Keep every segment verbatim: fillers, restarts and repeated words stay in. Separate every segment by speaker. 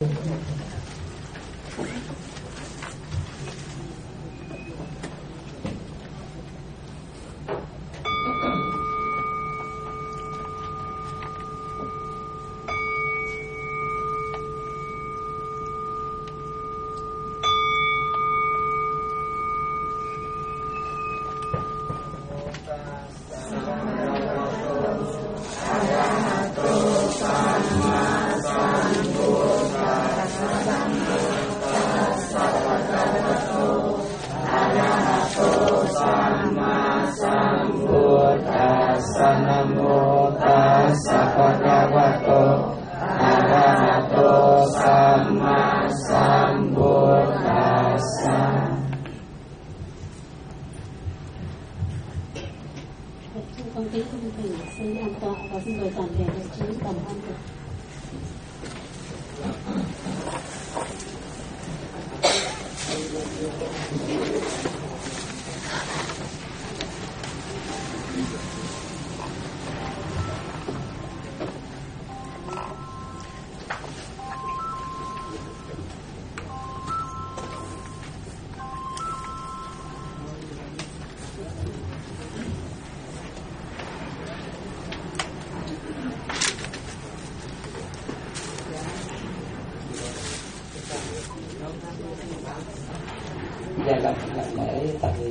Speaker 1: Dạ làm làm lễ tại vì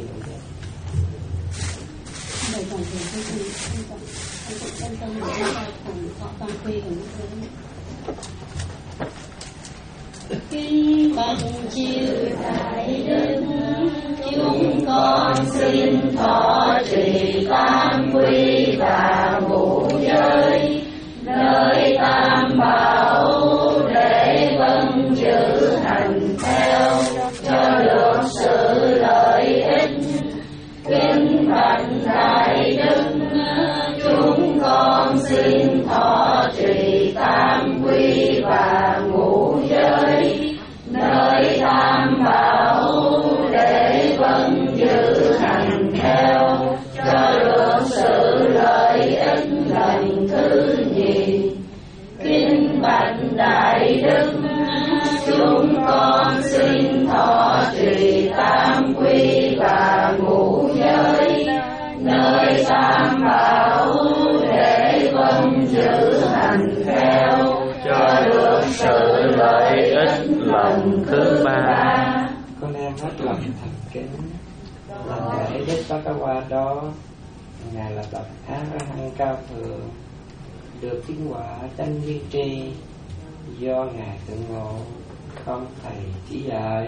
Speaker 2: đời còn thường tôi thì tôi cũng tôi cũng chân tâm để chúng ta cùng họ tăng quy của những thứ kinh bạch chư đại đức chúng con xin thọ trì tam quy và ngũ giới nơi tam bảo để vâng giữ hành theo cho được sự lợi ích. Kính bạch đại đức chúng con xin thọ trì tam quy và ngũ giới nơi tam bảo để vâng giữ hành theo cho được sự lợi ích lần thứ nhì. Kính bạch đại đức chúng con xin thọ trì tam quy và ngũ giới nơi tam bảo để vâng giữ hành theo cho được sự lợi ích lần thứ ba.
Speaker 1: Con em hết lòng thành kính làm lễ Đức Phật Ca Qua đó. Ngài là bậc A La Hán cao thượng, được chứng quả chánh viên tri do Ngài tự ngộ không thầy chỉ dạy.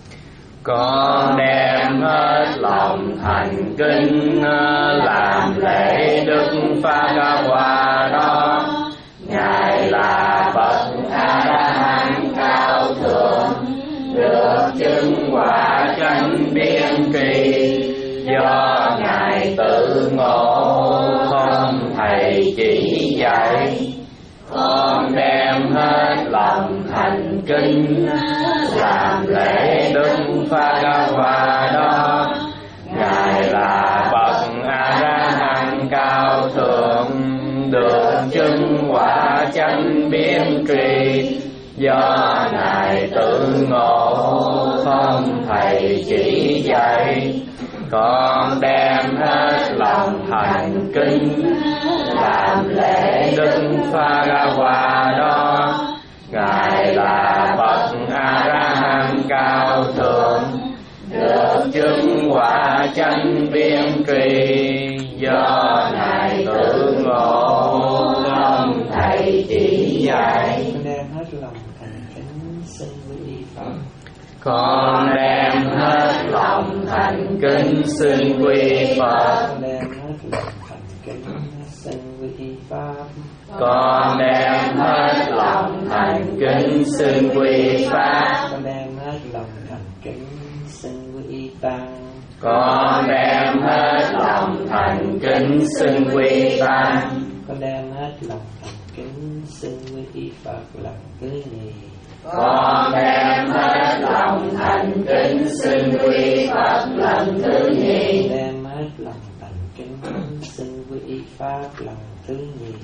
Speaker 3: Con đem hết lòng thành kính làm lễ Đức Phật Ca Qua đó. Ngài là bậc A La Hán cao thượng, được chứng quả chánh biên tri do Ngài tự ngộ không thầy chỉ dạy. Con đem hết lòng thành kính làm lễ Đức Phật Ca Qua đó. Ngài là bậc A La Hán cao thượng, được chứng quả chánh biên tri do Ngài tự ngộ không thầy chỉ dạy. Con đem hết lòng thành kính làm lễ Đức Phật Ca Qua đó. Ngài là bậc A La Hán cao thượng, được chứng quả chánh biên tri do Ngài tự ngộ không thầy chỉ dạy.
Speaker 1: Con đem hết lòng thành kính xin quy y Phật.
Speaker 3: Con đem hết lòng thành kính xin quy Phật.
Speaker 1: Con đem hết lòng thành kính xin quy y Pháp.
Speaker 3: Con đem hết lòng thành kính xin quy Pháp.
Speaker 1: Con đem hết lòng thành kính xin quy y Tăng.
Speaker 3: Con đem hết lòng thành kính xin quy Tăng.
Speaker 1: Con đem hết lòng thành kính xin quy y Phật lần thứ nhì.
Speaker 3: Con đem hết lòng thành kính xin quy Phật lần thứ nhì.
Speaker 1: Đem hết lòng thành kính xin quy y Pháp lần thứ nhì.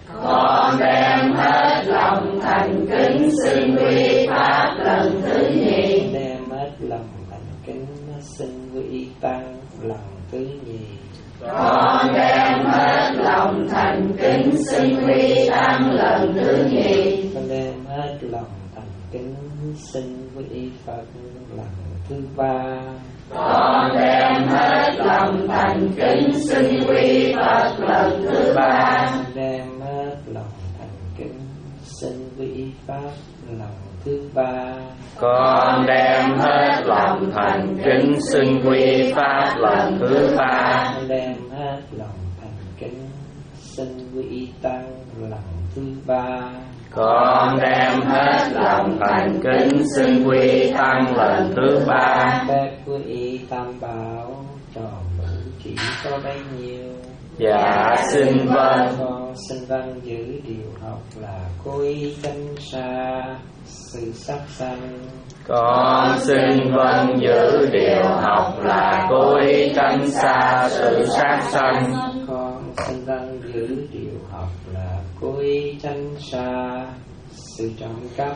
Speaker 3: Con đem hết lòng thành kính xin quy pháp lần thứ nhì.
Speaker 1: Đem hết lòng thành kính xin quy tăng lần thứ nhì.
Speaker 3: Con đem hết lòng thành kính xin quy tăng lần thứ nhì.
Speaker 1: Con đem hết lòng thành kính xin quy Phật lần thứ ba.
Speaker 3: Con đem hết lòng thành kính xin quy Phật lần thứ ba.
Speaker 1: Con đem hết lòng thành kính xin quy Pháp lần thứ ba.
Speaker 3: Con đem hết lòng thành kính xin quy Pháp lần thứ ba.
Speaker 1: Con đem hết lòng thành kính xin quy Tăng lần thứ ba.
Speaker 3: Con đem hết lòng thành kính xin quy Tăng lần thứ ba.
Speaker 1: Các quy Tam Bảo tròn đủ chỉ có bấy nhiêu.
Speaker 3: Dạ xin vâng.
Speaker 1: Con xin vâng giữ điều học là cố ý tránh xa sự sát sanh.
Speaker 3: Con xin vâng giữ điều học là cố ý tránh xa sự sát sanh.
Speaker 1: Con xin vâng giữ điều học là cố ý tránh xa sự trộm cắp.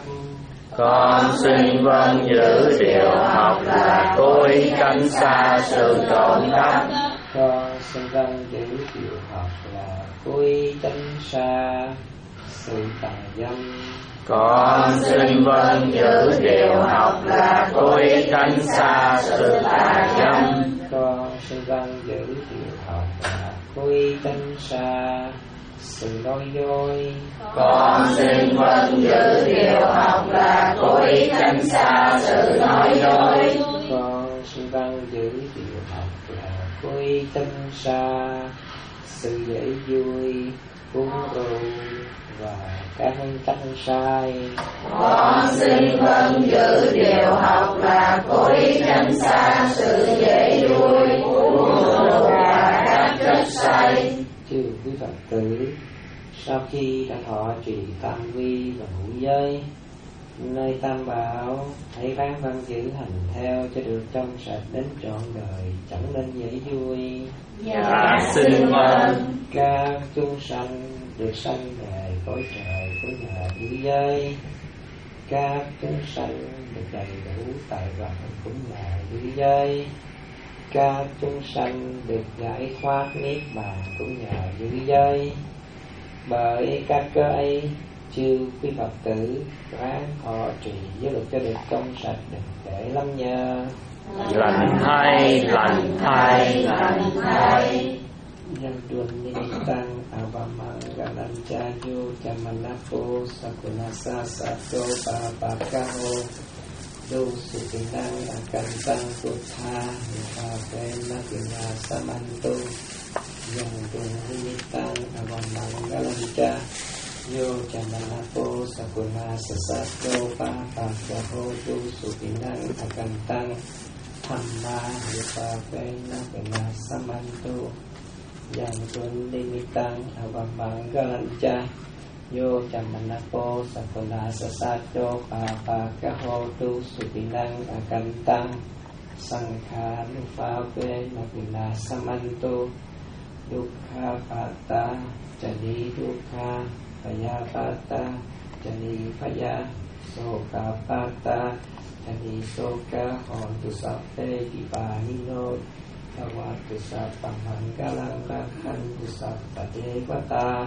Speaker 3: Con xin vâng giữ điều học là cố ý tránh xa sự trộm cắp.
Speaker 1: Con xin vâng giữ điều học là cố ý tránh xa sự tà dâm.
Speaker 3: Con xin vâng giữ điều học là cố ý tránh xa sự tà dâm.
Speaker 1: Con xin vâng giữ điều học là cố ý tránh xa sự nói dối.
Speaker 3: Con xin vâng giữ điều học là cố ý tránh xa sự nói dối.
Speaker 1: Con xin vâng giữ điều học là cố ý tránh xa sự dễ vui, uống rượu và các cách sai.
Speaker 3: Con xin vâng giữ điều học là cố ý tránh xa sự dễ vui, uống rượu và các chất say.
Speaker 1: Chư quý Phật tử, sau khi đã thọ trì tam quy và ngũ giới nơi Tam Bảo, hãy ráng văn giữ hành theo cho được trong sạch đến trọn đời, chẳng nên dễ vui.
Speaker 3: Dạ xin vâng.
Speaker 1: Các chúng sanh được sanh về cõi trời của nhờ giữ giới. Các chúng sanh được đầy đủ tài vật cũng nhờ giữ giới. Các chúng sanh được giải thoát niết bàn cũng nhờ giữ giới. Bởi các cơ ấy, chư quý Phật tử ráng thọ trì giới luật cho được trong sạch, đừng để lắm nhờ.
Speaker 3: Lành thay, lành thay, lành thay.
Speaker 1: Nhân tuần nimitang avamangalacha yo chamanapo sakunasa sato papakaho do sutinang akantang putha nipapena pinya samanto. Nhân tuần nimitang avamangalacha yo chamanapo sakunasa sato papakaho do sutinang akantang Thamma nipapena pinya samanto. Yang tuần nimitang avamangalacha yo chamanapo sakuna sasato papakaho tu supinang akantang sangkha nupape napina samanto dukkha pata jani dukkha paya pata jani paya soka pata jani soka hontu sape dipanino Tawatu sapamanggalang rakhantu sappadevata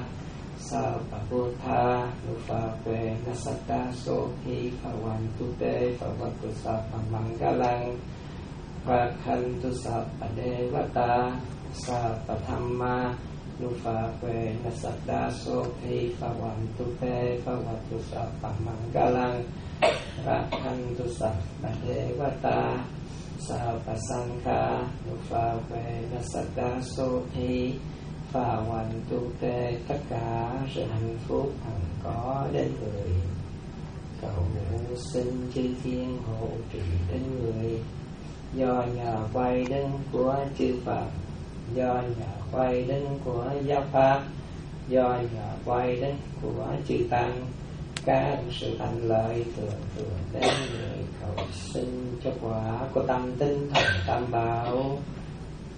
Speaker 1: sappaputha nupape nasata sohi bhavantu te bhavatu sapamanggalang rakhantu sappadevata sappathamma nupape nasata sohi bhavantu te bhavatu sapamanggalang rakhantu sappadevata Sapasangha nupape nasada sohi phà hoành tu tê, tất cả sự hạnh phúc hằng có đến người. Cầu xin chư thiên hộ trì đến người, do nhờ quay đứng của chư Phật, do nhờ quay đứng của giáo pháp, do nhờ quay đứng của chư tăng, các sự thành lợi thường thường đến người. Cầu xin cho quả của tâm tinh thần Tam Bảo,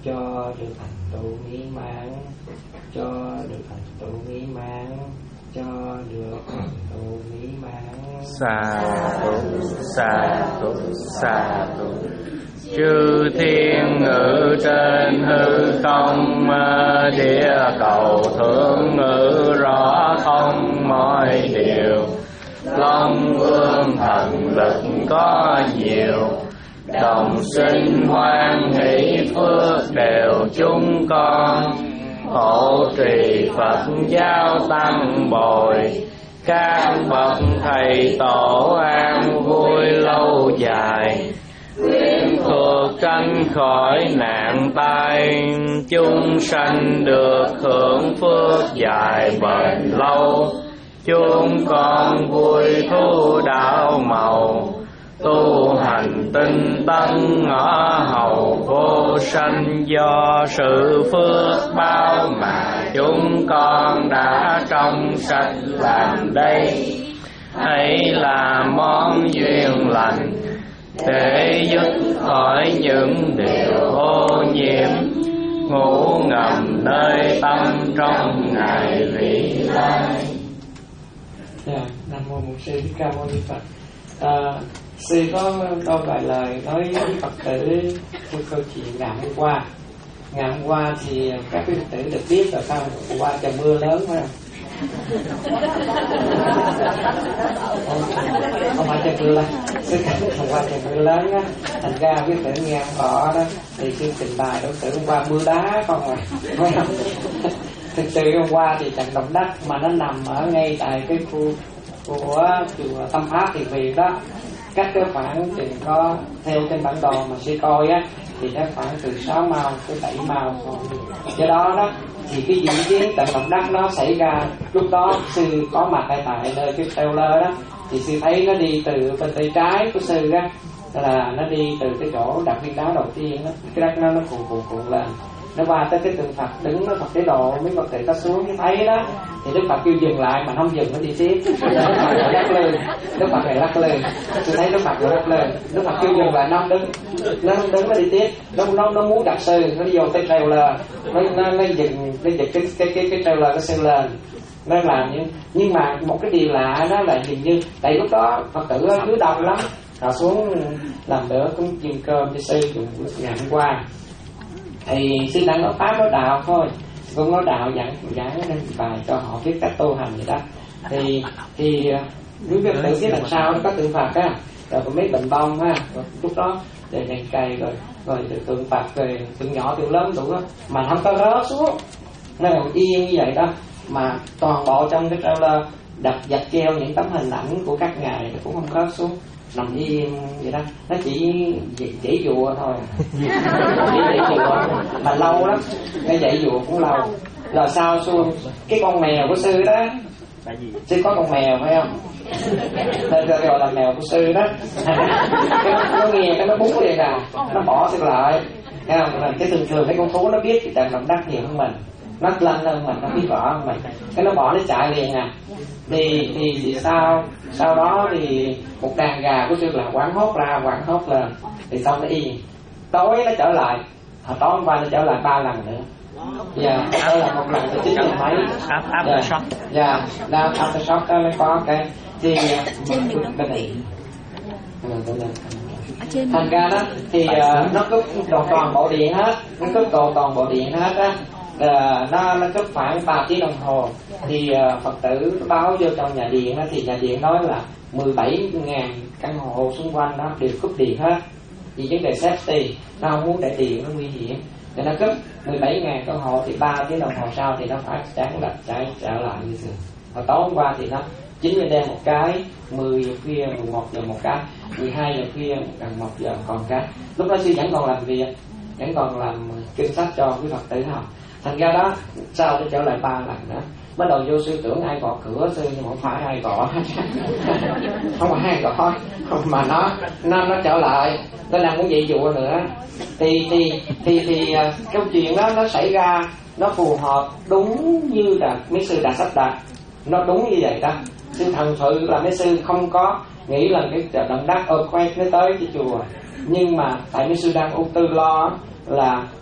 Speaker 1: cho được thành tựu mỹ mãn, cho được thành tựu mỹ mãn, cho được thành tựu mỹ mãn.
Speaker 4: Sa thụ sa thụ sa thụ. Chư thiên ngự trên hư không, địa cầu thượng ngự rõ thông mọi điều. Long vương thần lực có nhiều, đồng sinh hoan hỷ phước đều chúng con. Hộ trì Phật giáo tăng bồi, các bậc thầy tổ an vui lâu dài. Quyến thuộc tránh khỏi nạn tai, chúng sanh được hưởng phước dài bền lâu. Chúng con vui thu đạo màu, tu hành tinh tấn ngõ hầu vô sanh. Do sự phước bao mà chúng con đã trong sạch làm đây, hãy là món duyên lành để dứt khỏi những điều ô nhiễm ngủ ngầm nơi tâm trong ngày vị lai.
Speaker 1: Yeah, Nam mô Bổn Sư Thích Ca Mâu Ni Phật. À, sư có đôi vài lời nói với Phật tử trong câu chuyện ngày hôm qua. Ngày hôm qua thì các quý Phật tử được biết là sao hôm qua trời mưa lớn phải không? Không phải trời mưa, sư hôm qua trời mưa lớn á, thành ra quý Phật tử nghe họ đó thì sư trình bày đối tử hôm qua mưa đá không à, phải không? Thực sự hôm qua thì trận động đất mà nó nằm ở ngay tại cái khu của chùa Tâm Pháp Thiền Viện đó, cách cái khoảng chừng có theo trên bản đồ mà sư coi á thì nó khoảng từ sáu mao tới bảy mao. Do đó đó thì cái diễn biến trận động đất nó xảy ra lúc đó sư có mặt tại tại nơi cái trailer đó, thì sư thấy nó đi từ bên tay trái của sư á, là nó đi từ cái chỗ đặt viên đá đầu tiên đó, cái đất nó nó cuộn cuộn cuộn lên, nó qua tới cái tượng Phật đứng nó Phật tế độ, mấy Phật tử ta xuống cái thấy đó thì Đức Phật kêu dừng lại mà không dừng nó đi tiếp. Đức Phật lại lắc lư, Đức Phật lại lắc lư, tôi thấy Đức Phật lại lắc lư, Đức Phật kêu dừng lại nó đứng, nó không đứng nó đi tiếp, nó nó nó muốn đặt sư, nó đi vô cái trailer, nó nó nó dừng nó giật cái cái cái cái trailer cái sư lên, nó làm nhưng nhưng mà một cái điều lạ đó là hình như tại lúc đó Phật tử ở dưới đông lắm, họ xuống làm bữa cúng chiên cơm cho sư ngày hôm qua. Thì sư đang nói pháp nói đạo thôi, con nói đạo giảng giảng nên bài cho họ biết cách tu hành vậy đó. Thì thì quý vị tự biết làm sao nó có tượng Phật á, rồi có mấy bình bông ha, rồi lúc đó để đèn cày rồi rồi tượng Phật rồi tượng nhỏ tượng lớn đủ đó mà không có rớt xuống, nó còn yên như vậy đó, mà toàn bộ trong cái trailer đặt dập treo những tấm hình ảnh của các ngài cũng không rớt xuống, nằm yên vậy đó, nó chỉ dãy dụa thôi, chỉ dãy dụa mà lâu lắm, cái dãy dụa cũng lâu. Rồi sau xuông cái con mèo của sư đó, sư có con mèo phải không? Nên gọi là mèo của sư đó, cái nó, nó nghe cái nó búng liền nào, nó bỏ sư lại, thấy không? Cái thường thường cái con thú nó biết cái trận động đất nhiều hơn mình, nó lên hơn mình, nó biết rõ hơn mình, cái nó bỏ nó chạy liền à. Thì, thì thì sao sau đó thì một đàn gà của sư là quảng hốt ra quảng hốt lên, thì xong nó yên, tối nó trở lại, hồi tối hôm qua nó trở lại ba lần nữa. Dạ, đó là một lần thứ chín mươi mấy. Aftershock. Dạ, là aftershock đó mới có cái thì bên này. Thành ra đó thì uh, nó cướp toàn bộ điện hết, nó cướp toàn toàn bộ điện hết á. Uh, nó nó cướp khoảng ba tiếng đồng hồ. Thì uh, Phật tử báo vô trong nhà điện đó, thì nhà điện nói là mười bảy ngàn căn hộ xung quanh đó đều cướp điện hết. Vì vấn đề safety, nó không muốn để điện nó nguy hiểm. Thì nó cướp mười bảy ngàn căn hộ, thì ba tiếng đồng hồ sau thì nó phải sáng lập chạy trở lại như thường. Hồi tối hôm qua thì nó chín giờ đêm một cái, mười giờ khuya, mười một giờ một cái, mười hai giờ khuya, gần một giờ còn cái. Lúc đó sư vẫn còn làm việc, vẫn còn làm kinh sách cho quý Phật tử học. Thành ra đó sau nó trở lại ba lần nữa. Bắt đầu vô sư tưởng ai gõ cửa sư, nhưng mà không phải ai gõ. Không phải ai gõ, mà nó nó nó trở lại, nó đang muốn dạy dụa nữa. Thì thì thì thì uh, câu chuyện đó nó xảy ra, nó phù hợp đúng như là mấy sư đã sắp đặt, nó đúng như vậy đó. Sư thần sự là mấy sư không có nghĩ là cái động đất ơ quay nó tới cái chùa, nhưng mà tại mấy sư đang ưu tư lo là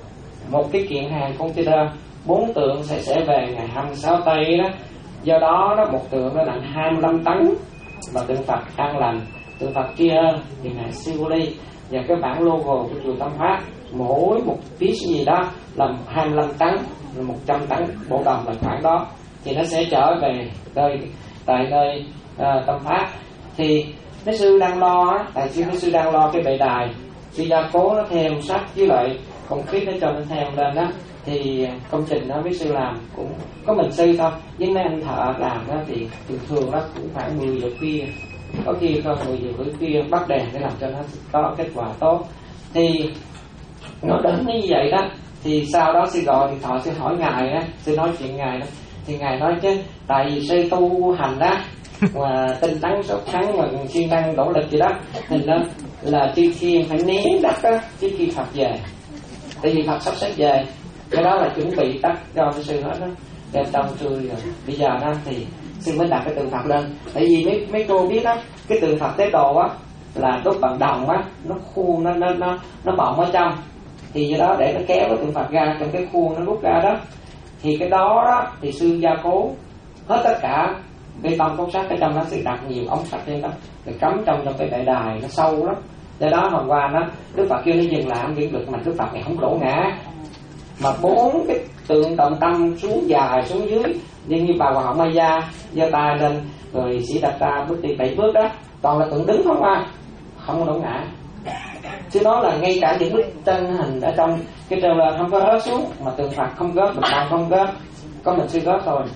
Speaker 1: một cái kiện hàng container bốn tượng sẽ sẽ về ngày hai mươi sáu Tây đó. Do đó đó một tượng nó nặng hai mươi lăm tấn, và tượng Phật An Lành, tượng Phật Tri Ân thì ngài Sivoli, và cái bản logo của chùa Tâm Pháp mỗi một piece gì đó là hai mươi lăm tấn, là một trăm tấn bộ đồng là khoảng đó, thì nó sẽ trở về nơi tại nơi uh, Tâm Pháp. Thì mấy sư đang lo á, tại sư mấy sư đang lo cái bệ đài, sư gia cố nó thêm sắt với lại concrete nó cho nó thêm lên đó, thì công trình đó mấy sư làm cũng có mình sư thôi, với mấy anh thợ làm đó thì thường thường đó cũng khoảng mười giờ khuya, có khi có mười giờ rưỡi khuya bắt đèn để làm cho nó có kết quả tốt. Thì nó đến như vậy đó, thì sau đó sư gọi điện thoại sư hỏi ngài đó, sư nói chuyện ngài đó, thì ngài nói chứ tại vì sư tu hành đó mà tinh tấn sốt sắng mà siêng năng nỗ lực gì đó, thì nó là trước khi phải né đất đó trước khi Phật về, tại vì Phật sắp xếp về, cái đó là chuẩn bị đất cho sư hết đó. Cho trong sư rồi bây giờ đó thì sư mới đặt cái tượng Phật lên, tại vì mấy mấy cô biết đó, cái tượng Phật tế đồ á là đúc bằng đồng á, nó khuôn nó nó nó nó bọng ở trong, thì do đó để nó kéo cái tượng Phật ra trong cái khuôn nó rút ra đó, thì cái đó đó thì sư gia cố hết tất cả bê tông cốt sắt ở trong đó, sư đặt nhiều ống sắt trên đó để cắm trong trong cái bệ đài nó sâu lắm. Do đó hôm qua đó Đức Phật kêu nó dừng lại, những lực mà Đức Phật này không đổ ngã, mà bốn cái tượng đồng tâm xuống dài xuống dưới, nhưng như bà Hoàng hậu Maya giơ tay lên rồi sĩ Đạt Ta bước đi bảy bước đó, toàn là tượng đứng không à, không đổ ngã. Chứ nói là ngay cả những bức tranh hình ở trong cái trailer không có rớt xuống, mà tượng Phật không rớt, bậc đồng không rớt, có mình sư rớt thôi.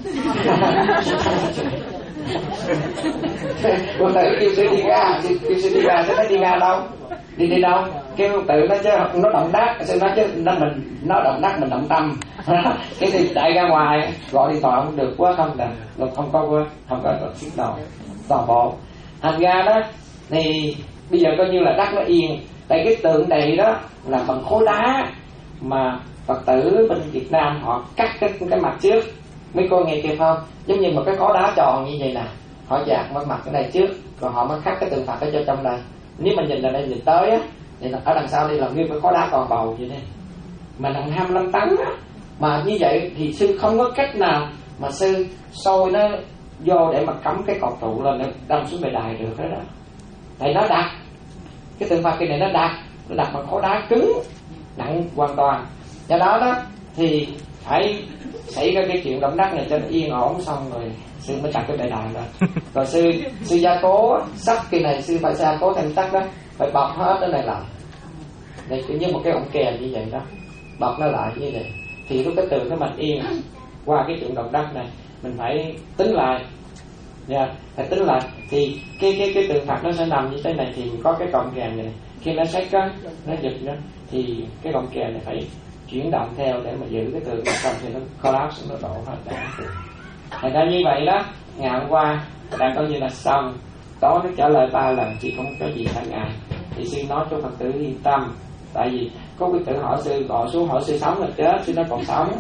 Speaker 1: Cô tự kêu sư đi ra, kêu sư đi ra, sư nói đi ra đâu, đi đi đâu, kêu tự nó chứ nó động đắc, sư nói chứ nó mình nó động đắc mình động tâm. Cái thì chạy ra ngoài gọi điện thoại không được quá, không được, không, không có quá, không có được signal toàn bộ. Thành ra đó thì bây giờ coi như là đất nó yên, tại cái tượng này đó là bằng khối đá mà Phật tử bên Việt Nam họ cắt cái cái mặt trước, mấy cô nghe kịp không, giống như một cái khối đá tròn như vậy nè, họ dạt mặt mặt cái này trước, rồi họ mới khắc cái tượng Phật ở cho trong đây. Nếu mà nhìn là đây nhìn tới á, thì ở đằng sau đây là nguyên cái khối đá toàn bầu vậy này, mà nặng hai mươi lăm tấn á, mà như vậy thì sư không có cách nào mà sư sôi nó vô để mà cắm cái cột trụ lên để đâm xuống bệ đài được hết đó. Tại nó đặt cái tượng Phật kia này nó đặt nó đặt bằng khối đá cứng nặng hoàn toàn, do đó đó thì phải xảy ra cái chuyện động đất này cho nó yên ổn, xong rồi sư mới đặt cái bệ đài lên. Rồi sư sư gia cố sắp kia này sư phải gia cố thêm tắc đó, phải bọc hết cái này lại, đây kiểu như một cái ống kèm như vậy đó, bọc nó lại như vậy, thì lúc cái tượng nó mình yên qua cái chuyện động đất này mình phải tính lại. Yeah, phải tính lại thì cái cái cái tượng Phật nó sẽ nằm như thế này, thì có cái cọng kèm này, khi nó sách á, nó giật đó, thì cái cọng kèm này phải chuyển động theo để mà giữ cái tượng Phật, thì nó collapse, nó đổ hết cả. Thành ra như vậy đó, ngày hôm qua đang coi như là xong, tối nó trả lời ba lần chị không có gì cả ngài, thì sư nói cho Phật tử yên tâm, tại vì có quý tử hỏi sư, gọi xuống hỏi sư sống là chết, sư nói còn sống.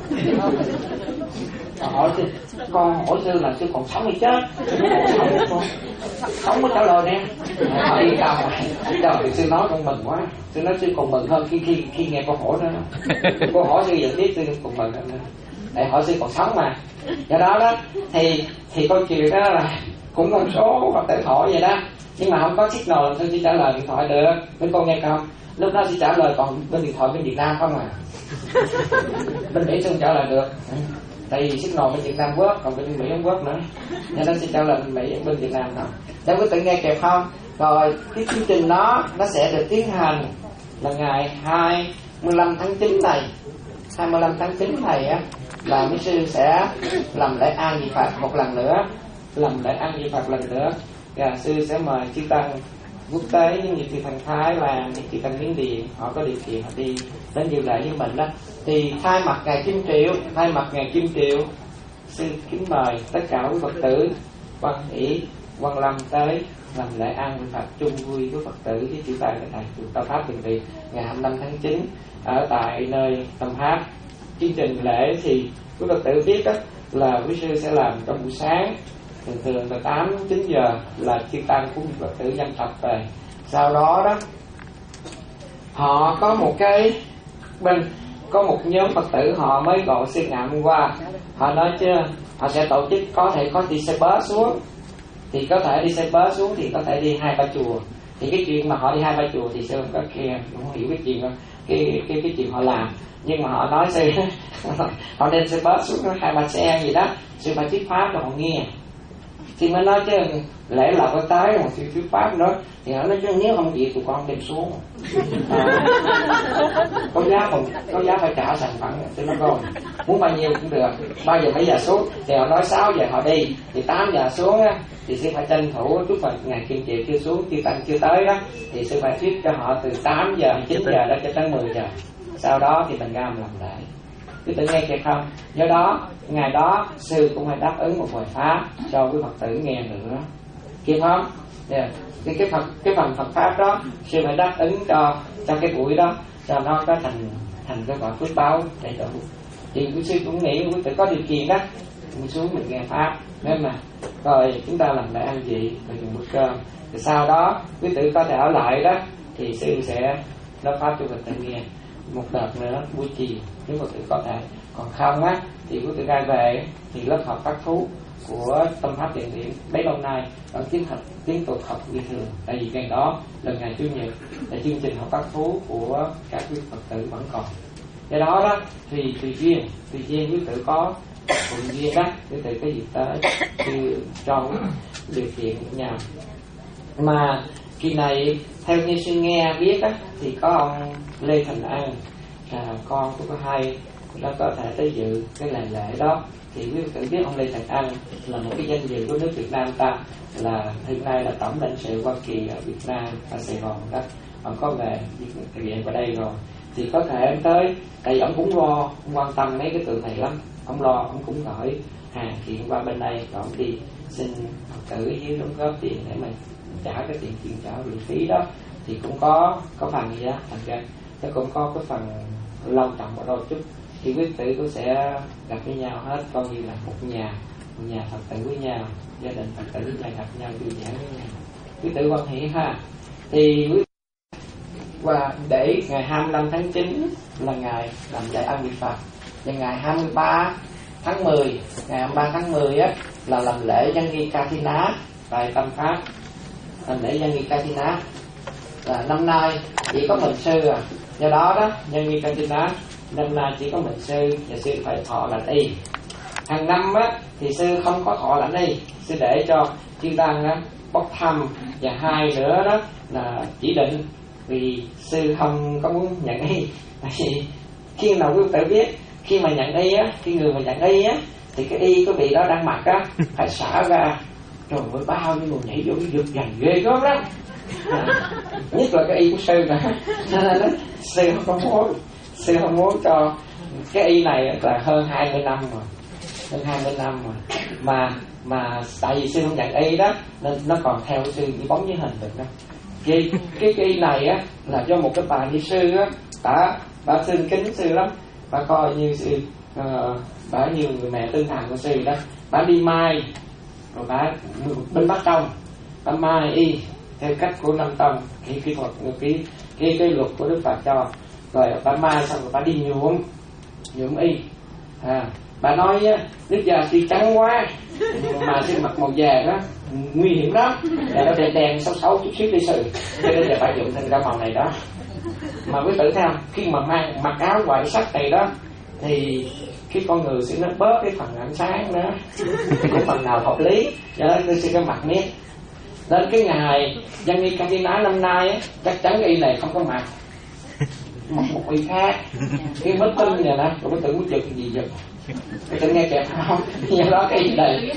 Speaker 1: Hỏi sư, con hỏi sư là sư còn sống hay chết? Sống, sống mới trả lời nè. Hỏi yên tâm, trời thì sư nói con mừng quá, sư nói sư còn mừng hơn khi khi khi nghe câu hỏi đó. Câu hỏi sư vẫn biết sư còn mừng hơn. Để hỏi sư còn sống mà. Do đó đó thì thì câu chuyện đó là cũng một số Phật tử hỏi vậy đó, nhưng mà không có signal sư chỉ trả lời điện thoại được. Mấy con nghe không? Lúc đó sẽ trả lời, còn bên điện thoại bên Việt Nam không à. Bên Mỹ không trả lời được, tại vì signal bên Việt Nam work, còn bên Mỹ không work nữa, nên nó sẽ trả lời bên Mỹ bên Việt Nam không. Để quý tự nghe kịp không? Rồi cái chương trình đó nó sẽ được tiến hành là ngày hai mươi lăm tháng chín này, hai mươi lăm tháng chín này á, là mấy sư sẽ làm lễ an vị Phật một lần nữa, làm lễ an vị Phật lần nữa, và sư sẽ mời chư tăng quốc tế như chư tăng Thái Lan, chư tăng Miến Điện, họ có điều kiện họ đi đến dự lễ với mình đó. Thì thay mặt ngài Kim Triệu, thay mặt ngài Kim Triệu, sư kính mời tất cả quý Phật tử quan hỷ, quan lâm tới làm lễ an vị Phật chung vui với Phật tử với chư tăng tại chùa Tâm Pháp Thiền Viện ngày hai mươi lăm tháng chín ở tại nơi Tâm Pháp. Chương trình lễ thì quý Phật tử biết đó là quý sư sẽ làm trong buổi sáng, thường thường từ tám chín giờ là chư tăng của Phật tử dân tập về. Sau đó đó họ có một cái bên có một nhóm Phật tử họ mới gọi sư Ngạ hôm qua, họ nói chưa, họ sẽ tổ chức có thể có đi xe bus xuống, thì có thể đi xe bus xuống thì có thể đi hai ba chùa. Thì cái chuyện mà họ đi hai ba chùa thì sư không có kia, không hiểu cái chuyện đó, cái cái cái chuyện họ làm. Nhưng mà họ nói sư họ đem xe bus xuống hai ba xe gì đó, sư phải thuyết pháp cho họ nghe. Thì mới nói chứ lẽ là có tới một sự thuyết pháp đó, thì họ nói chứ nếu không chịu tụi con đem xuống à, có giá không, có giá phải trả sản phẩm. Tôi nói rồi, muốn bao nhiêu cũng được, bao giờ mấy giờ xuống. Thì họ nói sáu giờ họ đi, thì tám giờ xuống á, thì sư phải tranh thủ chút mà ngày kiên trì chưa xuống, chưa tăng chưa tới đó, thì sư phải thuyết cho họ từ tám giờ chín giờ đó cho tới mười giờ. Sau đó thì mình ra làm lại. Quý tử nghe kịp không? Do đó ngày đó sư cũng phải đáp ứng một bài pháp cho quý Phật tử nghe nữa, kịp không? Yeah. Cái cái phần cái phần Phật pháp đó sư phải đáp ứng cho cho cái buổi đó cho nó có thành thành cái gọi phước báo đầy đủ. Thì quý sư cũng nghĩ quý tử có điều kiện đó, mình xuống mình nghe pháp nên mà rồi chúng ta làm lại ăn vị rồi dùng bữa cơm. Thì sau đó quý tử có thể ở lại đó thì sư sẽ nói pháp cho Phật tử nghe một đợt nữa buổi chiều nếu Phật tử có thể. Còn không á thì quý tử ra về thì lớp học các thú của tâm pháp thiền điện mấy lâu nay vẫn tiếp tục tiếp tục học như thường. Tại vì ngày đó lần ngày chủ nhật là chương trình học các thú của các quý Phật tử vẫn còn. Do đó đó thì tùy duyên tùy duyên quý tử có thuận duyên đó quý tử có dịp tới thì cho điều kiện nhau. Mà kỳ này theo như sư nghe biết á thì có ông Lê Thành An, à, con của cô Hai nó có thể tới dự cái lễ lễ đó. Thì quý vị biết ông Lê Thành An là một cái danh dự của nước Việt Nam ta, là hiện nay là tổng lãnh sự Hoa Kỳ ở Việt Nam ở Sài Gòn đó. Ông có về thực hiện vào đây rồi thì có thể ông tới, tại vì ông cũng lo, ông quan tâm mấy cái tượng này lắm. Ông lo, ông cũng gửi hàng kiện qua bên đây rồi ông đi xin Phật tử với đóng góp tiền để mình trả cái tiền chuyên trả viện phí đó. Thì cũng có có phần gì đó, thành ra nó cũng có cái phần lâu trọng ở đôi chút. Thì quý tử cũng sẽ gặp với nhau hết, coi như là một nhà, một nhà Phật tử với nhau, gia đình Phật tử với nhau gặp nhau vui vẻ với nhau, quý tử quan hệ ha. Thì quý và để ngày hai mươi lăm tháng chín là ngày làm lễ ăn vị Phật, và ngày hai mươi ba tháng mười, ngày hai mươi ba tháng mười á là làm lễ Văn Nghi Kathina tại Tâm Pháp, làm lễ Văn Nghi Kathina. Là năm nay chỉ có mình sư à, do đó đó Văn Nghi Kathina năm nay chỉ có mình sư và sư phải thọ lãnh y. Hàng năm á thì sư không có thọ lãnh y, sư để cho chư tăng á bốc thăm, và hai nữa đó là chỉ định vì sư không có muốn nhận y. Tại vì khi nào quý tử biết khi mà nhận y á, khi người mà nhận y á thì cái y của vị đó đang mặc á phải xả ra, trời ơi bao nhiêu người nhảy vô cái giật dành ghê gớm lắm. À, nhất là cái y của sư nè, nên đó sư không muốn sư không muốn cho cái y này là hơn hai mươi năm rồi, hơn hai mươi năm rồi mà mà tại vì sư không nhận y đó nên nó còn theo sư như bóng với hình được đó. Cái cái cái y này á là do một cái bà ni sư á, bà bà xin kính sư lắm, bà coi như sư uh, bà như người mẹ tương thần của sư đó. Bà đi mai rồi bà bên Bắc Tông, bà mai y theo cách của Nam Tông, cái kỹ thuật cái cái cái luật của Đức Phật cho. Rồi bà mai xong rồi bà đi nhuộm nhuộm y. À, bà nói á, nước da thì trắng quá mà xin mặc màu vàng đó nguy hiểm lắm, là nó đen đen xấu xấu chút xíu đi sư, cho nên là bà nhuộm thành ra màu này đó. Mà quý tử thấy không, khi mà mang mặc áo hoài sắc này đó thì cái con người sẽ nó bớt cái phần ánh sáng đó, có phần nào hợp lý, cho nên tôi sẽ có mặc miết. Đến cái ngày Văn Nghi Kathina năm nay á, chắc chắn cái y này không có mặc, mặc một y khác, cái mất tinh này nè, rồi mới tưởng muốn giật gì giật, cái tưởng nghe kẹp không, do đó cái y này,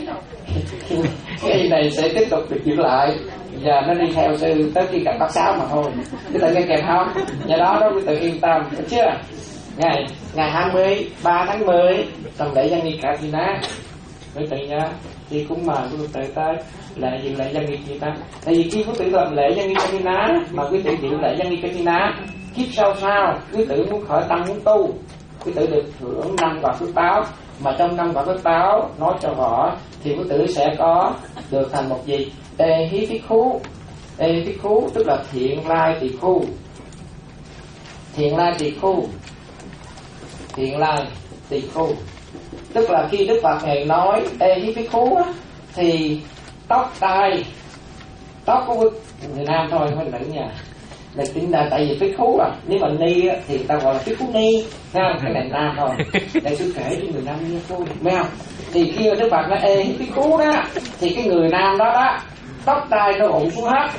Speaker 1: cái y này sẽ tiếp tục được giữ lại, và nó đi theo sư tới khi gặp bác Sáu mà thôi, cái tưởng nghe kẹp không, do đó đó quý tử yên tâm, được chưa? Ngày ngày hai mươi ba tháng mười tầm lễ Văn Nghi Kathina, quý tử nhá, thì cũng mời quý tử tới lễ dự lễ Văn Nghi Kathina. Tại vì khi quý tử làm lễ Văn Nghi Kathina mà quý tử dự lễ Văn Nghi Kathina, kiếp sau sao quý tử muốn khởi tâm muốn tu, quý tử được hưởng năm quả phước báo, mà trong năm quả phước báo nói cho rõ thì quý tử sẽ có được thành một gì? Ê hí phí khú, ê phí khú tức là thiện lai tỳ khu, thiện lai tỳ khu. hiện lời tỳ khu. Tức là khi Đức Phật Ngài nói ê với cái khú á, thì tóc tai, tóc của người nam thôi, không phải nữ nha. Là tính là tại vì cái khú à, nếu mà ni á, thì ta gọi là cái khú ni, ha, cái này nam thôi. Để tôi kể cho người nam ni khú, thấy không? Thì khi mà Đức Phật nói ê cái khú đó, thì cái người nam đó đó, tóc tai nó rụng xuống hết.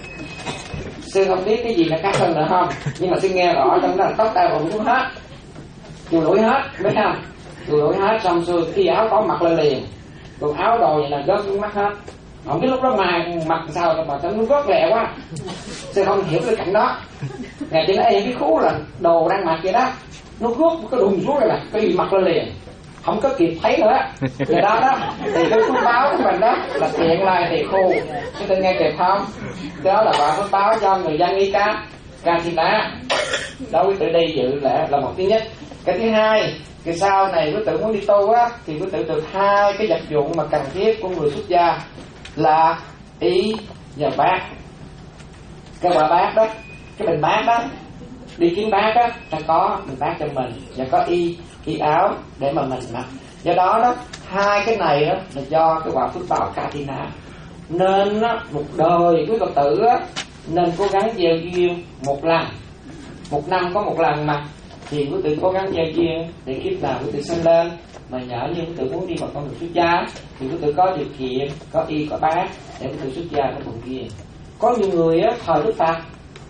Speaker 1: Sư không biết cái gì là khác hơn nữa không, nhưng mà sư nghe rõ trong đó là tóc tai rụng xuống hết, chùi đuổi hết, biết không? Chùi đuổi hết xong xuôi, khi áo có mặc lên liền, còn áo đồ vậy là rớt xuống mắt hết. Không biết lúc đó mà mặc sao mà nó rớt lẹ quá, sư không hiểu cái cảnh đó. Ngài chỉ nói ê cái khú là đồ đang mặc vậy đó, nó rớt cái đùng xuống rồi là cái gì mặc lên liền, không có kịp thấy nữa. Vậy đó đó thì cái phước báo của mình đó là tiện lai thì khu, chúng ta nghe kịp không? Đó là quả phước báo cho người dân y ca ca thi ná. Đó quý tử đi dự lễ là một thứ nhất. Cái thứ hai, cái sau này quý tử muốn đi tu á, thì quý tử được hai cái vật dụng mà cần thiết của người xuất gia là y và bát. Cái quả bát đó, cái bình bát đó, đi kiếm bát á, ta có bình bát cho mình và có y y áo để mà mình mặc. Do đó đó, hai cái này đó là do cái quả phước báo Katina. Nên đó, một đời quý Phật tử á, nên cố gắng gieo duyên một lần, một năm có một lần mà, thì quý tử cố gắng gieo duyên để kiếp nào quý tử sinh lên. Mà nhỡ như quý tử muốn đi vào con đường xuất gia thì quý tử có điều kiện, có y có bát để quý tử xuất gia cái vùng kia. Có nhiều người á, thời Đức Phật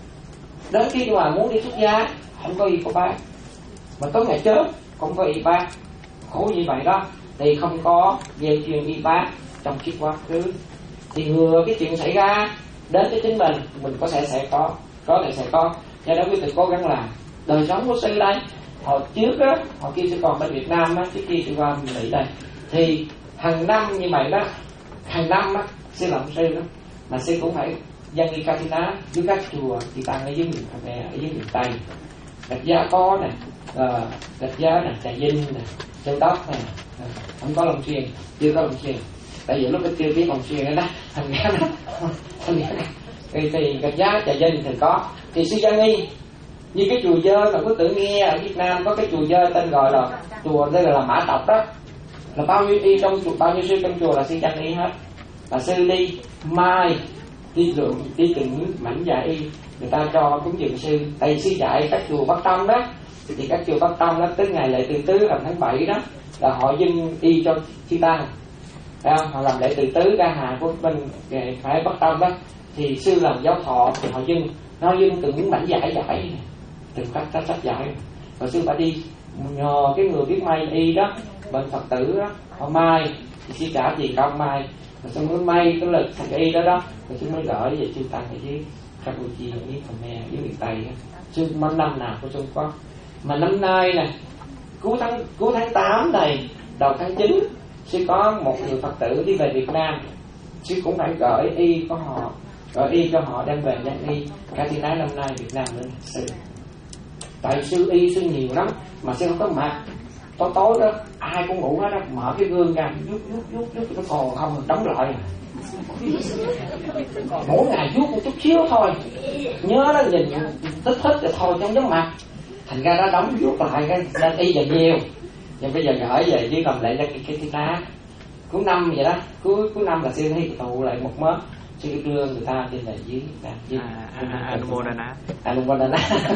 Speaker 1: đến khi mà muốn đi xuất gia không có y có bát, mà tới ngày chết không có y bát, khổ như vậy đó. Thì không có gieo duyên y bát trong kiếp quá khứ, thì ngừa cái chuyện xảy ra đến với chính mình, mình có thể sẽ có, có thể sẽ có. Do đó quý tử cố gắng làm. Đời sống của sư đây, hồi trước á, hồi kia sư còn bên Việt Nam á, trước khi sư qua Mỹ đây, thì hàng năm như vậy đó, hàng năm á, sư làm sư đó, mà sư cũng phải dân đi Katina với các chùa thì tăng ở dưới miền ở dưới miền Tây, Rạch Giá có nè, Rạch Giá nè, Trà Vinh nè, Châu Đốc nè, không có Long Xuyên, chưa có Long Xuyên, tại vì lúc đó chưa biết Long Xuyên đó, thành ra đó, thành ra đó, thì thì Rạch Giá, Trà Vinh thì có, thì sư Gia Nghi như cái chùa Dơ mà có tự nghe ở Việt Nam có cái chùa Dơ tên gọi là chùa đây là Mã Tộc đó, là bao nhiêu y trong chùa, bao nhiêu sư trong chùa là sư Gia Nghi hết, là sư đi mai đi lượng đi từng mảnh dạy y, người ta cho cúng dường sư. Tại vì sư dạy các chùa Bắc Tông đó, thì các chùa Bắc Tông đó tới ngày lễ từ tứ làm tháng bảy đó là họ dâng y cho chư tăng, thấy không? Họ làm lễ từ tứ ca hà của bên phải Bắc Tông đó, thì sư làm giáo thọ thì họ dâng, nó dâng từng mảnh giải giải từng cách cách sách giải, và sư phải đi nhờ cái người biết may y đó bên Phật tử đó họ may thì sư trả tiền công may, rồi xong mới may cái lực thành y đó đó, rồi sư mới gửi về chư tăng ở dưới Campuchia, với Khmer, dưới miền Tây đó. Sư mấy năm nào của sư có, mà năm nay nè cuối tháng cuối tháng tám này đầu tháng chín sư có một người Phật tử đi về Việt Nam, sư cũng phải gửi y của họ, gửi y cho họ đem về nhận y Katina năm nay Việt Nam nữa sư. Tại sư y sư nhiều lắm mà sư không có mặt, tối tối đó ai cũng ngủ hết đó, mở cái gương ra vuốt vuốt vuốt vuốt nó còn không đóng lại, mỗi ngày vuốt một chút xíu thôi, nhớ đó nhìn thích thích rồi thôi trong giống mặt, thành ra nó đóng vuốt lại cái nên y dần nhiều. Nhưng bây giờ gửi về với cầm lại ra cái cái cái tá cuối năm vậy đó, cuối cuối năm là sư thấy tụ lại một mớ, sư đưa người ta trên là dưới là dưới
Speaker 4: Anumodana
Speaker 1: Anumodana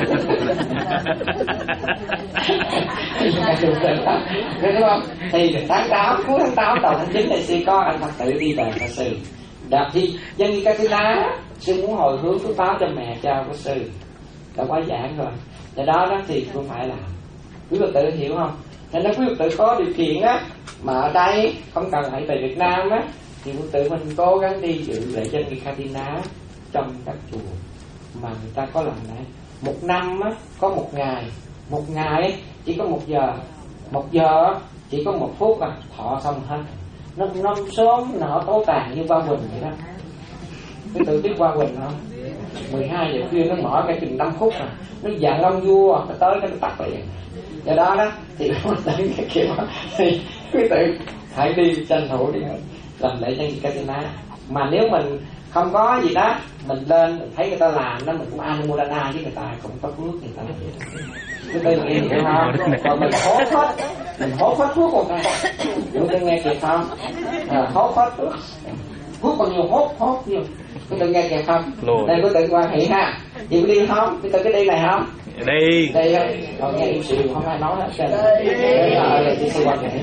Speaker 1: đúng không? Thì tháng tám cuối tháng tám đầu tháng chín này sư có anh Phật tử đi về cho sư đạt thì dân như cái lá sư muốn hồi hướng phước báo cho mẹ cha của sư đã quá giảng rồi, do đó đó thì cũng phải làm. Quý Phật tử hiểu không? Nên nếu quý Phật tử có điều kiện á mà ở đây không cần phải về Việt Nam á, thì quý tự mình cố gắng đi dự lễ dân nghi Katina trong các chùa mà người ta có làm lại. Một năm á có một ngày, một ngày chỉ có một giờ, một giờ chỉ có một phút à, thọ xong hết. Nó năm sớm nở tối tàn như Hoa Quỳnh vậy đó. Quý tự biết Hoa Quỳnh không? mười hai giờ khuya nó mở cái chừng năm phút à, nó dạng long vua, nó tới cái nó tắt liền. Do đó đó thì nó tới cái kiểu thì quý tự hãy đi tranh thủ đi làm lễ dân Katina. Mà nếu mình không có gì đó, mình lên mình thấy người ta làm đó mình cũng anumodana với người ta, cũng có phước người ta. Cái tên nghe hiểu không? Còn mình hốt hết, mình hốt hết phước một cái. Chúng ta nghe kịp không? À, hốt hết phước, phước còn nhiều hốt hốt nhiều. Chúng ta nghe kịp không? Đây có tự quan hệ ha. Chị có đi không? Chúng ta cái đi này không?
Speaker 4: Đi.
Speaker 1: Đây á, còn nghe im xìu không ai nói hết trơn. Đây là chị sư quan hệ.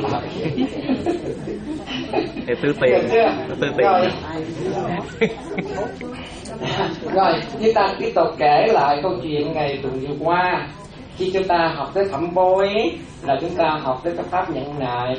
Speaker 4: Để tư tiền. Tư tiền.
Speaker 1: Rồi. Rồi, chúng ta tiếp tục kể lại câu chuyện ngày tuần vừa qua. Khi chúng ta học tới thẩm bối là chúng ta học tới cái pháp nhận nại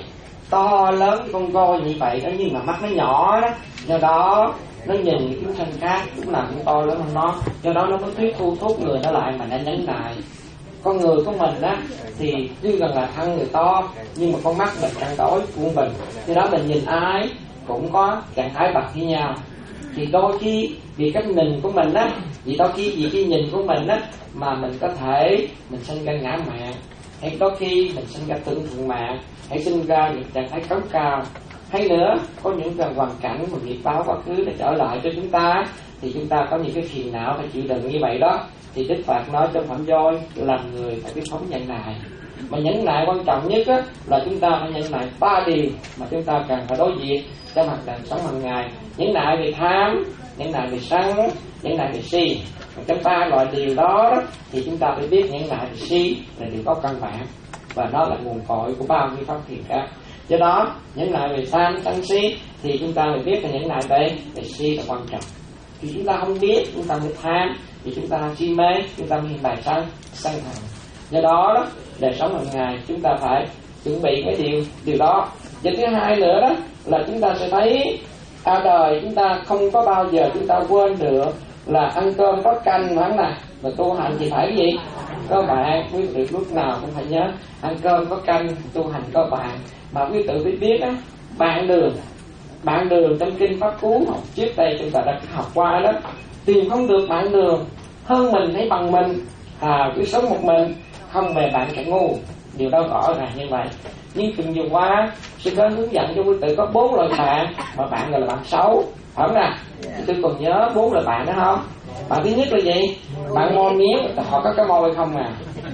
Speaker 1: to lớn con voi như vậy đó, nhưng mà mắt nó nhỏ đó, do đó nó nhìn những chúng sanh khác cũng làm cũng to lớn hơn nó, do đó nó mới thuyết thu thúc người nó lại mà nó nhấn nại. Con người của mình á thì tuy gần là thân người to, nhưng mà con mắt mình đang tối của mình, do đó mình nhìn ai cũng có trạng thái bậc như nhau. Thì đôi khi vì cái nhìn của mình á, vì đôi khi vì cái nhìn của mình á mà mình có thể mình sinh ra ngã mạn, hay đôi khi mình sinh ra tưởng thượng mạng, hay sinh ra những trạng thái cống cao, hay nữa có những cái hoàn cảnh mà nghiệp báo quá khứ để trở lại cho chúng ta, thì chúng ta có những cái phiền não phải chịu đựng như vậy đó. Thì Đức Phật nói trong Phẩm Voi làm người phải biết phóng nhẫn nại. Mà nhẫn nại quan trọng nhất á, là chúng ta phải nhẫn nại ba điều mà chúng ta cần phải đối diện trong hoạt động sống hàng ngày. Nhẫn nại về tham, nhẫn nại về sân, nhẫn nại về si. Trong ba loại điều đó, đó thì chúng ta phải biết nhẫn nại về si là điều có căn bản, và nó là nguồn cội của bao nhiêu pháp thiền khác. Do đó nhẫn nại về tham sân si thì chúng ta phải biết là nhẫn nại về về si là quan trọng. Thì chúng ta không biết, chúng ta mới tham, thì chúng ta si mê, chúng ta mới bài sân sân hận. Do đó đó đời sống hàng ngày chúng ta phải chuẩn bị cái điều điều đó. Và thứ hai nữa đó là chúng ta sẽ thấy ở đời chúng ta không có bao giờ chúng ta quên được là ăn cơm có canh mà nè, mà tu hành thì phải cái gì? Có bạn. Quý vị lúc nào cũng phải nhớ ăn cơm có canh, tu hành có bạn. Mà quý tự biết biết á, bạn đường bạn đường trong kinh Pháp Cú học trước đây chúng ta đã học qua đó, tìm không được bạn đường hơn mình hay bằng mình, à cứ sống một mình không bè bạn kẻ ngu, điều đó rõ ràng như vậy. Nhưng từng vừa qua sư có hướng dẫn cho quý tự có bốn loại bạn, mà bạn gọi là bạn xấu, phải không nè? Tôi còn nhớ bốn loại bạn đó không? Bạn thứ nhất là gì? Bạn môi miếng, họ có cái môi không à?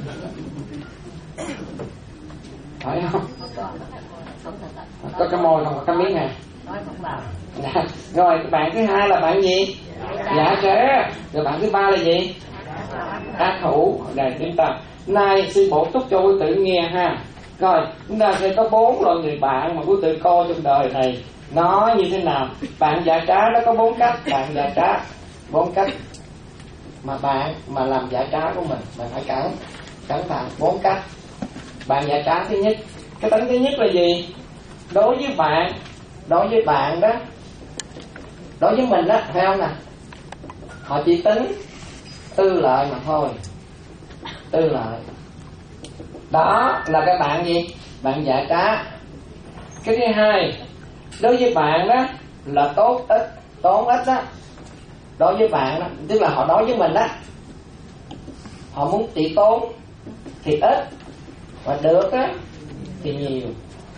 Speaker 1: Phải không? Có cái môi không, có cái miếng à? Rồi bạn thứ hai là bạn gì? Dạ trẻ. Rồi bạn thứ ba là gì? Ác thủ. Đây chúng ta nay sư bổ túc cho quý tử nghe ha. Rồi chúng ta sẽ có bốn loại người bạn mà quý tử coi trong đời này nó như thế nào. Bạn giả trá nó có bốn cách. Bạn giả trá bốn cách mà bạn mà làm giả trá của mình mình phải cẩn cẩn thận. Bốn cách bạn giả trá. Thứ nhất, cái tính thứ nhất là gì? Đối với bạn đối với bạn đó, đối với mình đó, phải không nè, họ chỉ tính tư lợi mà thôi. Tư lợi đó là các bạn gì? Bạn giả trá. Cái thứ hai, đối với bạn đó là tốt ít tốn ít đó. Đối với bạn đó, tức là họ đối với mình đó, họ muốn chỉ tốn thì ít, và được á thì nhiều.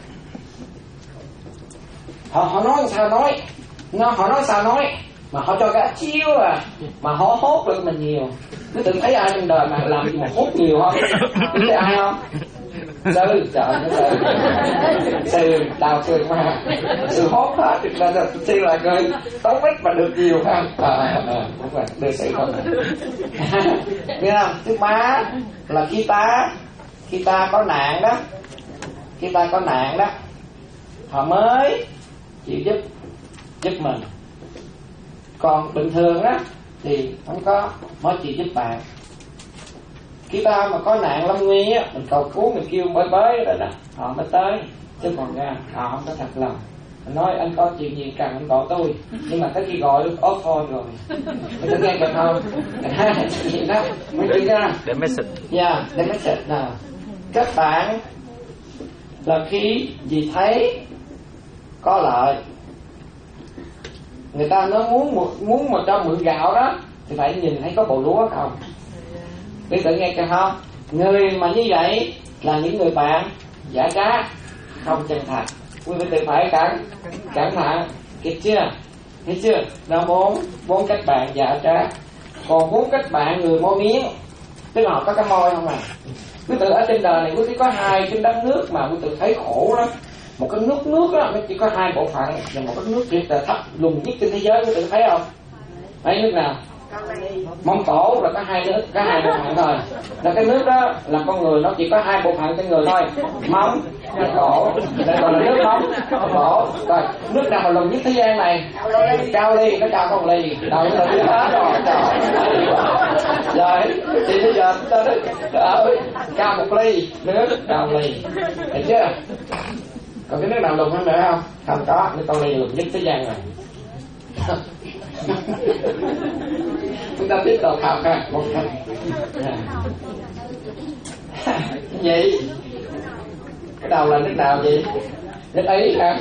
Speaker 1: Họ họ nói sao nói, nó họ nói sao nói, mà họ cho cả chiếu à, mà họ hốt được mình nhiều. Cứ từng thấy ai trong đời mà làm gì mà hốt nhiều không? Cứ thấy ai không? Sư, trời nó sư sư, chào sư mà sư hốt hết, thực ra là sư là người tốn ít mà được nhiều không? À, à, cũng vậy, đưa sự không? Biết không? Thứ ba là khi ta khi ta có nạn đó, khi ta có nạn đó, họ mới chịu giúp giúp mình. Còn bình thường đó thì không có mới chịu giúp bạn. Khi ta mà có nạn lâm nguy á, mình cầu cứu, mình kêu bới bới rồi đó, họ mới tới. Chứ còn ra họ không có thật lòng. Mình nói anh có chuyện gì cần anh gọi tôi, nhưng mà tới khi gọi được off phone rồi. Mình có nghe được không? Chuyện đó mới chịu ra.
Speaker 4: The message.
Speaker 1: Yeah, the message nào. Các bạn là khi gì thấy có lợi, người ta nó muốn một, muốn một trăm mượn gạo đó thì phải nhìn thấy có bộ lúa không. Biết tự nghe không? Người mà như vậy là những người bạn giả trá, không chân thật. Quý vị tự phải cẩn cẩn thận, kịp chưa? Thấy chưa? Đó bốn bốn cách bạn dạ trá. Còn bốn cách bạn người môi miếng, tức là họ có cái môi không à. Quý tử ở trên đời này quý tử có hai cái đất nước mà quý tử thấy khổ lắm. Một cái nước nước đó nó chỉ có hai bộ phận, và một cái nước rất là thấp lùng nhất trên thế giới, quý tử thấy không? Thấy nước nào? Mông Cổ là có hai nước, có hai bộ phận thôi. Là cái nước đó là con người nó chỉ có hai bộ phận trên người thôi, mông và cổ. Đây gọi là nước mông, cổ. Rồi nước nào mà lùng nhất thế gian này? Cao Ly, nó cao con Ly. Đầu nó là hết rồi, trời. Rồi thì bây giờ ta nói ở cao một ly, nước cao ly, thấy chưa? Còn cái nước nào lùng hơn nữa không? Không có, nước con Ly lùng nhất thế gian rồi. Chúng ta tiếp tục học ha, một cách gì? Cái đầu là nước nào vậy? Nước Ý hả?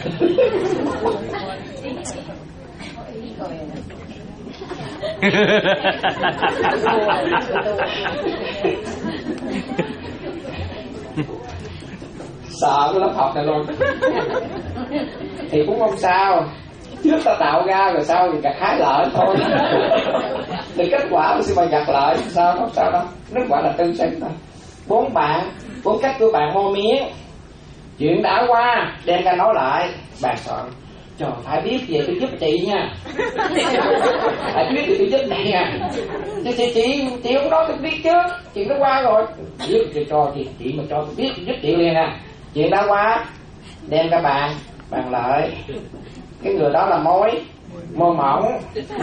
Speaker 1: Sợ cái lớp học này luôn. Thì cũng không sao, trước ta tạo ra rồi sau thì gặt hái lợi thôi. Thì kết quả mình sẽ mà gặt lợi, sao không sao đâu, kết quả là tương xứng thôi. Bốn bạn, bốn cách của bạn mô miếng. Chuyện đã qua đem ra nói lại, bàn soạn. Trời, phải biết về tôi giúp chị nha. Phải biết thì tôi giúp chị nha. Chứ chị, chị, chị không nói tôi biết trước. Chuyện đã qua rồi, biết thì cho chị, chị mà cho tôi biết tôi giúp chị liền à. Chuyện đã qua đem ra bàn, bàn lại. Cái người đó là môi, môi mỏng.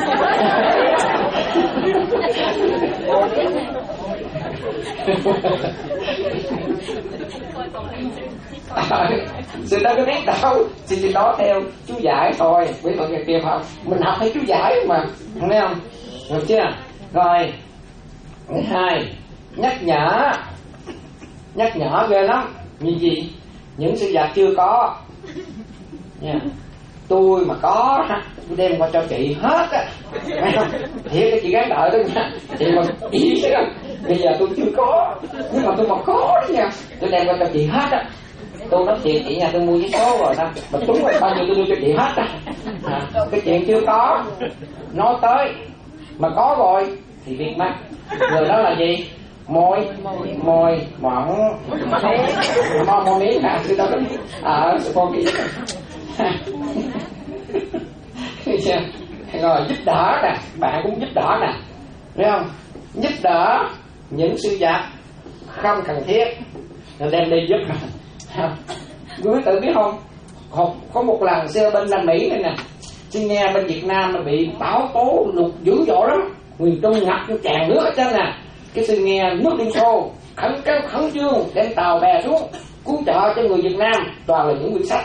Speaker 1: À, sự đâu có biết đâu, xin chị nói theo chú giải thôi, quý phận người kia không? Mình học thấy chú giải mà, không thấy không? Được chưa? Rồi, thứ hai, nhắc nhở, nhắc nhở ghê lắm, như gì? Những sự vật chưa có, nha. Tôi mà có tôi đem qua cho chị hết á, thấy không? Thiệt cái chị gái đợi đó nha, chị mà ý thấy không? Bây giờ tôi chưa có, nhưng mà tôi mà có đó nha, tôi đem qua cho chị hết á. Tôi nói chuyện chị nhà tôi mua vé số rồi đó, mà trúng rồi bao nhiêu tôi đưa cho chị hết á. À, cái chuyện chưa có nói tới mà có rồi thì việc mắt. Người đó là gì? Môi, môi mỏng, môi môi miếng hả? Tôi đâu có biết. Ờ, sự con kia. Rồi giúp đỡ nè, bạn cũng giúp đỡ nè, thấy không? Giúp đỡ những sự vật không cần thiết rồi đem đi giúp. Quý tự biết không? Có một lần xe bên Nam Mỹ này nè, xin nghe bên Việt Nam nó bị bão tố lụt dữ dội lắm, miền Trung ngập tràn nước hết trơn nè. Cái xin nghe nước Liên Xô khẩn cấp khẩn trương đem tàu bè xuống cứu trợ cho người Việt Nam, toàn là những quyển sách.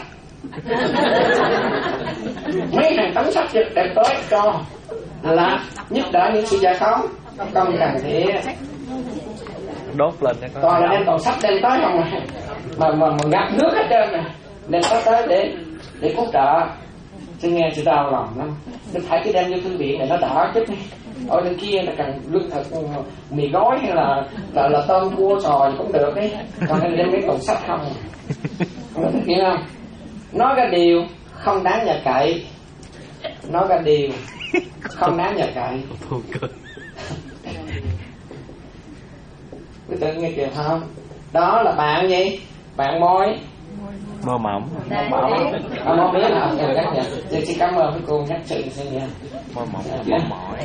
Speaker 1: Mấy hàng tấn sách đem tới cho là giúp đỡ những sự vật không không cần thiết,
Speaker 4: đốt lên đó.
Speaker 1: Toàn là đem toàn sách đem tới không mà mà mà, mà ngập nước hết trơn nè, đem tới tới để để cứu trợ. Xin nghe sự đau lòng lắm. Nên phải cái đem vô thư viện này nó đỡ chút đi. Ở bên kia là cần lương thực mì gói hay là là, là tôm cua sò cũng được đấy. Còn nên đem mấy toàn sách không. Hiểu không? Nói ra điều không đáng nhờ cậy, nói ra điều không đáng nhờ cậy. Quý tự nghe kìa không? Đó là bạn gì? Bạn môi
Speaker 4: môi mỏng.
Speaker 1: Môi mỏng. À, môi miếng hả? Em nhắc nhở. Chị xin cảm ơn với cô nhắc sự xin nha.
Speaker 4: Môi mỏng, môi mỏi.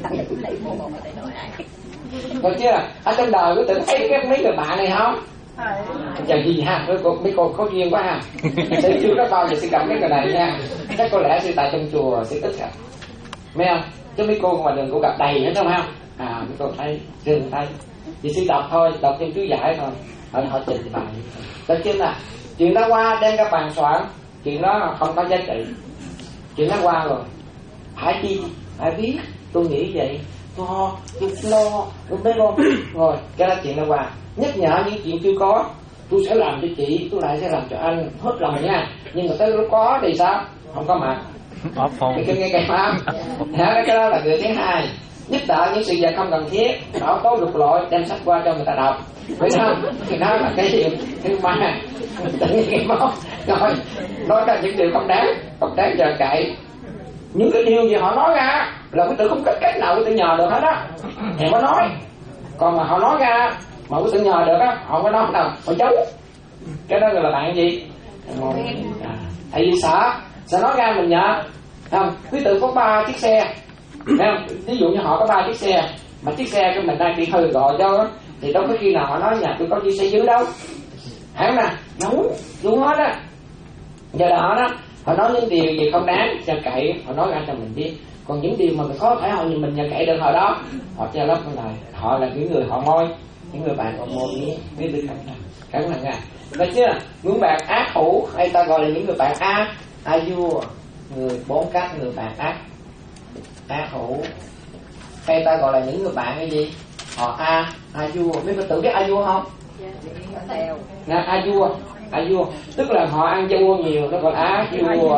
Speaker 1: Rồi chưa? Ở trong đời quý tự thấy cái mấy người bạn này không? Chờ gì ha, mấy cô, mấy cô có duyên quá ha. Sẽ chưa có bao giờ sẽ gặp cái người này nha. Chắc có lẽ sẽ tại trong chùa sẽ ít gặp, mấy không? Chứ mấy cô ngoài đường cô gặp đầy hết không ha? À, mấy cô thấy, rừng thấy. Chị sẽ đọc thôi, đọc trên chú giải thôi. Ở họ trình bày. Tất nhiên là chuyện đó qua đem ra bàn soạn, chuyện đó không có giá trị. Chuyện đó qua rồi, phải chi, phải biết. Tôi nghĩ vậy, tôi ho, tôi lo, tôi biết không? Rồi, cái đó chuyện đó qua. Nhắc nhở những chuyện chưa có, tôi sẽ làm cho chị, tôi lại sẽ làm cho anh, hết lòng nha. Nhưng mà tới lúc có thì sao? Không có mặt. Thì cái nghe cái pháp. Cái đó là người thứ hai. Giúp đỡ những sự việc không cần thiết, bảo tố lục lội, đem sách qua cho người ta đọc, phải không? Thì đó là cái điều thứ ba. Tự nhiên cái món rồi nói ra những điều không đáng, không đáng chờ cậy. những cái điều gì họ nói ra là quý tử không có cách nào quý tử nhờ được hết á, thì mới nói. Còn mà họ nói ra mà quý tử nhờ được á, họ mới nói đâu, họ giấu. Cái đó gọi là bạn gì? À, tại vì sợ, sợ nói ra mình nhờ. Không, quý tử có ba chiếc xe, không? Ví dụ như họ có ba chiếc xe, mà chiếc xe của mình đang đi hơi gọi cho, thì đâu có khi nào họ nói nhà tôi có chiếc xe dưới đâu, phải không nè? Giấu, giấu hết á. Do đó đó, họ nói những điều gì không đáng cho cậy, họ nói ra cho mình biết. Còn những điều mà mình có thể họ mình nhờ cậy được họ đó, họ che lấp cái này. Họ là những người họ môi, những người bạn họ môi biết biết được cẩn thận, cẩn thận nha. Được chưa? Những bạn ác hữu hay ta gọi là những người bạn ác, a vua, người bốn cách người bạn ác, ác hữu. Hay ta gọi là những người bạn cái gì? Họ a, a vua, biết có tự biết a vua không? Nè, a vua, a vua, tức là họ ăn vua nhiều, nó gọi á vua.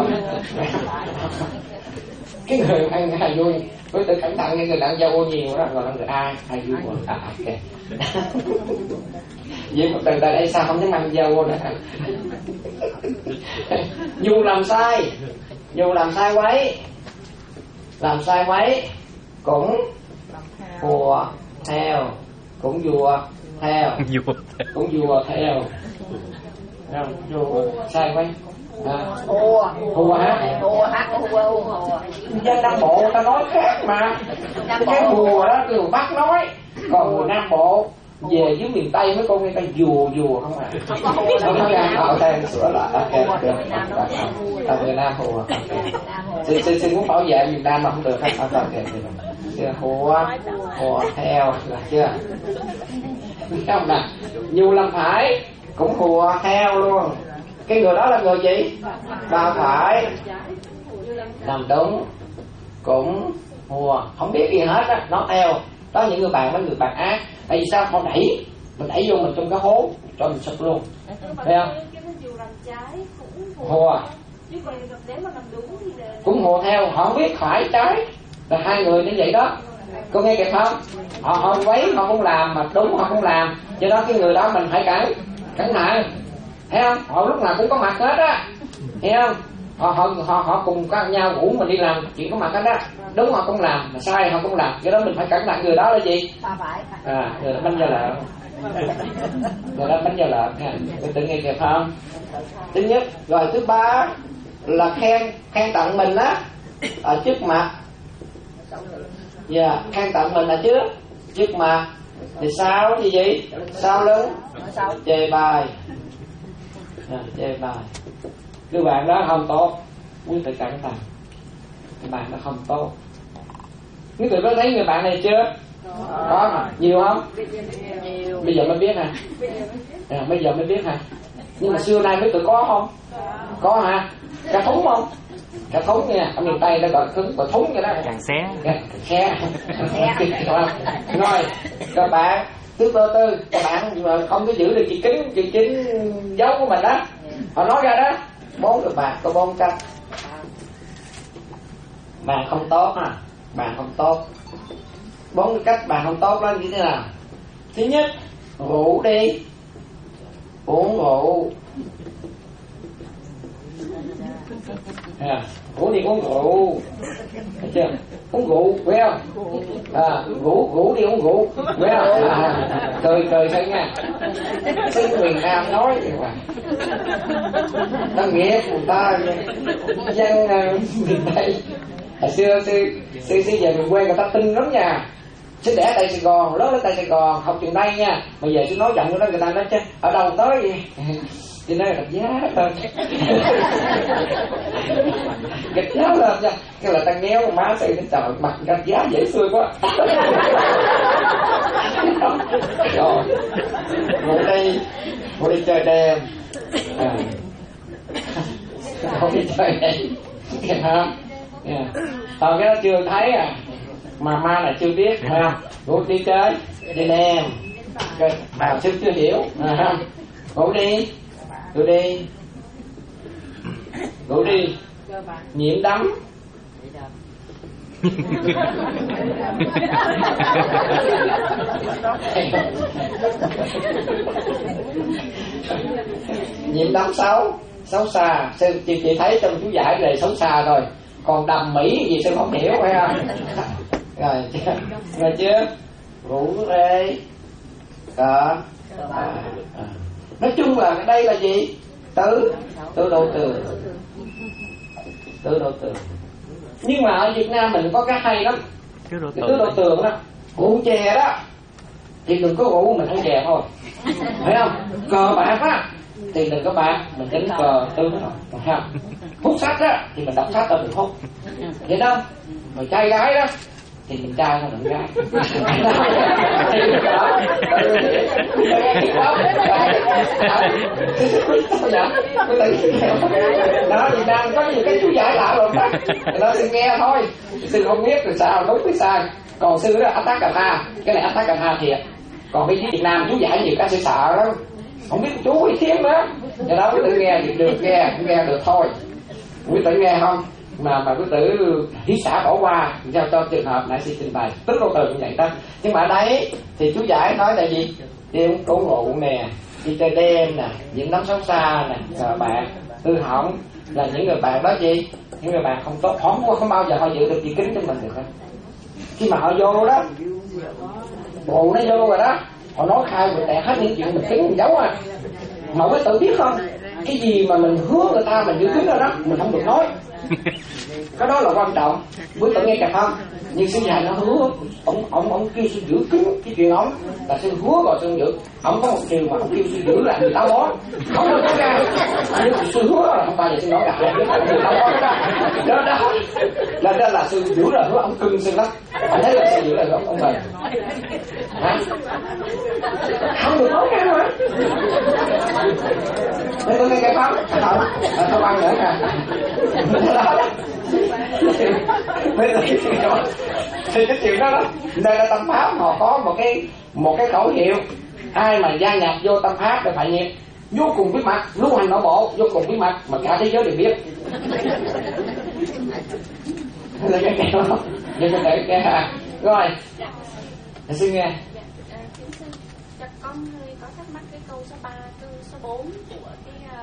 Speaker 1: Cái người ăn a vua, với tự cẩn thận, những người ăn vua nhiều đó gọi là người a, a vua. À, ok. Vậy một từ tại đây sao không dám ăn vua nữa? Dù làm sai, dù làm sai quấy, làm sai quấy cũng hùa theo, cũng vùa theo, cũng vùa theo. Không, vùa sai quấy. À,
Speaker 3: hùa
Speaker 1: hùa hả?
Speaker 3: hùa hát hùa hùa.
Speaker 1: Dân Nam Bộ ta nói khác mà. Cái hùa đó người Bắc nói, còn người Nam Bộ về dưới miền Tây mấy con người ta vùa vùa không à. Không có ra họ đang sửa lại. Ok, được. Ở người Nam hùa. Xin xin xin muốn bảo vệ miền Nam mà không được hết. Ok, ok. Hùa, hùa theo là chưa? Không nè. Dù làm phải cũng hùa theo luôn. Cái người đó là người gì? Ba phải làm đúng cũng hùa, không biết gì hết á, nó theo. Đó những người bạn, mấy người bạn ác. Tại vì sao? Họ đẩy, mình đẩy vô mình trong cái hố cho mình sụp luôn, thấy không? Hùa cũng hùa theo, họ không biết phải trái, là hai người như vậy đó. Cô nghe kịp không? Họ họ quấy họ không làm, mà đúng họ không làm, do đó cái người đó mình phải cẩn cẩn thận, thấy không? Họ lúc nào cũng có mặt hết á, thấy không? Họ họ họ họ cùng các nhau ngủ mình đi làm chuyện có mặt hết á, đúng họ cũng làm, mà sai họ cũng làm, do đó mình phải cẩn thận. Người đó là gì? À, người đó bánh da lợn, người đó bánh da lợn nha. Mình tự nghe kịp không? Thứ nhất, rồi thứ ba là khen khen tặng mình á ở trước mặt. Dạ, yeah, khen tặng mình là trước trước mặt. Thì sao gì vậy? Sau lưng chê bài, à, chê bài. Cái bạn đó không tốt, quý phải cẩn thận. Cái bạn đó không tốt. Những người có thấy người bạn này chưa? Có mà, nhiều không? Nhiều. Bây giờ mới biết hả? À, bây giờ mới biết hả? Nhưng mà xưa nay mấy tụi có không? Có hả? Cà thúng không? Cà thúng nha, ở miền Tây nó gọi cứng, gọi thúng vậy đó.
Speaker 4: Càng xé.
Speaker 1: Xé. Rồi, các bạn thứ tư tư, các bạn không có giữ được chữ kính, chữ kính dấu của mình đó. Họ nói ra đó, bốn được bạn, có bốn cách. Bạn không tốt ha, bạn không tốt. Bốn cái cách bạn không tốt đó như thế nào? Thứ nhất, rượu đi, uống rượu. À, rượu đi uống rượu, thấy chưa? Uống rượu, biết không? À, rượu, rượu đi uống rượu, biết không? À, cười cười thôi nha. Xin miền Nam nói vậy mà. Ta nghĩa của ta dân miền Tây. Hồi xưa xưa xưa xưa về miền quê người ta tin lắm nha. Sinh đẻ tại Sài Gòn, lớn lên tại Sài Gòn, học trường đây nha. Mà về tôi nói giọng của đó người ta nói chứ ở đâu tới vậy? Thì nói là giá lên. Gạch giá lên nha. Cái là ta nghèo má xây đến trời mặt gạch giá dễ xưa quá. Rồi ngủ đi, ngủ đi chơi đêm. À. Ngủ đi chơi đêm. Nghe không? Yeah. Còn cái đó chưa thấy à, mà ma là chưa biết, phải không? Ngủ đi chơi, đi đêm, bà sức chưa hiểu, à, ngủ đi, ngủ đi, ngủ đi, nhiễm đắm, nhiễm đắm xấu, xấu xa. Chị, chị thấy trong chú giải về xấu xa rồi. còn đầm mỹ gì tôi không hiểu phải không? Rồi chưa? Rồi chưa? Rủ rê có à, à. Nói chung là đây là gì? Tứ tứ độ tường, tứ độ tường. Nhưng mà ở Việt Nam mình có cái hay lắm, cái tứ độ tường đó, rượu chè đó thì đừng có rượu, mình không chè thôi, phải không? Cờ bạc á thì đừng có bạc, mình đánh cờ tứ thôi, phải không? Hút sách á thì mình đọc sách thôi, đừng hút, vậy đó. Rồi trai gái đó thì mình trai thôi, đừng gái. Đó, Việt Nam có nhiều cái chú giải lạ rồi đó. Nó sư nghe thôi, sư không biết rồi sao, đúng với sai. Còn sư đó Atthakatha, cái này Atthakatha thiệt. Còn cái Việt Nam chú giải nhiều cái sư sợ lắm, không biết chú ý thiên đó. Cho đó quý tử nghe thì được nghe, không nghe được thôi. Quý tử nghe không? Mà mà quý tử hỷ xả bỏ qua giao cho trường hợp nãy sư trình bày, tức câu từ cũng vậy đó. Nhưng mà ở đấy thì chú giải nói là gì? Đi uống củ rượu nè, đi chơi đêm nè, những nắm xấu xa nè, cờ bạc, hư hỏng là những người bạn đó gì? Những người bạn không tốt, không không bao giờ họ giữ được chữ kính cho mình được hết. Khi mà họ vô đó, bộ nó vô rồi đó, họ nói khai mình tẹt hết những chuyện mình kính mình giấu à. Mà quý tử biết không? Cái gì mà mình hứa người ta mình giữ kính rồi đó, mình không được nói. Cái đó là quan trọng. Quý tử nghe kịp không? Nhưng sư dạy nó hứa, ông ông ông kêu sư giữ kín cái chuyện ông là sư hứa rồi sư giữ. Ông có một điều mà ông kêu sư giữ là người ta nói, không được nói ra. Nếu sư hứa là không bao giờ sư nói lại, nếu mà người ta nói đó, đó đó là đó là sư giữ là hứa, ông cưng sư lắm. Ông thấy là sư giữ là ông ông mệt. Hả? Không được nói ra mà. Nên tôi nghe cái pháp không, không ăn nữa nè. Nên là cái chuyện đó, thì cái chuyện đó đó, đây là tâm pháp họ có một cái một cái khẩu hiệu, ai mà gia nhập vô tâm pháp thì phải nhiệt, vô cùng bí mật, lưu hành nội bộ vô cùng bí mật mà cả thế giới đều biết. Là cái kẹo đó, vậy mình để cái à. Rồi, thầy xin nghe.
Speaker 5: Dạ, con hơi có thắc mắc cái câu số ba, câu số bốn của cái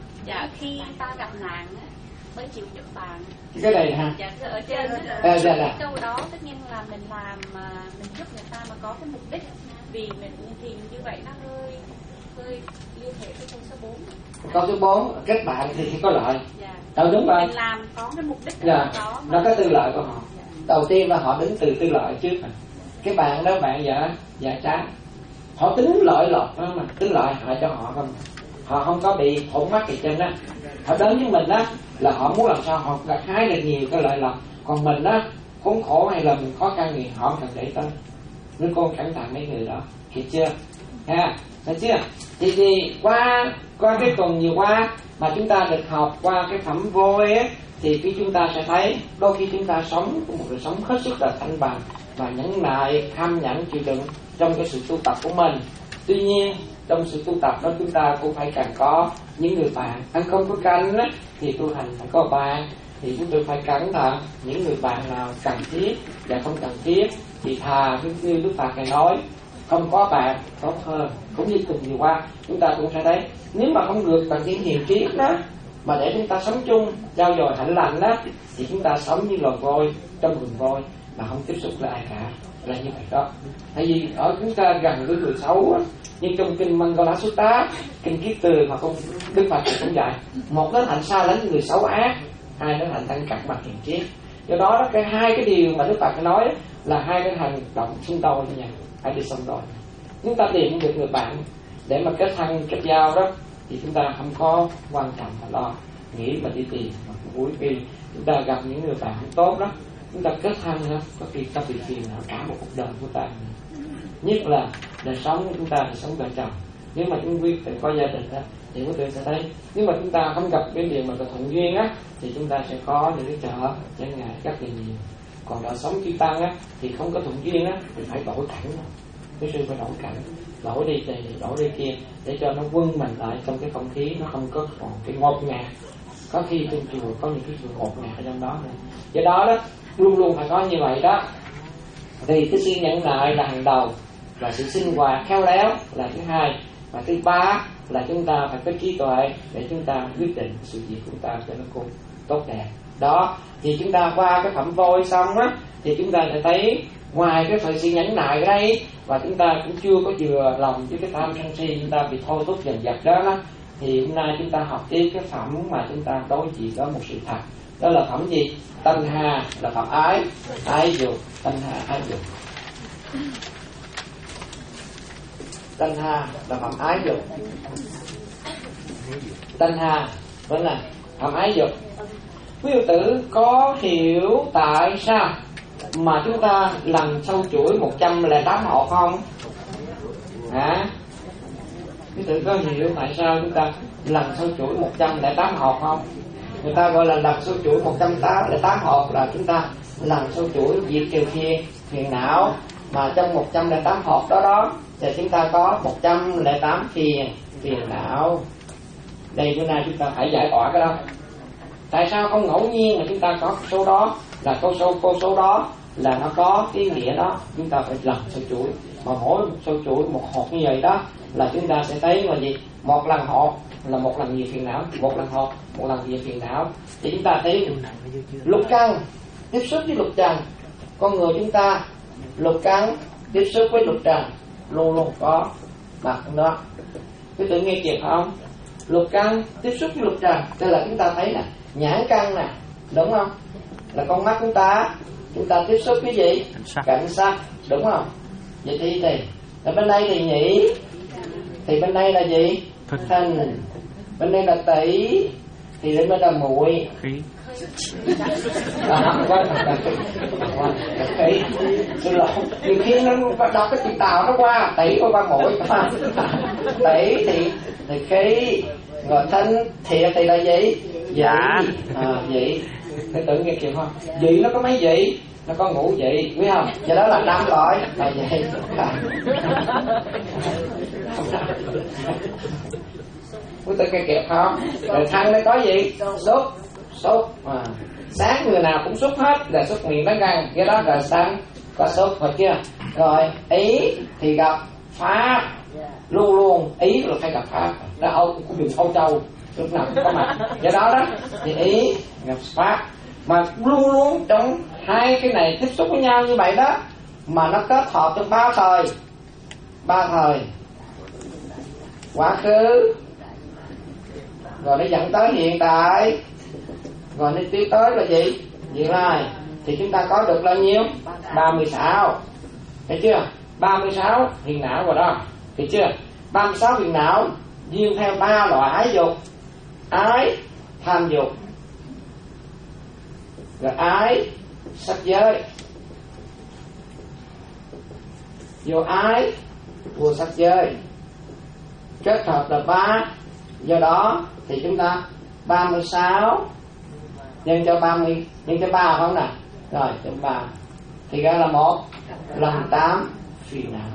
Speaker 5: dạ khi ta gặp nạn á mới chịu giúp bạn.
Speaker 1: Cái này ha.
Speaker 5: Dạ ở trên á,
Speaker 1: à, dạ, dạ.
Speaker 5: câu đó tất nhiên là mình làm mà mình giúp người ta mà có cái mục đích, vì mình thì như vậy nó hơi hơi liên hệ với câu số bốn.
Speaker 1: Câu số bốn kết bạn thì có lợi.
Speaker 5: Dạ.
Speaker 1: Đâu đúng rồi.
Speaker 5: Mình làm có cái mục đích
Speaker 1: Dạ.
Speaker 5: đó.
Speaker 1: Nó có tư lợi của họ. Dạ. Đầu tiên là họ đứng từ tư lợi trước. Cái bạn đó bạn giả giả trá. Họ tính lợi lộc đó mà, tính lợi hại cho họ không. Họ không có bị thủng mắt gì trên đó. Họ đến với mình đó là họ muốn làm sao họ gặt hái được nhiều cái lợi lộc. Còn mình đó khốn khổ hay là mình khó khăn gì họ không cần để tâm. Nếu con cẩn thận mấy người đó, hiểu chưa? Ha, thấy chưa? Thì thì qua qua cái tuần vừa qua mà chúng ta được học qua cái phẩm vôi á, thì khi chúng ta sẽ thấy đôi khi chúng ta sống một đời sống hết sức là thanh bằng và nhẫn nại, tham nhẫn chịu đựng trong cái sự tu tập của mình. Tuy nhiên trong sự tu tập đó chúng ta cũng phải cần có những người bạn. Ăn không có canh á, thì tu hành phải có bạn. Thì chúng tôi phải cẩn thận những người bạn nào cần thiết và không cần thiết. Thì thà như Đức Phật này nói, không có bạn tốt hơn. Cũng như tuần vừa qua chúng ta cũng sẽ thấy, nếu mà không được bằng thiên hiền triết đó mà để chúng ta sống chung trao dồi hạnh lành đó, thì chúng ta sống như loài voi trong vườn voi mà không tiếp xúc với ai cả, là như vậy đó. Tại vì ở chúng ta gần với người xấu á, nhưng trong kinh Mangala Sutta, kinh Kiết Từ mà không Đức Phật cũng dạy, một nó thành xa lánh người xấu ác, hai nó thành tăng cắt bằng hiền triết. Do đó, đó cái hai cái điều mà Đức Phật nói là hai cái hành động xung đôi nha, phải đi xung đôi. Chúng ta tìm được người bạn để mà kết thân kết giao đó thì chúng ta không có quan trọng mà lo nghĩ mà đi tìm. Mà cuối khi chúng ta gặp những người bạn tốt đó, chúng ta kết thân đó, có khi ta bị phiền não cả một cuộc đời của ta. Nhất là đời sống của chúng ta là sống vợ chồng. Nếu mà chúng quyết định có gia đình đó, thì quý vị sẽ thấy nếu mà chúng ta không gặp cái điều mà thuận duyên á, thì chúng ta sẽ có những cái trở chẳng ngại rất là nhiều. Còn đời sống chư tăng á thì không có thuận duyên á thì phải đổi cảnh. Cái sư phải đổi cảnh, đổi đi này đổi đi kia để cho nó quân mình lại trong cái không khí, nó không có còn cái ngột ngạt. Có khi trong chùa có những cái sự ngột ngạt ở trong đó này. Do đó đó luôn luôn phải có như vậy đó. Thì cái sự nhẫn nại là hàng đầu, và sự sinh hoạt khéo léo là thứ hai, và thứ ba là chúng ta phải có trí tuệ để chúng ta quyết định sự việc của chúng ta cho nó cũng tốt đẹp. Đó, thì chúng ta qua cái phẩm vôi xong á, thì chúng ta sẽ thấy ngoài cái phần si nhẫn nại ở đây, và chúng ta cũng chưa có vừa lòng với cái tham sân si, chúng ta bị thôi thúc dần dần đó, đó. Thì hôm nay chúng ta học tiếp cái phẩm mà chúng ta đối diện có một sự thật. Đó là phẩm gì? Tân hà, là phẩm ái, ái dục, tân hà, ái dục. Tân hà là phẩm ái dục. Tân hà vẫn là phẩm ái dục. Quý vị tử có hiểu tại sao mà chúng ta lần sâu chuỗi một trăm lẻ tám họ không? Hả? Quý vị tử có hiểu tại sao chúng ta lần sâu chuỗi một trăm lẻ tám họ không? Người ta gọi là lần sâu chuỗi một trăm lẻ tám hộp, là chúng ta lần sâu chuỗi diệt trừ phiền phiền não, mà trong một trăm lẻ tám hộp đó đó thì chúng ta có một trăm lẻ tám phiền phiền não. Đây bữa nay chúng ta phải giải tỏa cái đó. Tại sao không ngẫu nhiên mà chúng ta có số đó, là câu số câu số đó là nó có cái nghĩa đó, chúng ta phải lần sâu chuỗi. Mà mỗi một sâu chuỗi một hộp như vậy đó là chúng ta sẽ thấy là gì? Một lần hộp là một lần diệt phiền não, một lần hộp một lần diệt phiền não. Thì chúng ta thấy lục căn tiếp xúc với lục trần, con người chúng ta lục căn tiếp xúc với lục trần luôn luôn có mặt đó. Quý tự nghe kịp không? Lục căn tiếp xúc với lục trần, tức là chúng ta thấy nè, nhãn căn nè, đúng không? Là con mắt chúng ta, chúng ta tiếp xúc cái gì? Cảnh sắc, đúng không? Vậy thì thì là bên đây thì nhĩ, thì bên đây là gì? Thân. Bên đây là tỷ, thì bên đây là muội. À, vâng, khí. Xin lỗi, nhiều khi nó đọc cái chữ tàu nó qua tỷ qua ba mũi. Tỷ thì thì khí, rồi thân thiệt thì là gì?
Speaker 4: Dạ.
Speaker 1: À, vị. Thế tự nghe kịp không? Vị nó có mấy vị? Nó có ngũ vị, biết không? Vậy đó là năm loại là vậy. Quý tự nghe kịp không? Rồi thân nó có gì? Xúc, xúc. À. Sáng người nào cũng xúc hết, là xúc miệng đánh răng, cái đó là sáng có xúc, phải chưa? Rồi ý thì gặp pháp, luôn luôn ý là phải gặp pháp. Đó Âu cũng đừng Âu Châu lúc nào cũng có mặt. Do đó đó thì ý gặp pháp, mà luôn luôn trong hai cái này tiếp xúc với nhau như vậy đó, mà nó kết hợp trong ba thời, ba thời quá khứ, rồi nó dẫn tới hiện tại, rồi nó tiến tới là gì? Vị lai. Thì chúng ta có được bao nhiêu? ba mươi sáu. Thấy chưa? ba mươi sáu phiền não rồi đó. Thấy chưa? ba mươi sáu phiền não duyên theo ba loại ái dục. Ái tham dục, rồi ái sắc giới, vô ái vô sắc giới, kết hợp là ba. Do đó thì chúng ta ba mươi sáu nhân cho ba mươi, nhân cho ba không nè? Rồi cho ba thì ra là một lần tám phiền não.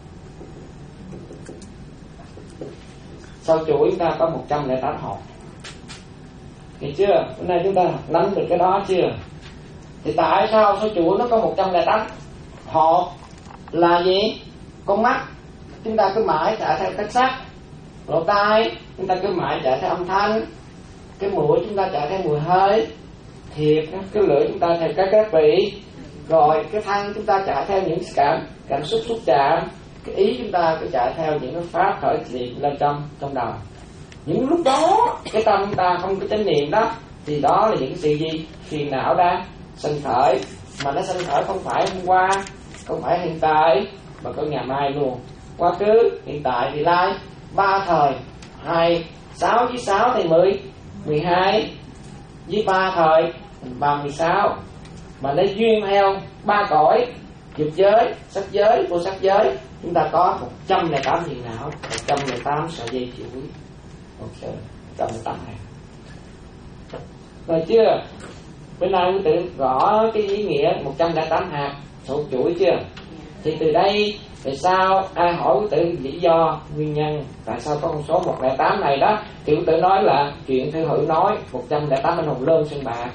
Speaker 1: Sau chuỗi chúng ta có một trăm lẻ tám hộp. Thì chưa? Bữa nay chúng ta nắm được cái đó chưa? Thì tại sao sau chuỗi nó có một trăm lẻ tám hộp? Là gì? Con mắt chúng ta cứ mãi chạy theo cách sắc, lỗ tai chúng ta cứ mãi chạy theo âm thanh, cái mũi chúng ta chạy theo mùi hơi, thiệt cái lưỡi chúng ta theo các các vị, rồi cái thân chúng ta chạy theo những cảm cảm xúc xúc chạm, cái ý chúng ta cứ chạy theo những cái pháp khởi niệm lên trong trong đầu. Những lúc đó cái tâm chúng ta không có chánh niệm đó, thì đó là những cái sự gì? Phiền não đang sinh khởi, mà nó sinh khởi không phải hôm qua, không phải hiện tại, mà có ngày mai luôn. Quá khứ, hiện tại, vị lai, ba thời, hai, sáu với sáu thì mười, mười hai, với ba thời, ba mươi sáu. Mà nó duyên theo ba cõi, dục giới, sắc giới, vô sắc giới, chúng ta có một trăm lẻ tám phiền não, một trăm lẻ tám sợi dây chuỗi. Ok, một trăm lẻ tám này. Rồi chưa? Bên nay quý tự rõ cái ý nghĩa một trăm lẻ tám hạt số chuỗi chưa? Thì từ đây tại sao ai hỏi quý tự lý do nguyên nhân tại sao có con số một trăm lẻ tám này đó, thì quý tự nói là chuyện thư hữu nói một trăm lẻ tám anh hùng lơn xưng bạc.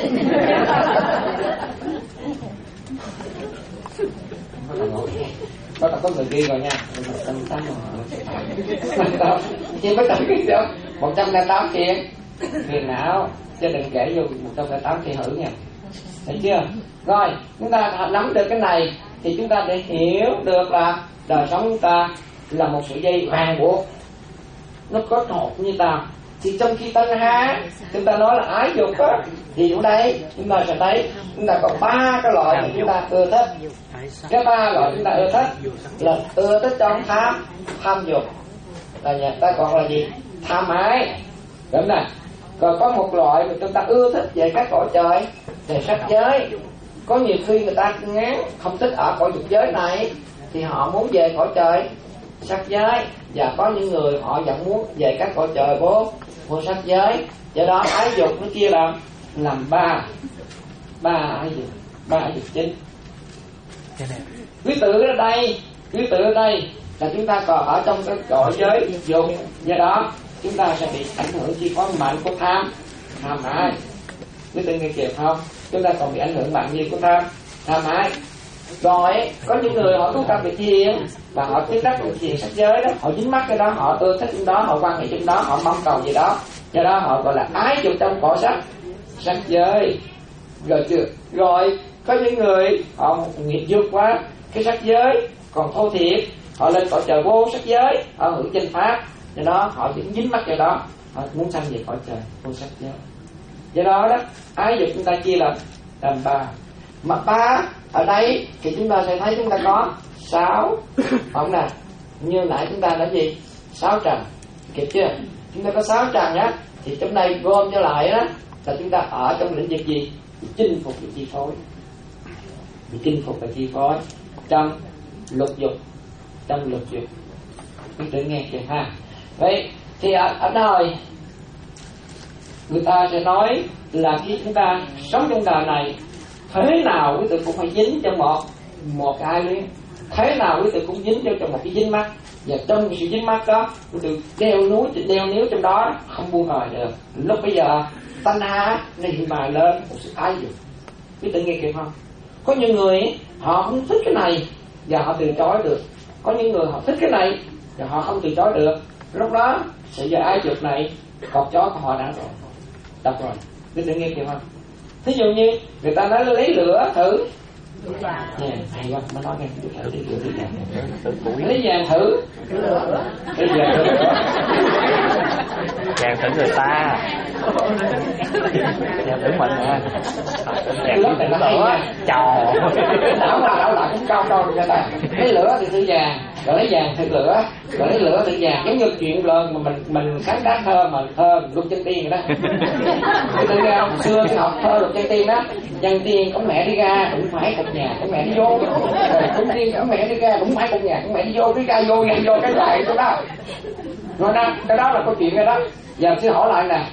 Speaker 1: Có có người ghi rồi nha, một trăm lẻ tám chứ mới tự cái đâu một trăm lẻ tám chuyện phiền não. chứ đừng kể vô một trăm lẻ tám thi hử nha, thấy chưa? Rồi chúng ta nắm được cái này thì chúng ta để hiểu được là đời sống chúng ta là một sợi dây ràng buộc, nó có trột như tao. Thì trong khi tân há chúng ta nói là ái dục á, thì ở đây chúng ta sẽ thấy chúng ta có ba cái loại mà chúng ta ưa thích. Cái ba loại chúng ta ưa thích là ưa thích trong tham, tham dục, là nhà ta còn là gì? Tham ái, đúng nè. Còn có một loại mà chúng ta ưa thích về các cõi trời, về sắc giới. Có nhiều khi người ta ngán không thích ở cõi dục giới này thì họ muốn về cõi trời sắc giới, và có những người họ vẫn muốn về các cõi trời vô vô sắc giới. Do đó ái dục nó chia làm làm ba ba ái dục, ba ái dục chính. Quý tử ở đây, quý tử ở đây là chúng ta còn ở trong cái cõi giới dục, do đó chúng ta sẽ bị ảnh hưởng chi phối mạnh của tham, tham ái. Quý tử nghe kịp không? Chúng ta còn bị ảnh hưởng mạnh như của tham, tham ái. Rồi có những người họ tu tập về thiền và họ tiếp đắc về thiền sắc giới đó, họ dính mắc cái đó, họ ưa thích trong đó, họ quan hệ trong đó, họ mong cầu gì đó, do đó họ gọi là ái dục trong cõi sắc sắc giới. Rồi chưa? Rồi có những người họ nghiệp dục quá cái sắc giới, còn thô thiệt họ lên cõi trời vô sắc giới, họ hưởng chánh pháp, do đó họ dính dính mắc cái đó, họ muốn sanh về cõi trời vô sắc giới. Do đó đó ái dục chúng ta chia làm làm ba. Mà ba ở đây thì chúng ta sẽ thấy chúng ta có sáu, không nè, như nãy chúng ta nói gì? Sáu trần, kịp chưa? Chúng ta có sáu trần á, thì trong đây gom cho lại á là chúng ta ở trong lĩnh vực gì? Chinh phục và chi phối, chinh phục và chi phối trong lục dục, trong lục dục. Quý tử nghe kìa ha. Vậy thì ở, ở đời người ta sẽ nói là khi chúng ta sống trong đời này, thế nào quý tử cũng phải dính trong một một cái ai luyến, thế nào quý tử cũng dính trong, trong một cái dính mắc, và trong sự dính mắc đó quý tử đeo núi đeo níu trong đó không buông rời được. Lúc bây giờ tanh há nó hiện bài lên một sự ái dục. Quý tử nghe kịp không? Có những người họ không thích cái này và họ từ chối được, có những người họ thích cái này và họ không từ chối được. Lúc đó sự giờ ái dục này cọp chó của họ đã rồi, đọc rồi. Quý tử nghe kịp không? Thí dụ như người ta nói lấy lửa thử, yeah, hay quá, mới nói nghe thử lấy lửa thử vàng, lấy vàng thử, lấy vàng thử,
Speaker 4: vàng thử người ta, vàng thử mình nha, vàng
Speaker 1: lớp này nó hay nha,
Speaker 4: chò,
Speaker 1: đảo qua đảo lại cũng cao đâu người ta, lấy lửa thì thử vàng, rồi lấy vàng thử lửa, rồi lấy lửa thử vàng, giống như chuyện lớn mà mình mình sáng tác thơ mà thơ Lục Chân Tiên rồi đó. Tôi tự ra xưa tôi học thơ Lục Chân Tiên đó, Chân Tiên có mẹ đi ra cũng phải cục nhà, có mẹ đi vô, rồi Trung Tiên có mẹ đi ra cũng phải cục nhà, có mẹ đi vô, đi ra vô, ra vô cái lại cái đó. Rồi đó, cái đó là câu chuyện rồi đó. Giờ tôi hỏi lại nè,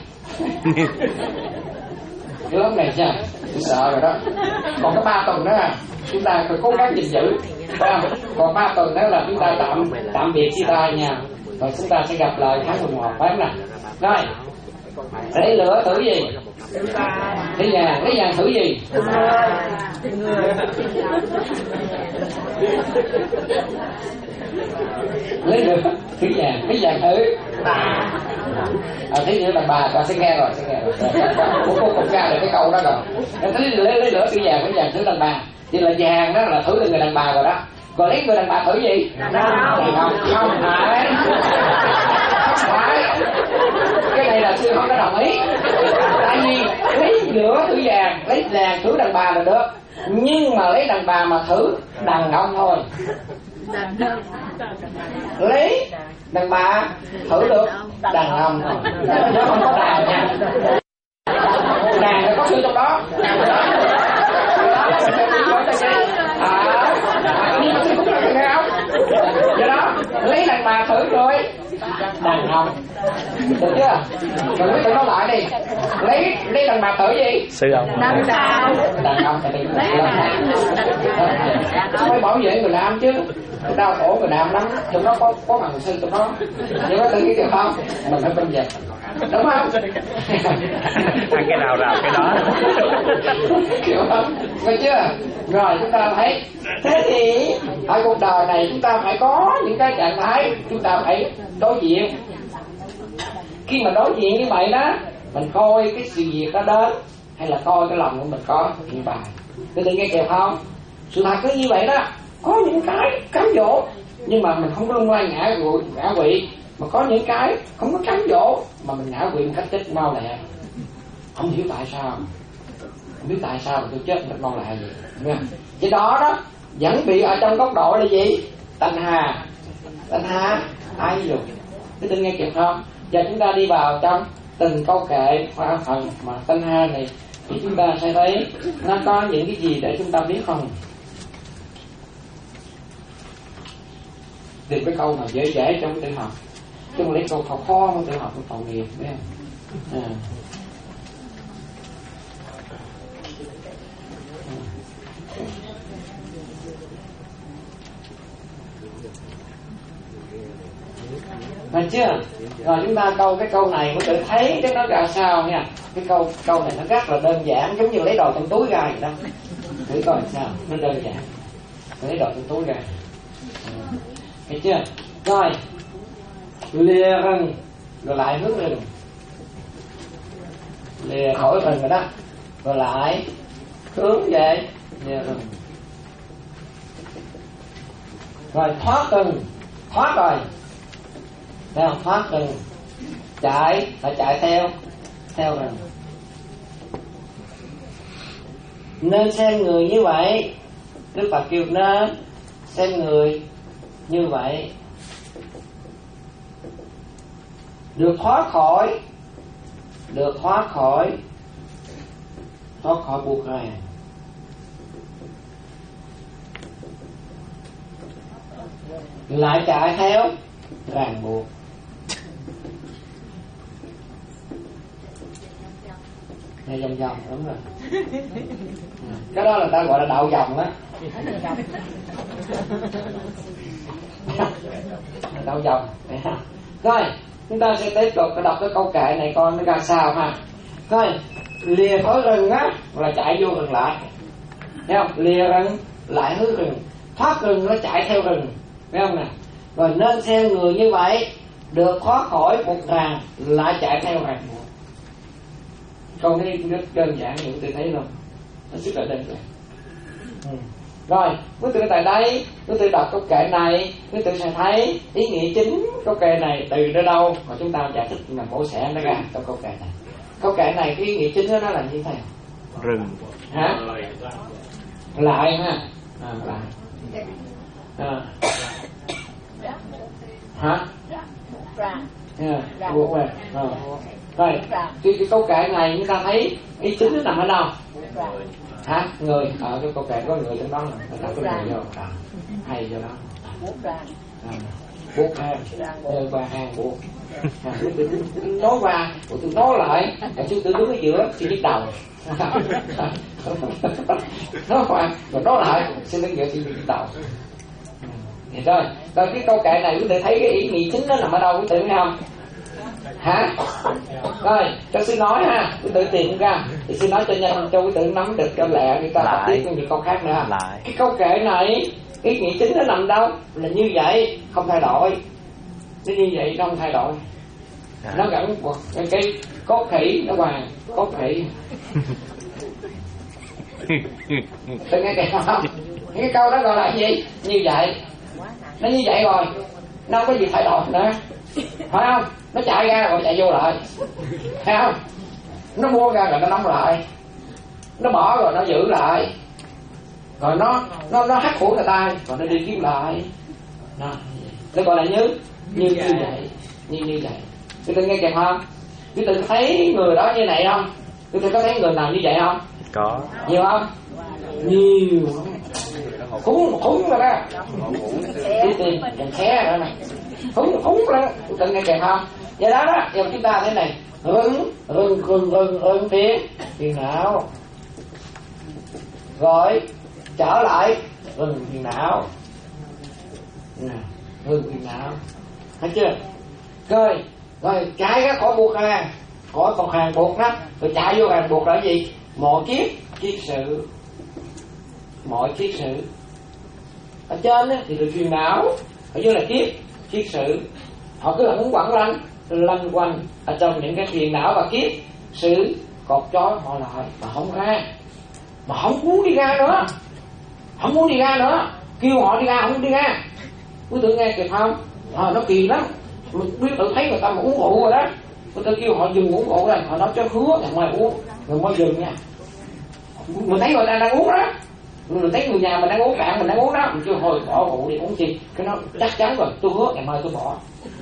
Speaker 1: cái lớp này sao? Tôi sợ rồi đó. Còn có ba tuần đó à, chúng ta phải cố gắng gìn giữ. Còn ba tuần đó là chúng ta tạm tạm biệt chia tay nha. Rồi chúng ta sẽ gặp lại tháng mười một, phải không nào? Rồi, lấy lửa thử gì? Lấy vàng, lấy vàng thử gì? Lấy lửa thử vàng, lấy vàng thử. À, thấy nữa đàn bà con sẽ nghe rồi, sẽ nghe rồi. Cô cô cũng ra được cái câu đó rồi. Lấy lấy lấy lửa thử vàng, lấy vàng thử đàn bà. Thì là vàng đó là thử được người đàn bà rồi đó. Còn lấy người đàn bà thử gì? Đàn ông. Không phải. Không phải. Cái này là sư không có đồng ý. Tại vì lấy lửa thử vàng, lấy vàng thử đàn bà là được. Nhưng mà lấy đàn bà mà thử đàn ông thôi. Lấy đàn bà thử được đàn ông thôi, nó không có đàn nha. Đàn nó có sự trong đó. À, nhưng mà cũng là đàn ông. Do đó lấy đàn bà thử rồi đàn ông, được chưa? Rồi quý tự nói lại đi, lấy lấy đàn bà thử gì?
Speaker 4: Sư ông.
Speaker 3: Đàn sao?
Speaker 1: Đàn ông thì phải bảo vệ người nam chứ, đau khổ người nam lắm, trong đó có có bằng sư trong đó, nhưng mà tự nghĩ được không? Mình phải bên về, đúng không?
Speaker 4: Ăn cái nào rào cái đó.
Speaker 1: Hiểu không? Nghe chưa? Rồi chúng ta thấy, thế thì ở cuộc đời này chúng ta phải có những cái trạng thái chúng ta phải đối diện. Khi mà đối diện như vậy đó mình coi cái sự việc đó đến, hay là coi cái lòng của mình có hiện bài. Quý vị nghe kịp không? Sự thật nó như vậy đó. Có những cái cám dỗ nhưng mà mình không lung lay ngã quỵ, ngã quỵ. Mà có những cái không có cám dỗ mà mình ngã quỵ một cách chết mau lẹ. Không hiểu tại sao, không biết tại sao mà tôi chết một cách mau lẹ vậy. Cái đó đó vẫn bị ở trong góc độ là gì? Tanh hà. Tanh hà ai dùng? Quý vị nghe kịp không? Giờ chúng ta đi vào trong từng câu kệ khoa phần mà tanh hà này thì chúng ta sẽ thấy nó có những cái gì để chúng ta biết không? Tìm cái câu mà dễ dễ trong tự học, chứ mà lấy câu khó khó mà tự học nó tội nghiệp, biết không? À. Rồi chưa? Rồi chúng ta câu cái câu này mới tự thấy cái nó ra sao nha. Cái câu câu này nó rất là đơn giản, giống như lấy đồ trong túi ra vậy đó. Thử coi sao, nó đơn giản. Lấy đồ trong túi ra. Thấy chưa? Rồi lìa rừng rồi lại hướng rừng, lìa khỏi rừng rồi đó, rồi lại hướng về lìa rừng. Rồi thoát rừng, thoát rồi, thấy không? Thoát rừng, chạy phải chạy theo theo rừng. Nên xem người như vậy, Đức Phật kêu nên xem người như vậy, được thoát khỏi, được thoát khỏi, thoát khỏi buộc ràng. Lại chạy theo ràng buộc. Nghe vòng vòng đúng rồi. Cái đó là ta gọi là đạo vòng á. Đạo vòng. Rồi chúng ta sẽ tiếp tục đọc cái câu kệ này coi nó ra sao ha. Rồi lìa khỏi rừng á là chạy vô rừng lại, thấy không? Lìa rừng lại hướng rừng, thoát rừng nó chạy theo rừng, thấy không nè? Rồi nên xem người như vậy, được thoát khỏi buộc ràng lại chạy theo ràng buộc. Câu này rất đơn giản như tôi thấy không? Nó rất là đơn giản. Ừ. Rồi, quý vị tại đây, quý vị đọc câu kệ này, quý vị sẽ thấy ý nghĩa chính câu kệ này từ nơi đâu mà chúng ta giải thích là mổ xẻ nó ra trong câu kệ này. Câu kệ này cái ý nghĩa chính đó nó là như thế nào?
Speaker 4: Rừng.
Speaker 1: Hả? Lại ha. À, lại. À. Hả? À, buộc về. À. Rồi, cái, cái câu kệ này chúng ta thấy ý chính nó nằm ở đâu? Hả? Người, ở cái câu kệ có người trong đó là người ta có người vô. À, hay cho đó. Buộc hang, đưa qua hang buộc. À, tôi nói qua, rồi tôi nói lại, rồi tôi đứng ở giữa, tôi nhức đầu. Nói qua, rồi nói lại, xin đứng giữa, tôi nhức đầu. Vậy thôi, rồi cái câu kệ này quý vị thấy cái ý nghĩa chính nó nằm ở đâu quý vị thấy không? Hả? Rồi, cho sư nói ha, quý tự tìm ra. Thì sư nói cho nhanh cho quý tự nắm được cho lẹ, người ta học tiếp với những câu khác nữa. Lại. Cái câu kệ này, ý nghĩa chính nó nằm đâu? Là như vậy, không thay đổi. Nó như vậy nó không thay đổi. À. Nó gắn cái, cái cốt khỉ nó hoàng, cốt khỉ. Tôi nghe kìa không? Cái câu đó gọi là gì? Như vậy. Nó như vậy rồi, nó không có gì thay đổi nữa. Phải không? Nó chạy ra rồi chạy vô lại, thấy không? Nó mua ra rồi nó đóng lại, nó bỏ rồi nó giữ lại, rồi nó nó nó hắt của người ta rồi nó đi kiếm lại. Nó nó gọi là như như như vậy, như như vậy. Quý vị nghe kịp không? Quý vị thấy người đó như này không? Quý vị có thấy người nào như vậy không?
Speaker 4: Có.
Speaker 1: Nhiều không? Nhiều. Khúng khúng rồi đó. Quý vị đừng xé rồi này. Khúng khúng lắm. Quý vị nghe kịp không? Vậy đó đó, giờ chúng ta thế này, rừng rừng rừng rừng rừng phiền phiền não, rồi trở lại rừng phiền não, rừng phiền não, thấy chưa? Rồi rồi chạy ra khỏi buộc ra, khỏi còn hàng buộc đó, rồi chạy vô hàng buộc là gì? Mọi kiếp kiết sự, mọi kiết sự. Ở trên á thì là phiền não, ở dưới là kiếp kiết sự. Họ cứ lẫn quẩn lanh lanh quanh ở trong những cái phiền não và kiếp sự cột trói họ lại mà không ra, mà không muốn đi ra nữa, không muốn đi ra nữa, kêu họ đi ra không muốn đi ra. Quý tự nghe kịp không? À, nó kỳ lắm, mình biết tự thấy người ta mà uống rượu rồi đó, người ta kêu họ dừng uống rượu rồi, họ nói cho hứa ngày mai uống, người mới dừng nha. Mình thấy người ta đang uống đó, mình thấy người nhà mình đang uống cạn, mình đang uống đó, mình kêu hồi bỏ rượu đi uống chi, cái nó chắc chắn rồi, tôi hứa ngày mai tôi bỏ.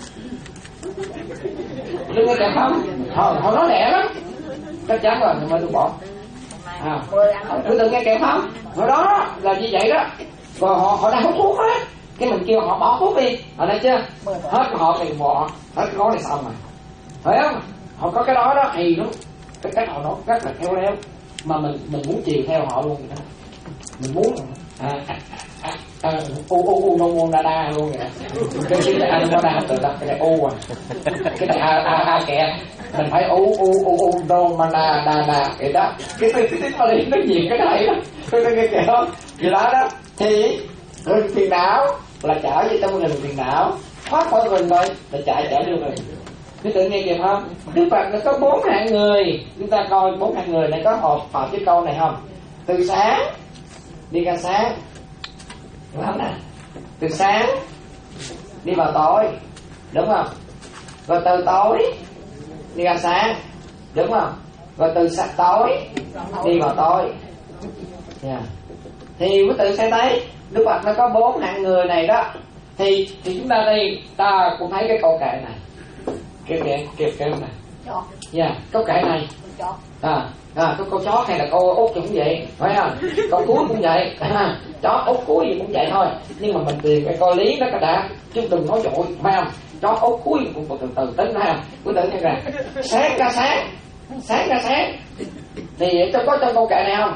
Speaker 1: Đừng nghe kịp không? Họ, họ nói lẹ lắm, chắc chắn rồi ngày mai tôi bỏ. À, quý tự nghe kịp không? Hồi đó là như vậy đó, rồi họ họ đang hút thuốc á, cái mình kêu họ bỏ thuốc đi, họ nói chưa? Hết họ thì bỏ, hết cái gói này xong rồi, phải không? Họ có cái đó đó hay lắm, cái cách họ nói rất là khéo léo, mà mình mình muốn chiều theo họ luôn vậy đó, mình muốn à à à u u u nô na đa luôn vậy, cái chữ a nô đa từ đặt cái này u à, cái này a a a kẹt, mình phải u u u u nô na đa đa vậy đó, cái cái cái nó đi nó nhiều cái này đó, tôi nghe kìa không? Vì đó đó thì rừng phiền não là chở về trong rừng phiền não, thoát khỏi rừng rồi là chạy chạy được rồi. Quý tự nghe kịp không? Đức Phật nó có bốn hạng người, chúng ta coi bốn hạng người này có hợp hợp với câu này không? Từ sáng đi ra sáng, lắm nè. Từ sáng đi vào tối, đúng không? Rồi từ tối đi ra sáng, đúng không? Rồi từ sáng tối đi vào tối. Yeah. Thì quý tự sẽ thấy Đức Phật nó có bốn hạng người này đó. Thì thì chúng ta đây ta cũng thấy cái câu kệ này. Kêu kìa, kêu kêu này. Dạ, yeah, câu kệ này. À, à, câu, câu chó hay là câu út cũng vậy, phải không? Câu cuối cũng vậy, à, chó út cuối gì cũng vậy thôi. Nhưng mà mình tìm cái coi lý đó cả đã, chứ đừng nói dội, phải không? Chó út cuối cũng từ từ tính, phải không? Cứ tự nhiên rằng sáng ra sáng, sáng ra sáng. Thì có trong câu kệ này không?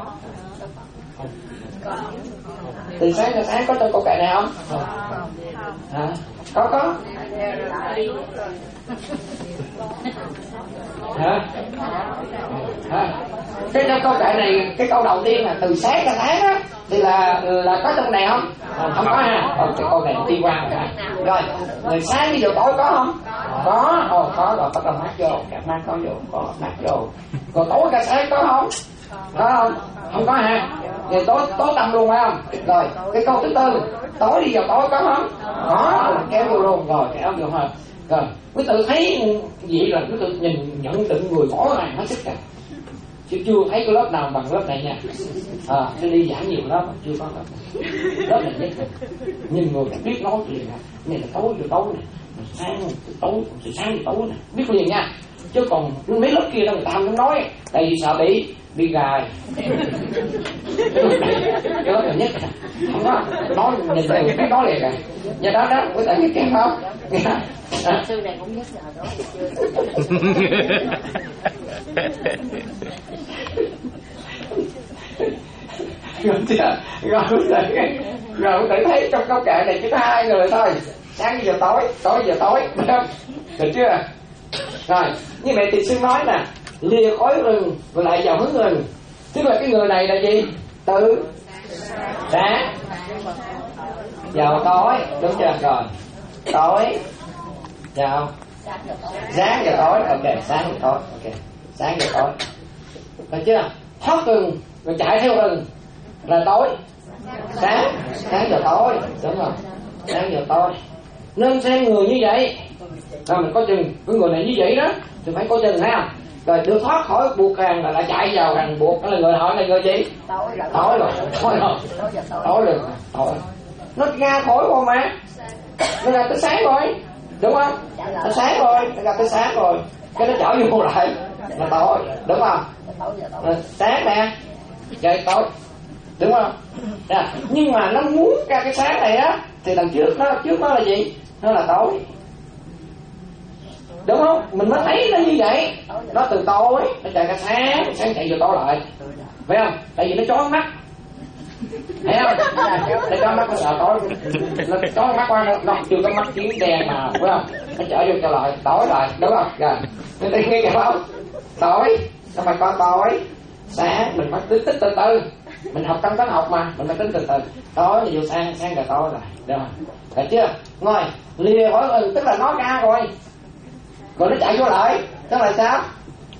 Speaker 1: Từ sáng ra sáng có trong câu kệ này không? Hả? Có có. Hả? Hả? Cái trong câu kệ này, cái câu đầu tiên là từ sáng ra sáng á, thì là là có trong này không? Không, không có ha. Ờ, cái câu này đi qua rồi. Rồi, rồi sáng đi vào tối có không? Có. Ồ, có rồi, bắt đầu mát vô, cặp mát có vô, có mát vô. Rồi tối ra sáng có không? Có không? Không có ha. Rồi tối tối tâm luôn phải không? Rồi, cái câu thứ tư, tối đi vào tối có không? Có, kéo vô luôn, rồi kéo vô ha. Rồi, quý tự thấy vậy là quý tự nhìn nhận từng người rõ ràng hết sức cả. Chứ chưa thấy cái lớp nào bằng lớp này nha. À, tôi đi giảng nhiều lớp mà chưa có lớp này. Lớp này nhất. Nhìn người đã biết nói liền nè. Này là tối rồi tối nè, sáng từ tối, từ sáng từ tối nè, biết liền nha. Chứ còn mấy lớp kia đó người ta không nói, tại vì sợ bị bị gài. Cái lớp này nhất không có nói nhìn này biết nói liền rồi. Do đó đó, quý tự biết kém không?
Speaker 3: Sư này cũng nhất giờ đó
Speaker 1: rồi chưa? Rồi quý tự rồi quý tự thấy trong câu kệ này chỉ có hai người thôi, sáng giờ tối, tối giờ tối, được chưa? Rồi như vậy thì sư nói nè, lìa khói rừng rồi lại vào hướng rừng, tức là cái người này là gì? Từ sáng vào tối, đúng chưa? Rồi tối vào sáng vào tối, ok, sáng vào tối, ok, sáng vào tối, được chưa? Thoát rừng rồi chạy theo rừng là tối, sáng sáng vào tối, đúng không? Sáng vào tối, nên xem người như vậy. Rồi mình có chừng, cái người này như vậy đó thì phải có chừng, thấy không? Rồi được thoát khỏi buộc ràng là lại chạy vào ràng buộc, đó là người hỏi là người gì? Tối rồi, tối rồi, tối rồi, tối rồi, tối. Nó ra khỏi rồi mà, nó ra tới sáng rồi, đúng không? Nó sáng rồi, nó ra tới sáng rồi, cái nó chở vô lại là tối, đúng không? Rồi, sáng nè, trời tối, đúng không? À, nhưng mà nó muốn ra cái sáng này á, thì đằng trước nó trước nó là gì? Nó là tối. Đúng không? Mình mới thấy nó như vậy. Nó từ tối nó chạy ra sáng, sáng chạy vô tối lại, phải không? Tại vì nó chói mắt, thấy không? Nó chói mắt, nó sợ tối, nó chói mắt qua, nó, nó chưa có mắt kiến đèn mà, phải không? Nó trở vô trở lại tối lại, đúng không? Rồi nên tự nghe kìa không? Tối nó phải có tối sáng, mình phải tính tích từ từ. Mình học trong toán học mà, mình phải tính từ từ. Tối thì vô sáng, sáng rồi tối rồi, được không? Được chưa? Ngồi lìa khỏi rừng tức là nó ra rồi, rồi nó chạy vô lại, tức là sao?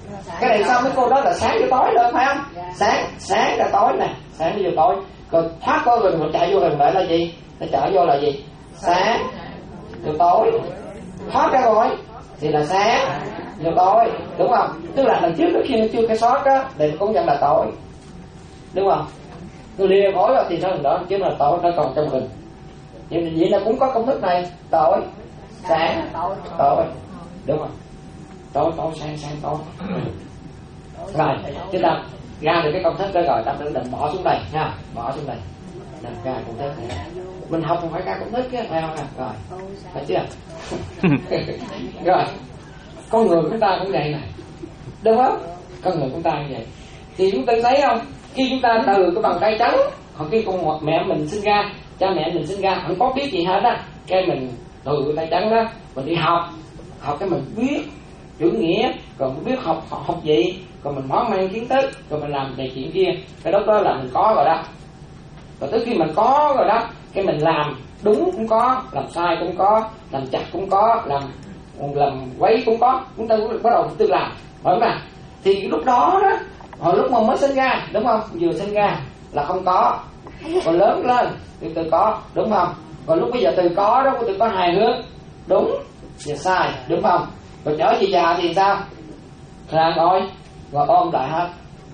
Speaker 1: Cái này sao mấy cô nói là sáng vô tối được phải không? Sáng sáng là tối nè, sáng vô tối. Rồi thoát có rừng rồi chạy vô rừng lại là gì? Nó trở vô là gì? Sáng vô tối. Thoát ra rồi thì là sáng vô tối, đúng không? Tức là lần trước nó khi nó chưa cái sót á thì cũng nhận là tối, đúng không? Tôi lìa khỏi rồi thì nó đó chứ là tối, nó còn trong rừng. Vậy, vậy là cũng có công thức này, tối sáng tối, đúng không? Tối tối sáng sáng tối. Rồi chúng ta ra được cái công thức đó rồi, ta tự định bỏ xuống đây nha, bỏ xuống đây. Nên ra công thức này. Mình học không phải ra công thức á, phải không ạ? Rồi, phải chưa? Rồi, con người chúng ta cũng vậy này, đúng không? Con người chúng ta như vậy. Thì chúng ta thấy không? Khi chúng ta từ cái bàn tay trắng, hoặc khi con mẹ mình sinh ra, cha mẹ mình sinh ra không có biết gì hết á, cái mình từ cái tay trắng đó mình đi học, học cái mình biết chữ nghĩa, còn mình biết học học, học gì, còn mình mở mang kiến thức, rồi mình làm này chuyện kia, cái đó đó là mình có rồi đó. Và tới khi mình có rồi đó, cái mình làm đúng cũng có, làm sai cũng có, làm chặt cũng có, làm làm quấy cũng có, chúng ta bắt đầu tự làm, phải không nào? Thì lúc đó đó, hồi lúc mà mới sinh ra, đúng không? Vừa sinh ra là không có, còn lớn lên thì từ có, đúng không? Còn lúc bây giờ từ có đó, từ có hài hướng, đúng và sai, đúng không? Rồi trở về già thì sao? Là ngồi, ngồi ôm lại hết,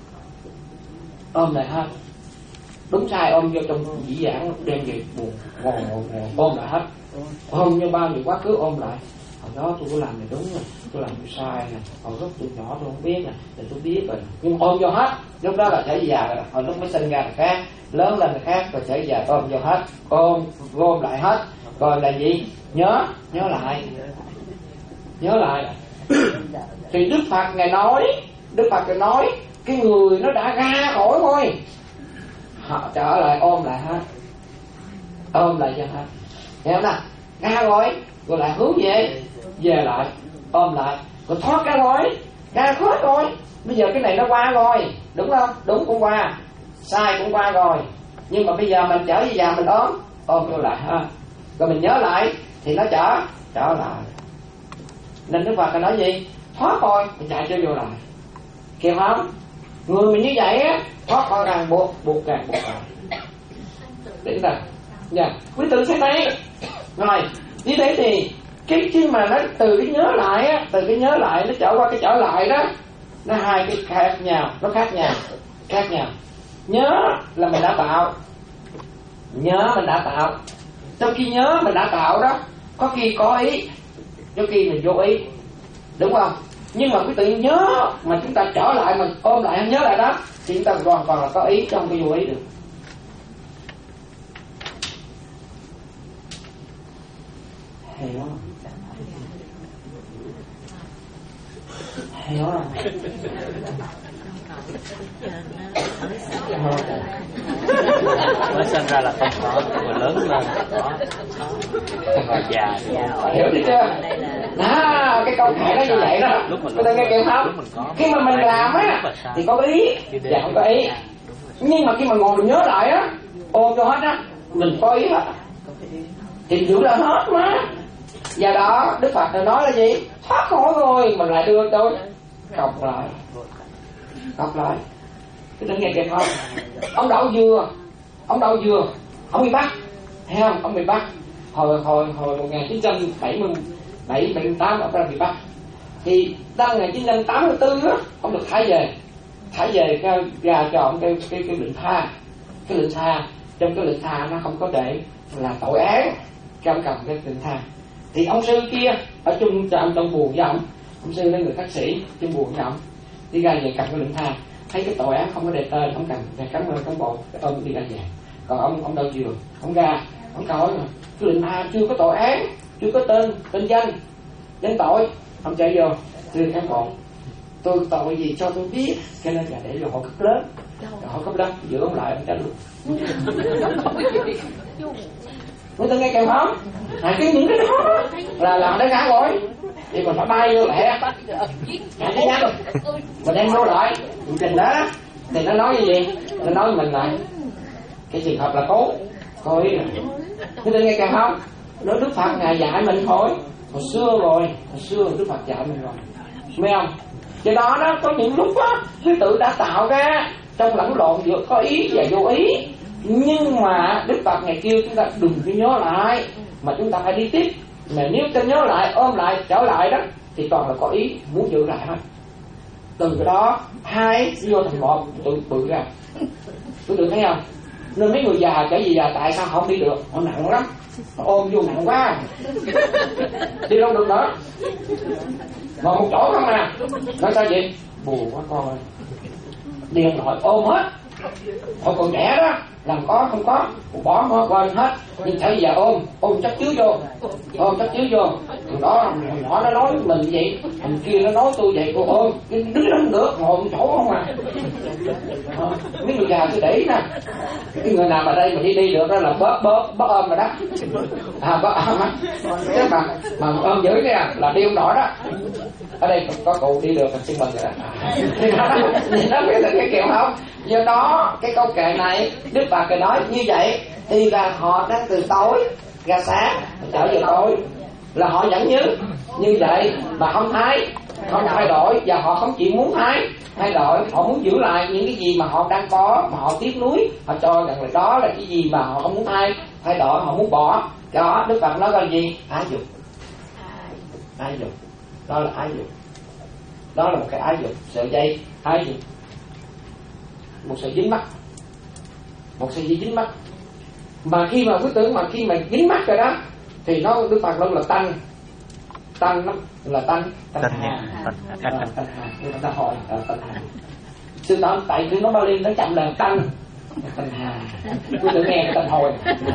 Speaker 1: ôm lại hết, đúng sai ôm vô trong dĩ vãng đem về buồn, ngồi ngồi ôm lại hết, ôm như bao nhiêu quá khứ ôm lại. Hồi đó tôi có làm này đúng rồi, tôi làm sai nè, hồi lúc tôi nhỏ tôi không biết nè, thì tôi biết rồi, nhưng ôm vô hết. Lúc đó là trở về già rồi, hồi lúc mới sinh ra là khác, lớn lên là khác, rồi trở về già ôm vô hết, ôm gom lại hết. Rồi là gì? Nhớ, nhớ lại, nhớ lại. Thì Đức Phật ngài nói, Đức Phật ngài nói cái người nó đã ra khỏi thôi, họ trở lại ôm lại hết, ôm lại cho hết, hiểu không nào? Ra rồi, rồi lại hướng về, về lại, ôm lại, rồi thoát ra rồi, ra thoát rồi. Bây giờ cái này nó qua rồi, đúng không? Đúng cũng qua, sai cũng qua rồi, nhưng mà bây giờ mình trở về già mình ôm, ôm vô lại ha, rồi mình nhớ lại thì nó trở trở lại. Nên Đức Phật nói gì? Thoát rồi, mình chạy cho vô lại, kịp không? Người mình như vậy á, thoát khỏi ràng buộc, buộc càng buộc lại. Đến đây, nha, quý tự xem đây. Rồi, như thế thì cái khi mà nó từ cái nhớ lại á, từ cái nhớ lại nó trở qua cái trở lại đó, nó hai cái khác nhau, nó khác nhau, khác nhau. Nhớ là mình đã tạo, nhớ mình đã tạo. Trong khi nhớ mình đã tạo đó, có khi có ý, có khi mình vô ý, đúng không? Nhưng mà cái tự nhớ mà chúng ta trở lại, mình ôm lại, nhớ lại đó, thì chúng ta hoàn toàn là có ý, trong cái vô ý được. Hiểu không? Hiểu không?
Speaker 4: Mới sinh ra là không có, rồi lớn lên có, rồi già thì
Speaker 1: hiểu chưa? Đó, cái câu hỏi nó như vậy đó. Người ta nghe kêu không? Khi mà mình làm á thì có ý và không có ý. Nhưng mà khi mà ngồi mình nhớ lại á, ôm cho hết á, mình có ý hết, thì giữ là hết mà. Do đó Đức Phật nói là gì? Thoát khỏi rồi mình lại đưa tôi cọc lại, cọc lại. Cái nghe kịp không? Ông đậu dừa, ông đậu dừa, ông bị bắt, thấy không? Ông bị bắt hồi hồi hồi một nghìn chín trăm bảy mươi bảy bảy tám ông ta bị bắt. Thì năm một nghìn chín trăm tám mươi tư á, ông được thả về, thả về ra, ra cho ông cái cái cái lệnh tha, cái lệnh tha. Trong cái lệnh tha nó không có để là tội án, cho ông cầm cái lệnh tha. Thì ông sư kia ở chung trong trong buồng với ông, ông sư là người bác sĩ trong buồng với ông, đi ra về cầm cái lệnh tha, thấy cái tội án không có đề tên, ông cầm cảm ơn cán bộ, ôm đi ra về. Còn ông ông đâu dừa, ông ra, ông coi mà cái lệnh tha chưa có tội án, chưa có tên tên danh danh tội, ông chạy vô thưa cán bộ, tôi tội gì cho tôi biết, cho nên là để vô họ cấp lớn, họ cấp lớn giữ ông lại ông tránh luôn. Người ta nghe kêu không? À, cái những cái đó là làm để ngã rồi, thì mình phải bay vô lẹ, chạy cho nhanh, mình đem vô lại, mình trình đó, thì nó nói như gì? Nó nói mình lại cái trường hợp là cố, cố ý rồi. Người ta nghe kêu không? Nói Đức Phật ngài dạy mình thôi, hồi xưa rồi, hồi xưa Đức Phật dạy mình rồi, nghe không? Do đó đó có những lúc á thứ tự đã tạo ra trong lẫn lộn giữa có ý và vô ý, nhưng mà Đức Phật ngày kêu chúng ta đừng có nhớ lại mà chúng ta phải đi tiếp. Mà nếu ta nhớ lại, ôm lại, trở lại đó thì toàn là có ý muốn giữ lại hết. Từ cái đó hai vô thành một tự bự ra. Quý vị thấy không? Nên mấy người già kể gì già tại sao không đi được? Họ nặng lắm, họ ôm vô nặng quá, đi đâu được nữa. Ngồi một chỗ không à. Nói sao vậy? Buồn quá con ơi. Đi ông nội ôm hết. Hồi còn trẻ đó, làm có không có, bỏ hết quên hết. Nhưng phải giờ ôm, ôm chắc chứa vô, ôm chắc chứa vô. Từ đó nhỏ nó nói mình vậy, thằng kia nó nói tôi vậy, cô ôm, đứng đó không được, ngồi một chỗ không à. À, mấy người già tôi để ý nè, cái người nào mà đây mà đi đi được đó là bóp bóp bóp ôm rồi đó. À bóp ôm á, chứ mà mà ôm dữ kìa là đi ông nội đó. Ở đây có cụ đi được mình xin mừng rồi đó. Thì nó nó biết là cái kiểu không. Do đó cái câu kệ này Đức Phật cười nói như vậy thì là họ đang từ tối ra sáng trở về tối, là họ vẫn như như vậy mà không thay không thay đổi, và họ không chỉ muốn thay thay đổi, họ muốn giữ lại những cái gì mà họ đang có mà họ tiếc nuối, họ cho rằng là đó là cái gì mà họ không muốn thay thay đổi, họ muốn bỏ. Đó Đức Phật nói là gì? Ái dục. Ái dục, đó là ái dục, đó là một cái ái dục, sợi dây ái dục, một sợi dính mắc, một sợi dây dính mắc. Mà khi mà quý tưởng mà khi mà dính mắc rồi đó thì nó Đức Phật nói là tanh, tanh nó là tanh tanh hà, tanh hà, người ta hỏi tanh hà. Sư nói tại vì nó Bali nó chậm là tanh tanh hà, quý tưởng nghe tanh hồi,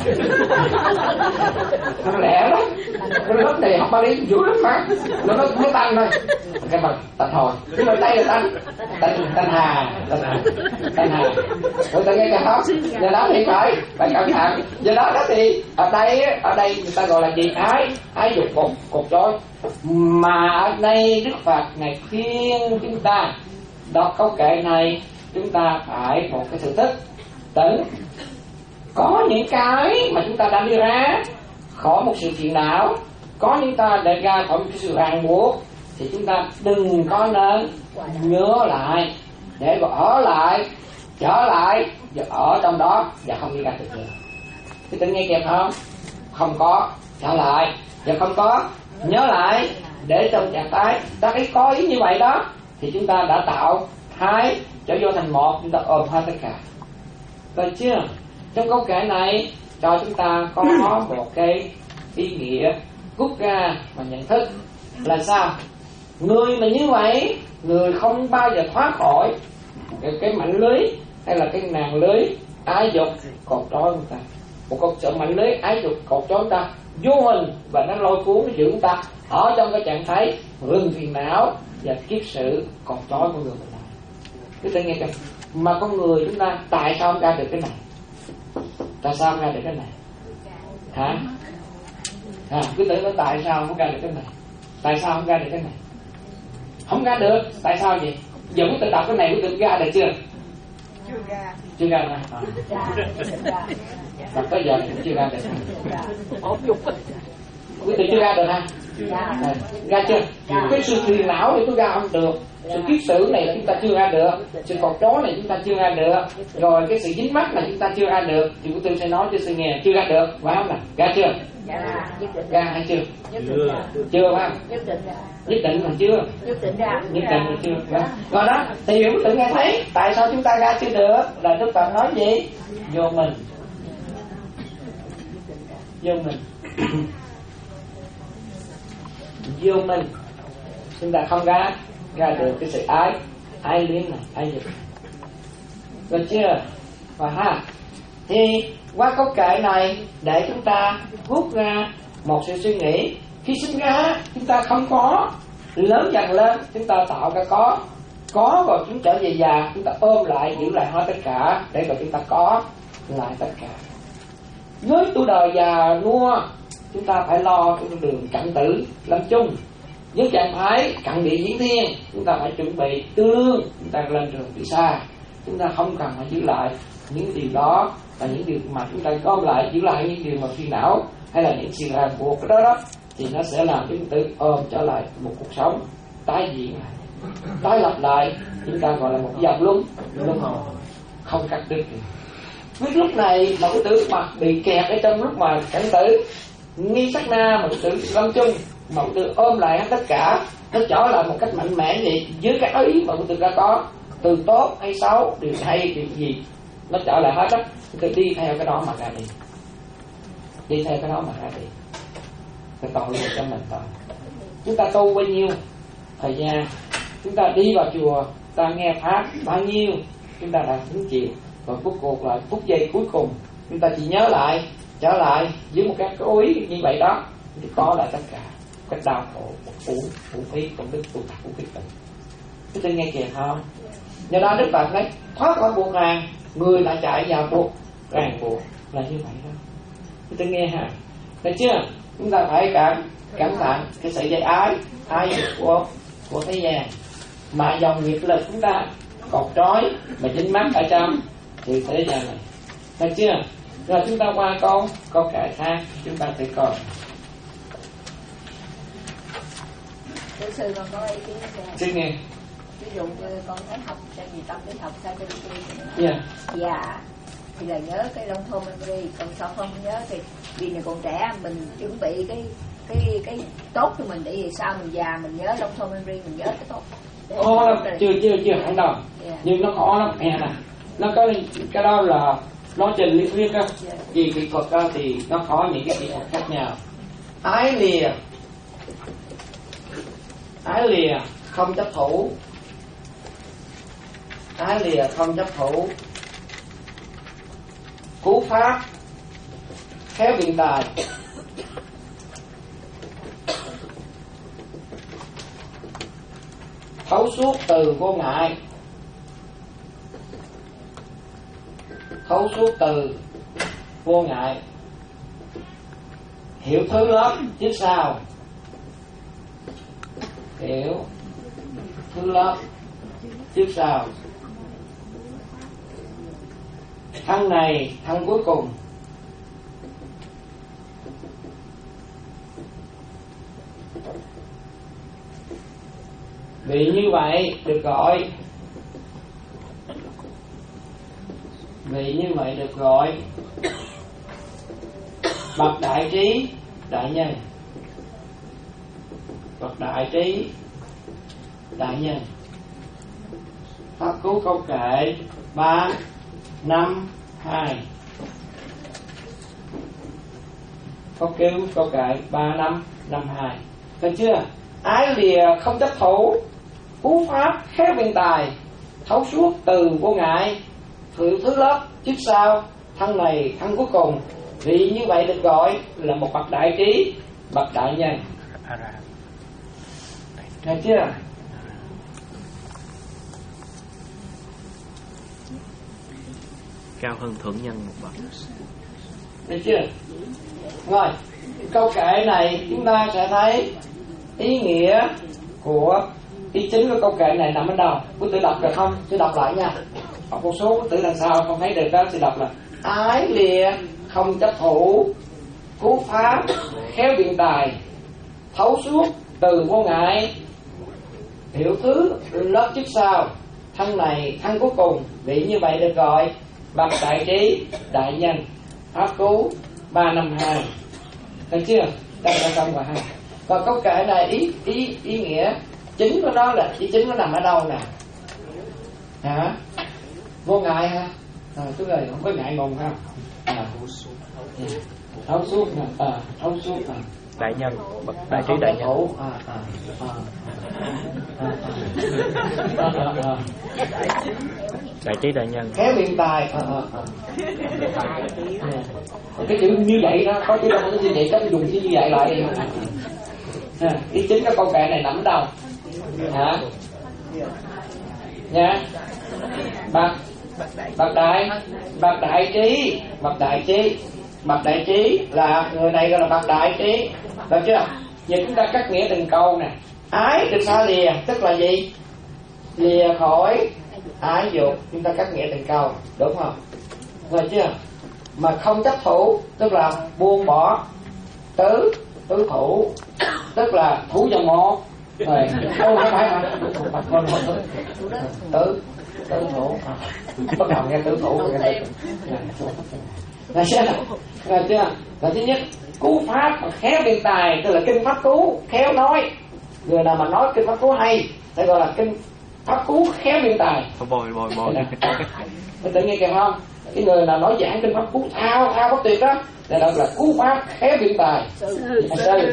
Speaker 1: nó lẻ lắm, nó lớp này học Bali dữ lắm mà, nó nó mới tanh thôi, cái bằng tanh hồi, nhưng mà đây là tanh tanh tanh hà, tanh hà, tanh hà. Quý tưởng nghe cái đó, do đó thì phải phải cẩn thận. Do đó đó thì ở đây ở đây người ta gọi là gì? Ái ái dục cột cột trói. Mà ở đây Đức Phật ngài khuyên chúng ta đọc câu kệ này, chúng ta phải một cái sự thức tỉnh. Có những cái mà chúng ta đang đi ra khỏi một sự phiền não, có những ta để ra khỏi một cái sự ràng buộc, thì chúng ta đừng có nên nhớ lại để mà ở lại, trở lại và ở trong đó và không đi ra được nữa. Thì tự nghe kịp không? Không có trở lại và không có nhớ lại, để trong trạng thái ta thấy có ý như vậy đó thì chúng ta đã tạo hai trở vô thành một, chúng ta ôm hết tất cả. Rồi chưa? Trong câu kệ này cho chúng ta có một cái ý nghĩa rút ra mà nhận thức là sao? Người mà như vậy, người không bao giờ thoát khỏi cái, cái mảnh lưới hay là cái nàng lưới ái dục cột trói người ta. Một con sợ mảnh lưới ái dục cột trói người ta vô hình, và nó lôi cuốn, nó giữ người ta ở trong cái trạng thái rừng phiền não và kiếp sự cột trói của người mình lại. Cứ tự nghe coi, mà con người chúng ta tại sao không ra được cái này? Tại sao không ra được cái này? Hả? À, cứ tưởng nó tại sao không ra được cái này? Tại sao không ra được cái này? Không ra được, tại sao vậy? Giờ quý tự đọc cái này quý tự ra được chưa?
Speaker 6: Chưa ra.
Speaker 1: Chưa ra nè. Đọc tới giờ cũng chưa ra được. Quý tự chưa ra được ha? À, ra chưa? Cái sự phiền não thì tôi ra không được, sự kiết sử này chúng ta chưa ra được, sự cột trói này chúng ta chưa ra được, rồi cái sự dính mắc này chúng ta chưa ra được, thì quý tư sẽ nói cho sư nghe chưa ra được, phải không nào? Ra chưa? Ra hay chưa? Chưa phải không? Nhất định là chưa? Nhất định ra. Nhất định là chưa? Rồi đó, thì quý tự nghe thấy tại sao chúng ta ra chưa được, là Đức Phật nói gì? Vô mình, vô mình. Vô mình chúng ta không ra ra được cái sự ái ái luyến này, ái dục. Được chưa? Và ha, thì qua câu kệ này để chúng ta rút ra một sự suy nghĩ. Khi sinh ra chúng ta không có, lớn dần lên chúng ta tạo ra có, có rồi chúng trở về già chúng ta ôm lại, giữ lại hết tất cả để rồi chúng ta có lại tất cả. Với tuổi đời già nua chúng ta phải lo cái đường cận tử lâm chung. Với trạng thái cận địa diễn thiên chúng ta phải chuẩn bị tư lương, chúng ta lên trường đi xa. Chúng ta không cần phải giữ lại những điều đó, và những điều mà chúng ta gom lại giữ lại những điều mà phiền não hay là những sự ràng buộc đó đó thì nó sẽ làm chúng ta ôm trở lại một cuộc sống tái diễn tái lập lại, chúng ta gọi là một dòng luân luân hồi không cắt đứt. Với lúc này mà cái tử mà bị kẹt ở trong lúc mà cảnh tử nghi sát na mà cái tử lâm chung mà cái tử ôm lại hết tất cả, nó trở lại một cách mạnh mẽ vậy dưới các ý mà cái tử đã có, từ tốt hay xấu, điều hay điều gì nó trở lại hết á, cái tử đi theo cái đó mà ra đi, đi theo cái đó mà ra đi. Cái tội nghiệp cho mình tội. Chúng ta tu bao nhiêu thời gian, chúng ta đi vào chùa, ta nghe pháp bao nhiêu, chúng ta đã hứng chịu, và cuối cuộc là phút giây cuối cùng chúng ta chỉ nhớ lại, trở lại dưới một cái cố ý như vậy đó, thì có lại tất cả cái đau khổ, uổng uổng phí công đức tu tập của quý vị. Chúng ta nghe kìa không? Do đó Đức Phật nói thoát khỏi buộc ràng, người lại chạy vào buộc ràng buộc là như vậy đó. Chúng ta nghe ha, thấy chưa? Chúng ta phải cảm cẩn thận cái sợi dây ái ái của của thế gian mà dòng nghiệp lực chúng ta cột trói mà dính mắc ở trong thì thế gian này, thấy chưa? Rồi chúng ta qua câu câu kệ khác, chúng ta sẽ coi.
Speaker 3: Thưa sư con có ý kiến
Speaker 1: Xin nghe.
Speaker 3: ví dụ như con thấy học sang gì tập đến học sang cái
Speaker 1: Dạ.
Speaker 3: dạ thì là nhớ cái long thôn memory, còn sao không nhớ thì vì này còn trẻ mình chuẩn bị cái cái cái tốt cho mình, để vì sao mình già mình nhớ long thôn memory, mình nhớ cái tốt.
Speaker 1: Khó lắm, chưa chưa chưa hẳn đâu.
Speaker 3: Yeah.
Speaker 1: Nhưng nó khó lắm nghe nè. Nó có cái đó là nói trên lý thuyết á,
Speaker 3: Yeah.
Speaker 1: vì kỹ thuật á thì nó có những cái kỹ thuật khác nhau. Ái lìa, ái lìa không chấp thủ, ái lìa không chấp thủ, cú pháp khéo biện tài, thấu suốt từ vô ngại, thấu suốt từ vô ngại, hiểu thứ lớp trước sau, hiểu thứ lớp trước sau, thân này thân cuối cùng, vì như vậy được gọi vì như vậy được gọi bậc đại trí đại nhân, bậc đại trí đại nhân. Pháp cứu câu kệ ba năm hai, câu cứu câu kệ ba năm năm hai, được chưa? Ái lìa không chấp thủ, cú pháp khéo biện tài, thấu suốt từ vô ngại, hiểu thứ lớp trước sau, thân này thân cuối cùng, vì như vậy được gọi là một bậc đại trí, bậc đại nhân. Nghe chưa?
Speaker 4: Cao hơn thượng nhân một bậc.
Speaker 1: Được chưa? Rồi, câu kệ này chúng ta sẽ thấy ý nghĩa của ý chính của câu kệ này nằm ở đâu. Quý tử đọc được không? Tôi đọc lại nha. Học một số quý tử đằng sau không thấy được đó, tôi đọc là ái lìa không chấp thủ, cú pháp khéo biện tài, thấu suốt từ vô ngại, hiểu thứ lớp trước sau, thân này thân cuối cùng, vì như vậy được gọi bậc đại trí đại nhân. Pháp cứu ba năm hai, thấy chưa? Đây là xong rồi ha. Còn câu kệ này ý ý ý nghĩa chính của nó là ý chính nó nằm ở đâu nè? Hả? Vô ngại ha? À, tức là không có ngại ngùng ha? À, thấu suốt nè, à, thấu suốt nè.
Speaker 4: Đại nhân, bậc đại trí đại nhân.
Speaker 1: À, à, à, à, à, à, à.
Speaker 4: Đại trí đại nhân.
Speaker 1: Khéo biện tài. À, à, à. Cái chữ như vậy đó, có chữ đâu nó như vậy, cách dùng chữ như vậy lại đi. À, ý chính cái câu kệ này nằm ở đâu? Hả? Nha. Bậc bậc đại bậc đại trí, bậc đại trí, bậc đại trí là người này gọi là bậc đại trí, được chưa? Giờ chúng ta cắt nghĩa từng câu nè. Ái được xa lìa tức là gì? Lìa khỏi ái dục, chúng ta cắt nghĩa từng câu, đúng không? Rồi chưa? Mà không chấp thủ tức là buông bỏ tứ tứ thủ, tức là thủ vào một Rồi, không phải phải không phải con một tứ tứ thủ, bắt đầu nghe tứ thủ rồi nghe là chưa là chưa là thứ nhất cú pháp khéo biện tài, tức là kinh pháp cú khéo nói. Người nào mà nói kinh pháp cú hay sẽ gọi là kinh pháp cú khéo biện tài.
Speaker 4: Bồi bồi bồi.
Speaker 1: Mình tự nghe kìa không? Cái người nào nói giảng kinh pháp cú thao thao có tuyệt đó, để đó là cú pháp khéo biện tài. Từ từ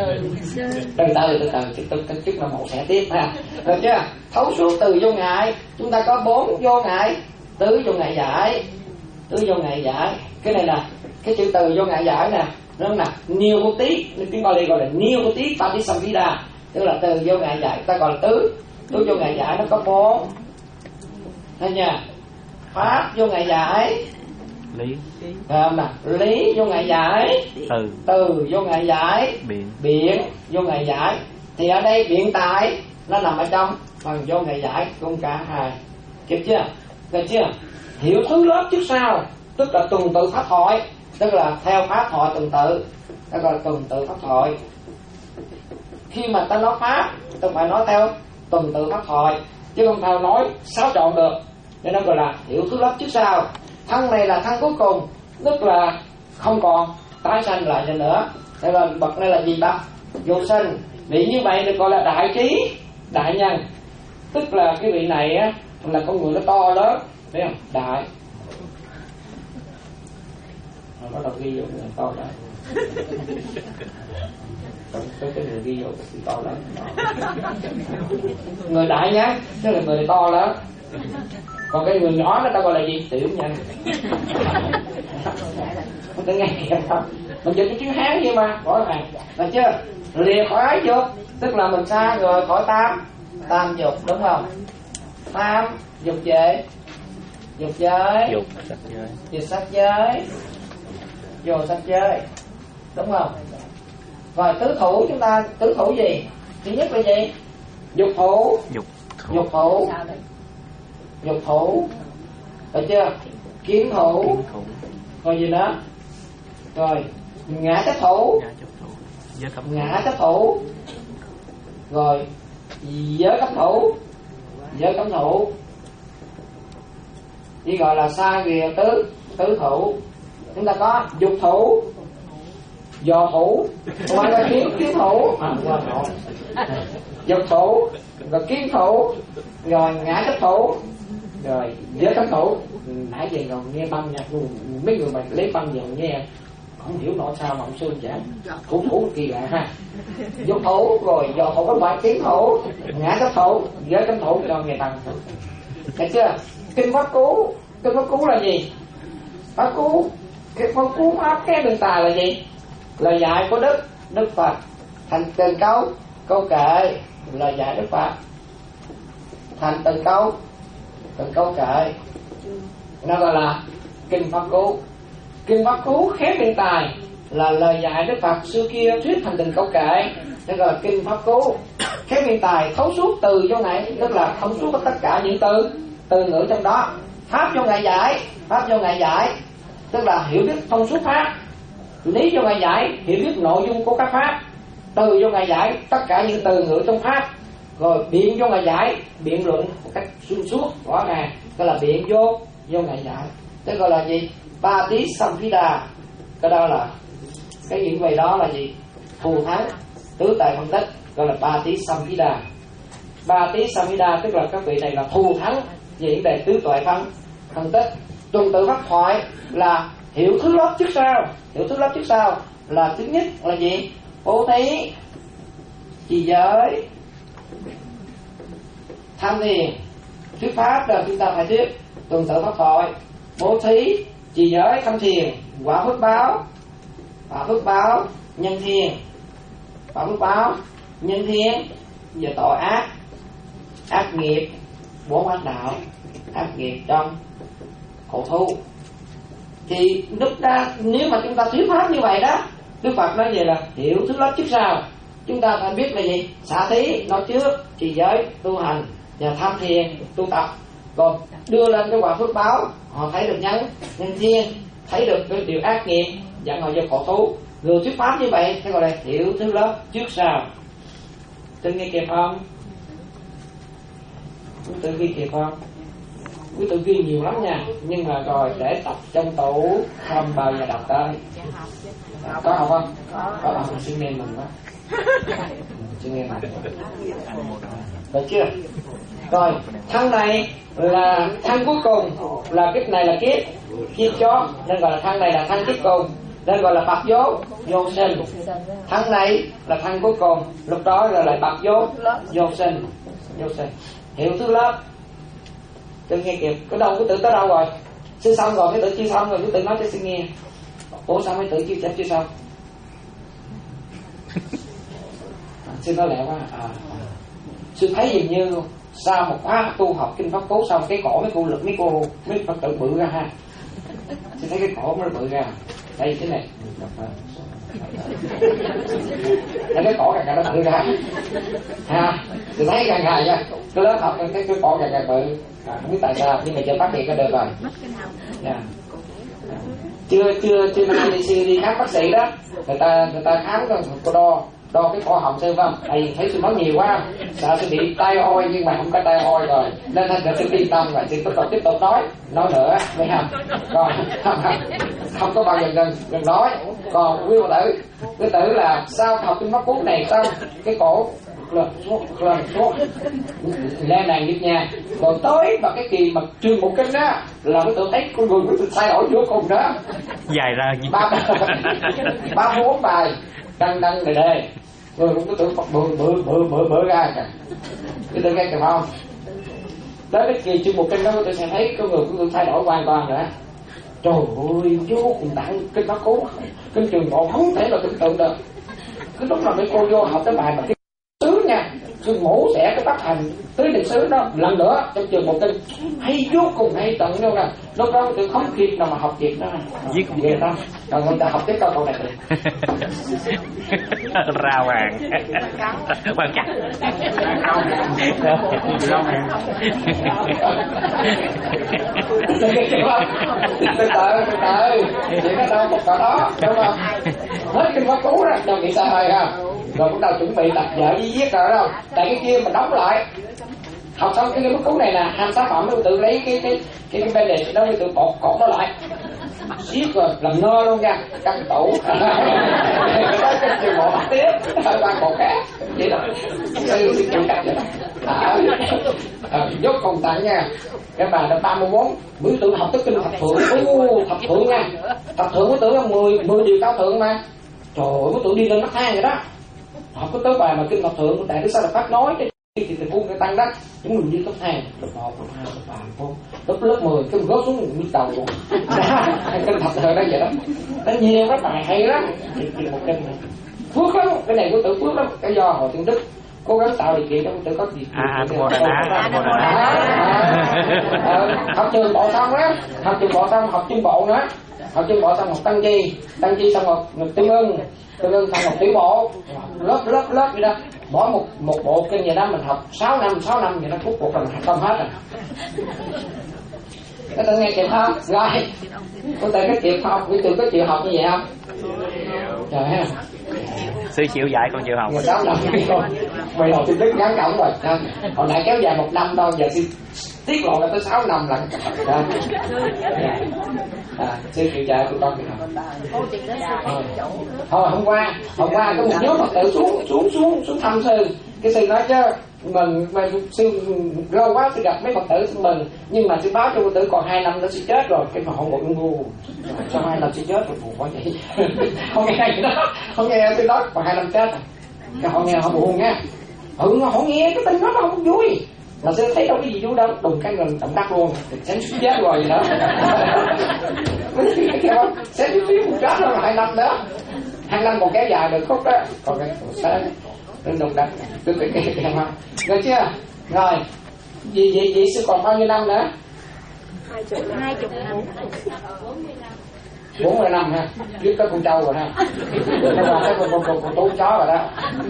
Speaker 1: từ từ từ từ chút là một sẽ tiếp ha. Được chưa? Thấu suốt từ vô ngại, chúng ta có bốn vô ngại, tứ vô ngại giải, tứ vô ngại giải. Cái này là cái chữ từ vô ngại giải nè, nó là nhiều một tí, tiếng Bali gọi là nhiều một tí, Patisamvida, tức là từ vô ngại giải, ta gọi là tứ. Tứ vô ngại giải nó có bốn, thấy nha? Pháp vô ngại giải,
Speaker 4: lý,
Speaker 1: à, mà lý vô ngại giải,
Speaker 4: từ,
Speaker 1: từ vô ngại giải,
Speaker 4: biện,
Speaker 1: biện vô ngại giải. Thì ở đây biện tài nó nằm ở trong phần vô ngại giải cùng cả hai, kịp chưa? Được chưa? Hiểu thứ lớp trước sau, tức là tuần tự pháp thoại, tức là theo pháp thoại tuần tự, ta gọi là tuần tự pháp thoại. Khi mà ta nói pháp, ta phải nói theo tuần tự pháp thoại, chứ không theo nói xáo trộn được. Nên nó gọi là hiểu thứ lớp trước sau. Thân này là thân cuối cùng, tức là không còn tái sanh lại cho nữa. Đây là bậc này là gì ta? Vô sinh. Vị như vậy được gọi là đại trí, đại nhân. Tức là cái vị này á là con người nó to lớn, thấy không? Đại. Rồi bắt đầu ghi vô người to lớn. Cái cái người ghi vô cái to lớn. Người đại nhá, tức là người to lớn. Còn cái người nhỏ nó ta gọi là gì? Tiểu nhân. Không thể nghe kìa không? Mình dùng cái chữ Hán vậy mà, rõ ràng. Được chưa? Lìa khỏi ái dục, tức là mình xa rồi khỏi tam, tam dục, đúng không? Tam dục về, dục giới,
Speaker 4: dục sắc giới,
Speaker 1: dục sắc giới, vô sắc giới, đúng không? Rồi tứ thủ chúng ta tứ thủ gì? Thứ nhất là gì? Dục thủ,
Speaker 4: dục thủ,
Speaker 1: dục thủ, dục thủ, được chưa? Kiến thủ,
Speaker 4: kiến thủ,
Speaker 1: rồi gì nữa? Rồi ngã chấp thủ,
Speaker 4: ngã chấp thủ, giới cấp
Speaker 1: ngã chấp thủ, rồi giới cấp thủ, giới cấm thủ, chỉ gọi là sa rìa tứ tứ thủ. Chúng ta có dục thủ, dò thủ, không phải là kiến kiến thủ, à, dục thủ, rồi kiến thủ, rồi ngã chấp thủ, rồi giới cấm thủ. Nãy giờ còn nghe băng nhạc luôn, mấy người mà lấy băng giờ nghe không hiểu nổi sao mà ông sư giảng thủ thủ kỳ lạ ha. Dục thủ, rồi dò thủ, không phải kiến thủ, ngã chấp thủ, giới cấm thủ cho nghe băng. Được chưa? Kinh pháp cú, kinh pháp cú là gì? Pháp cú, cái pháp cú pháp cái đường tài là gì? Lời dạy của Đức Đức Phật thành từng câu câu kệ, lời dạy Đức Phật thành từng câu từng câu kệ, nó gọi là kinh pháp cú. Kinh pháp cú khép biện tài là lời dạy Đức Phật xưa kia thuyết thành từng câu kệ, nó gọi là kinh pháp cú. Khép biện tài thấu suốt từ vô ngại, tức là thấu suốt tất cả những từ từ ngữ trong đó. Pháp vô ngại giải, pháp vô ngại giải tức là hiểu biết thông suốt pháp. Lý vô ngại giải hiểu biết nội dung của các pháp. Từ vô ngại giải tất cả những từ ngữ trong pháp. Rồi biện vô ngại giải biện luận một cách xuyên suốt rõ ràng, tức là biện vô vô ngại giải, tức gọi là gì? Ba tí samvida. Cái đó là cái những về đó là gì? Thù thắng tứ tài phân tích, gọi là ba tí samvida. Ba tí samvida tức là các vị này là thù thắng về vấn đề tứ tuệ phân phân tích. Tuần tự pháp thoại là hiểu thứ lớp trước sau. Hiểu thứ lớp trước sau là thứ nhất là gì? Bố thí, trì giới, tham thiền. Thuyết pháp là chúng ta phải thuyết tuần tự pháp thoại. Bố thí, trì giới, tham thiền, quả phước báo, quả phước báo, nhân thiên, quả phước báo, nhân thiên, về tội ác, ác nghiệp, bốn ác đạo, ác nghiệp trong khổ thu. Thì lúc ta nếu mà chúng ta thuyết pháp như vậy đó, Đức Phật nói vậy là hiểu thứ lớp trước sau. Chúng ta phải biết là gì? Xả thí nói trước, trì giới tu hành, và tham thiền tu tập. Còn đưa lên cái quả phước báo, họ thấy được nhân nhân thiên, thấy được cái điều ác nghiệp dẫn họ vô khổ thú. Người thuyết pháp như vậy cái gọi là hiểu thứ lớp trước sau. Tự nghe kịp không? Quý tự ghi kịp không? Quý tự ghi nhiều lắm nha. Nhưng mà rồi để tập trong tủ không bao giờ đọc tới. Có học không? Có học mình xin nghe mình quá. Xin nghe mình. Được chưa? Rồi, thân này là thân cuối cùng, là kiếp này là kiếp kiếp chót, nên gọi là thân này là thân kiếp cùng, nên gọi là bạc vô vô sinh. Thân này là thân cuối cùng, lúc đó là lại bạc vô vô sinh vô sinh. Hiểu thứ lớp. Tôi nghe kịp. Cái đâu cái tự tới đâu rồi? Sư xong rồi, cái tự chưa xong rồi, cái tự nói cho sư nghe. Ủa sao mấy tự chưa chết chưa xong? Sư nói lẹ quá. À, sư thấy dường như sau một khóa tu học kinh pháp cú xong cái cổ mấy cô lực mấy cô mấy Phật tử bự ra ha. Sư thấy cái cổ nó bự ra. Đây thế này. Thấy cái cổ càng càng nó bự ra. Ha, sư thấy càng càng nha. Cái lớp học cái cái cổ càng càng bự. À, không biết tại sao nhưng mà chưa phát hiện ra được rồi. Yeah. Chưa chưa chưa nay đi sư đi khám bác sĩ đó, người ta người ta khám cái đo đo cái cổ họng sư vâng, thầy thấy sư nói nhiều quá, sợ sư bị tai hôi nhưng mà không có tai hôi rồi, nên thành ra sư yên tâm và sư tiếp tục tiếp tục nói nói nữa, thấy không? Còn không, không có bao giờ gần gần nói. Còn quý phật tử quý tử là sau học kinh pháp cú này xong cái cổ lần suốt lần suốt lên này nhịp nha, rồi tới vào cái kỳ mà trường một kinh á là cái tự thấy con người của tôi thay đổi vô cùng đó,
Speaker 4: dài ra
Speaker 1: ba ba bốn bài đăng đăng đề đề rồi cũng có tưởng Phật bự bự bự bự bự ra kìa, cái tự nghe kìa không? Tới cái kỳ trường một kinh đó tôi sẽ thấy con người của tôi thay đổi hoàn toàn nữa. Trời ơi, vô cùng tặng kinh pháp cú, kinh trường bộ không thể là tưởng tượng được. Cứ đúng là mấy cô vô học cái bài mà cái sứ nha, sư mổ xẻ cái bát hành tứ niệm xứ đó lần nữa trong trường một kinh hay vô cùng hay tận đâu nè. Lúc đó tôi không kịp nào mà học kịp đó giết ghê đó. Rồi người ta học tiếp câu câu này
Speaker 4: ra hoàng hoàng chắc
Speaker 1: từ từ từ từ chỉ có đâu một cỡ đó đúng không? Hết kinh pháp cú đó đâu nghĩ sao thôi ha. Rồi bắt đầu chuẩn bị tập vợ với viết rồi đâu, tại cái kia mình đóng lại học xong cái cái cuốn này là hai tác phẩm, tôi tự lấy cái cái cái cái bên này đó tôi tự cột cột nó lại viết rồi làm ngơ luôn nha, căng tủ cái chuyện bộ bắt tiếp ba cột khác vậy đó, sư sư chịu cắt vậy đó. Dốt cùng tặng nha, cái bà là ba mươi bốn bữa tự học tới kinh thập thượng, ô thập thượng nha, thập thượng bữa tự là mười mười điều cao thượng mà, trời ơi bữa tự đi lên nấc thang vậy đó. Họ có tới bài mà kinh thập thượng đại đức sao là phát nói cái thì thì cung cái tăng đó, chúng mình đi cấp hai, lớp một, lớp hai, lớp ba, lớp lớp lớp mười, cái mình rớt xuống mình đi đầu luôn. Kinh thập thượng đó vậy đó, nó nhiều cái bài hay lắm, thì một kinh này phước lắm, cái này của tự phước lắm, cái do hồi tiên đức cố gắng tạo điều kiện cho tự có gì.
Speaker 4: À, Bồ Đà Đá, Bồ Đà Đá.
Speaker 1: Học trường bộ xong á, học trường bộ xong học chuyên bộ nữa, học chuyên bộ xong học tăng chi, tăng chi xong học tương ưng. Tôi nên thành một tiểu bộ lớp lớp lớp vậy đó, mỗi một một bộ kinh vậy đó mình học sáu năm sáu năm vậy nó phút một lần không hết rồi. Các bạn nghe kịp không? Rồi, có thể cái kịp học, quý tôi có chịu học như vậy không? Trời ha.
Speaker 4: Sư chịu dạy con chịu học.
Speaker 1: mười sáu năm thôi. Bây giờ tôi biết ngắn cộng rồi. Hồi nãy kéo dài một năm thôi, giờ sư tiết lộ ra tới sáu năm lần. À, sư chịu dạy tụi con kịp học. Thôi hôm qua, hôm qua có một nhóm Phật tử xuống xuống xuống xuống thăm sư. Cái sư nói chứ mình, mình sư lâu quá sư gặp mấy Phật tử sư mừng, nhưng mà sư báo cho Phật tử còn hai năm nữa sư chết rồi. Cái mà họ ngồi ngu sao hai năm sư chết rồi buồn quá vậy. Không nghe gì đó, không nghe sư nói còn hai năm chết. Cái họ nghe họ buồn nha. Ừ họ nghe cái tin đó nó không vui. Mà sư thấy đâu cái gì vui đâu, đùng cái gần động đắc luôn, sáng sư chết rồi vậy đó. Sẽ đi phím một chết rồi hai năm nữa, hai năm còn kéo dài được khúc đó, còn cái sáng đừng đụng đặt tôi phải kể kể mà được chưa? Rồi vậy vậy vậy sư còn bao nhiêu năm nữa?
Speaker 5: hai chục hai chục năm,
Speaker 1: bốn mươi năm ha, biết có con trâu rồi ha, nó là cái con con con con tú chó rồi đó.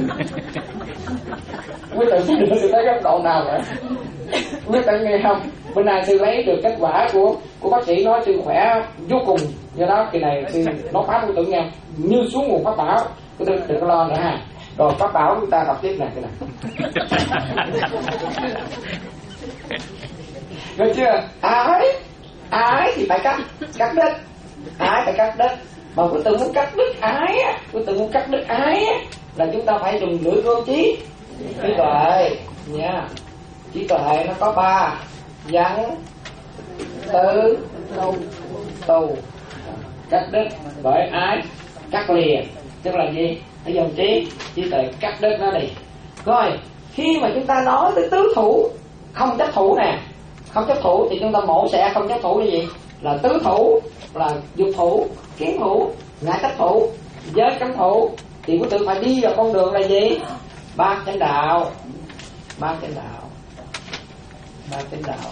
Speaker 1: Quý tự sư đưa sư tới góc độ nào vậy? Quý tự nghe không? Bữa nay sư lấy được kết quả của của bác sĩ nói sư khỏe vô cùng, do đó kỳ này sư nó phá quý tự nghe như xuống nguồn pháp bảo, quý tự đừng có lo nữa ha. Rồi pháp bảo chúng ta đọc tiếp này cái này. Được chưa? Ái, ái thì phải cắt, cắt đứt. Ái phải cắt đứt. Mà của tự muốn cắt đứt ái á, của tự muốn cắt đứt ái á, là chúng ta phải dùng lưỡi vô trí, trí tuệ nha. Trí tuệ nó có ba: văn, tư, tù. Cắt đứt bởi ái, cắt lìa tức là gì? Hãy dùng trí, trí tuệ cắt đứt nó đi. Rồi khi mà chúng ta nói tới tứ thủ, không chấp thủ nè, không chấp thủ thì chúng ta mổ xẻ không chấp thủ là gì? Là tứ thủ, là dục thủ, kiến thủ, ngã chấp thủ, giới cấm thủ. Thì quý tử phải đi vào con đường là gì? Ba chánh đạo, ba chánh đạo, ba chánh đạo,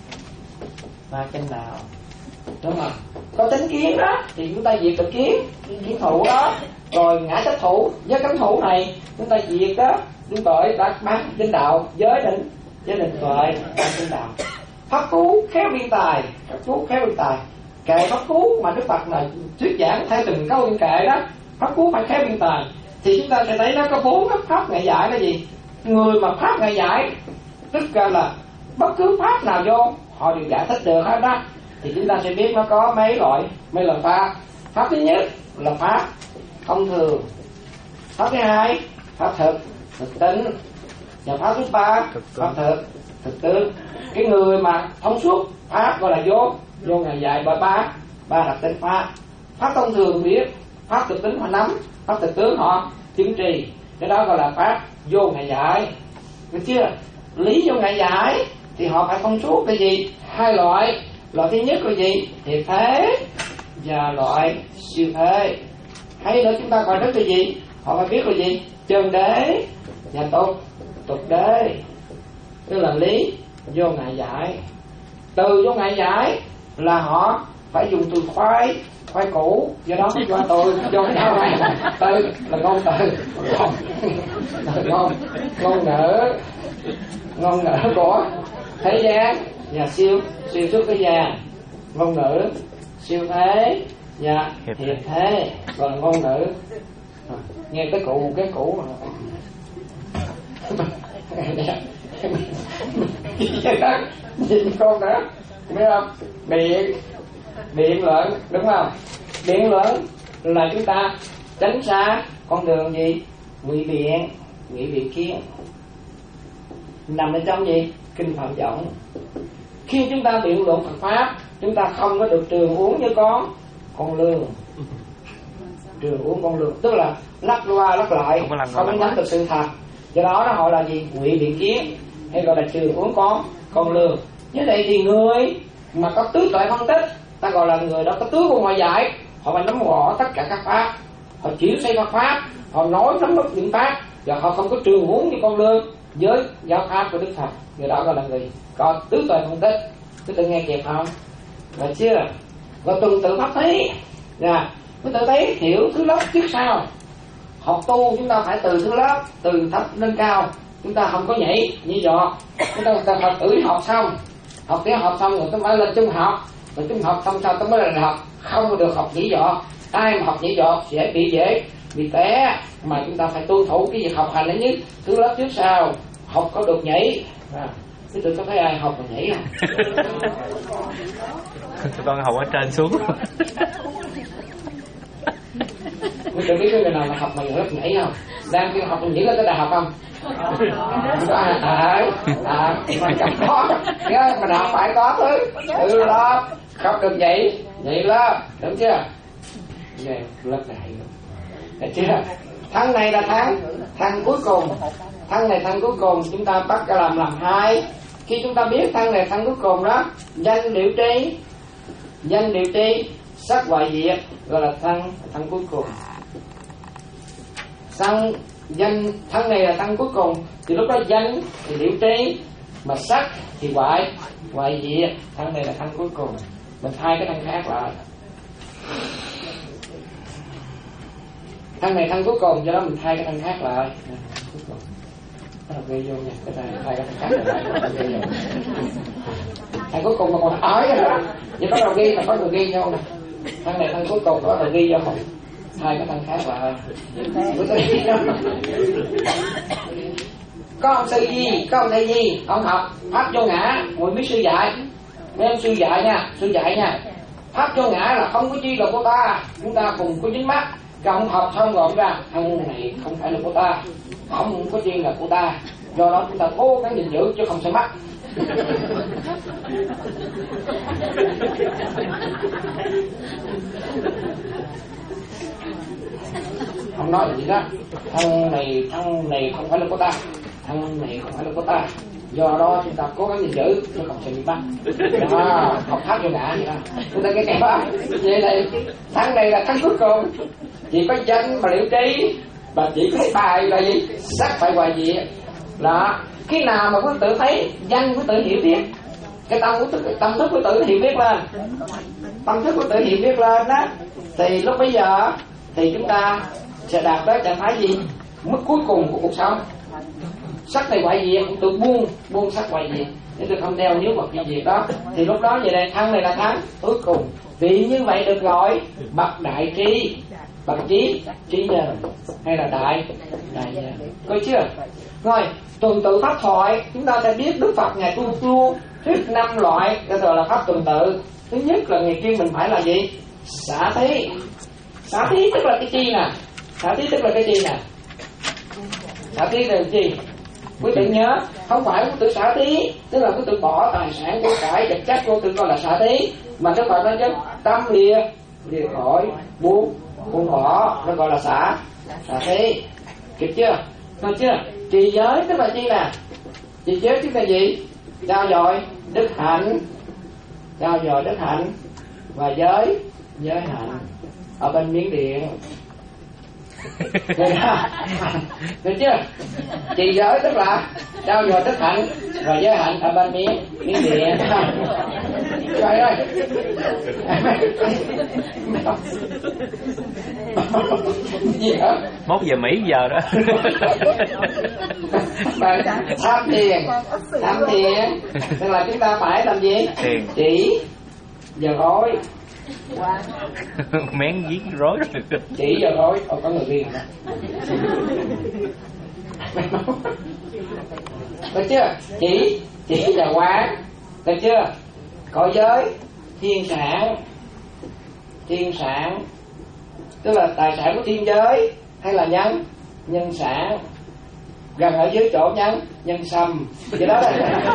Speaker 1: ba chánh đạo, đúng không? Có chánh kiến đó thì chúng ta diệt được kiến, kiến thủ đó. Rồi ngã chấp thủ, giới cấm thủ này chúng ta diệt đó, chúng tội đã ba chánh đạo, giới định, giới định tuệ, ba chánh đạo. Pháp cú khéo biên tài, pháp cú khéo biên tài. Kệ pháp cú mà Đức Phật là thuyết giảng theo từng câu những kệ đó, pháp cú phải khéo biên tài. Thì chúng ta sẽ thấy nó có bốn cái pháp ngài giải là gì? Người mà pháp ngài giải, tức là bất cứ pháp nào vô họ đều giải thích được hết đó. Thì chúng ta sẽ biết nó có mấy loại, mấy loại pháp. Pháp thứ nhất là pháp thông thường, pháp thứ hai pháp thực, thực tính, và pháp thứ ba pháp thực, thực tướng. Cái người mà thông suốt pháp gọi là vô, vô ngài dạy bởi ba ba đặc tính pháp. Pháp thông thường biết, pháp thực tính họ nắm, pháp thực tướng họ chứng trì. Cái đó gọi là pháp vô ngài dạy, được chưa? Lý vô ngài dạy thì họ phải thông suốt cái gì? Hai loại. Loại thứ nhất là gì? Thiệt thế và loại siêu thế. Hay nữa chúng ta gọi rất là gì? Họ phải biết là gì? Chân đế và tục, tục đế. Tức là lý vô ngài giải. Từ vô ngài giải là họ phải dùng từ khoái, khoái cũ. Do đó cho tôi cho cái nào này. Từ là ngôn từ, ngôn ngôn ngữ, ngôn ngữ của thế gian và siêu siêu xuất thế gian. Ngôn ngữ siêu thế và hiệp thế, còn ngôn ngữ nghe cái cụ cái cụ mà nhìn con đó biết không? Biện biện luận, đúng không? Biện luận là chúng ta tránh xa con đường gì? Ngụy biện, ngụy biện kiến, nằm ở trong gì? Kinh Phạm Võng. Khi chúng ta biện luận Phật pháp, chúng ta không có được trường uống như con con lương. Trường uống con lương tức là lắc qua lắc lại, không, không có nắm được sự thật. Do đó nó gọi là gì? Ngụy biện kiến, hay gọi là trường uống con con lương. Như vậy thì người mà có tứ tuệ phân tích, ta gọi là người đó có tứ vô ngoại giải. Họ phải nắm rõ tất cả các pháp, họ chuyển xây các pháp, họ nói nắm mất những pháp, và họ không có trường uống như con lương với giáo pháp của Đức Phật. Người đó gọi là người có tứ tuệ phân tích. Quý tự nghe kịp không? Rồi chưa? Rồi tuần tự pháp thấy nha. Quý tự thấy hiểu thứ lớp trước sau. Học tu chúng ta phải từ thứ lớp, từ thấp lên cao. Chúng ta không có nhảy nhảy dọ. Chúng ta phải học tự học xong, học tiểu học xong rồi chúng ta lên trung học, rồi trung học xong sau chúng mới lên học. Không được học nhảy dọ. Ai mà học nhảy dọ sẽ bị dễ bị té. Mà chúng ta phải tuân thủ cái việc học hành đấy nhất, thứ lớp trước sau. Học có được nhảy. À, quý tự có thấy ai học mà nhảy không?
Speaker 4: Tụi con học ở trên xuống.
Speaker 1: Quý tự biết cái người nào mà học mà lớp nhảy không? Đang kêu học nhảy lên tới đại học không? À, à, à, mà chẳng có. Mà nào phải có thứ. Ừ lớp, không được nhảy, nhảy lớp, đúng chưa? Vậy, lớp đại rồi. Được chưa? Tháng này là tháng, tháng cuối cùng. Tháng này tháng cuối cùng chúng ta bắt ra làm làm hai. Khi chúng ta biết tháng này tháng cuối cùng đó, danh điệu tri, danh điệu tri, sắc hoại diệt gọi là tháng tháng cuối cùng. Sang danh tháng này là tháng cuối cùng thì lúc đó danh thì điệu tri, mà sắc thì hoại hoại diệt. Tháng này là tháng cuối cùng, mình thay cái tháng khác lại. Tháng này tháng cuối cùng, do đó mình thay cái tháng khác lại. Nó gây vô nha, cái này thay cái tháng khác lại. Tháng cuối cùng mà còn ói nữa, vậy bắt đầu ghi là có người ghi nhau nè. Tháng này tháng cuối cùng có người ghi vô không? hai cái thân khác là có ông sư gì, có ông thầy gì, ông học pháp vô ngã, ngồi biết sư dạy, mấy ông sư dạy nha, sư dạy nha, pháp vô ngã là không có chi là của ta, chúng ta cùng có dính mắt. Cái ông học xong rồi ông ra, thân này không phải là của ta, không có chi là của ta, do đó chúng ta cố gắng gìn giữ chứ không sẽ mất. Ông nói gì đó, thân này thân này không phải là của ta, thân này không phải là của ta, do đó chúng ta cố gắng gìn giữ chứ không sẽ bị bắt. Đó, học pháp vô ngã vậy đó. Chúng ta nghe kẹp á, vậy này thân này là thân cuối cùng, chỉ có danh mà liệu trí, và chỉ có thấy bài là gì, sắc phải hoài diệt. Đó, khi nào mà quý tự thấy danh quý tự hiểu biết, cái tâm của tự, tâm thức của tự hiểu biết lên, tâm thức của tự hiểu biết lên đó, thì lúc bây giờ thì chúng ta sẽ đạt tới trạng thái gì, mức cuối cùng của cuộc sống. Sắc này hoại diệt, tự buông buông sắc hoại diệt, để tôi không đeo níu vật gì gì đó, thì lúc đó vậy đây thân này là thân cuối cùng. Vì như vậy được gọi bậc đại trí, bậc trí trí nhân hay là đại đại nhân, có chưa? Rồi tuần tự pháp thoại, chúng ta sẽ biết Đức Phật ngài tu luôn thuyết năm loại, cái gọi là pháp tuần tự. Thứ nhất là ngày kia mình phải là gì? Xả thí. Xả thí tức là cái chi nè? Xả thí tức là cái chi nè? Xả thí là cái gì? Quý tự nhớ, không phải quý tự xả thí tức là quý tự bỏ tài sản của cải vật chất, quý tự gọi là xả thí, mà Đức Phật nói chứ tâm lìa lìa khỏi buông buông bỏ, nó gọi là xả xả thí. Kịp chưa? Nói chưa? Trì giới tức là chi nè? Trì giới tức là gì? Trao dồi đức hạnh, trao dồi đức hạnh, và giới giới hạnh ở bên Miến Điện. Được chưa? Trì giới tức là trao dồi đức hạnh và giới hạnh ở bên Miến Miến Điện. Trời ơi, gì hả?
Speaker 4: Mốt giờ Mỹ giờ đó.
Speaker 1: Tham thiền, tham thiền tức là chúng ta phải làm gì?
Speaker 4: Thiền.
Speaker 1: Chỉ giờ rối.
Speaker 4: Mén viết rối rồi.
Speaker 1: Chỉ giờ rối. Ồ, có người riêng đó. Được chưa? Chỉ chỉ giờ quán. Được chưa? Cõi giới thiên sản. Thiên sản tức là tài sản của thiên giới hay là nhân nhân sản, gần ở dưới chỗ nhân nhân sâm vậy đó.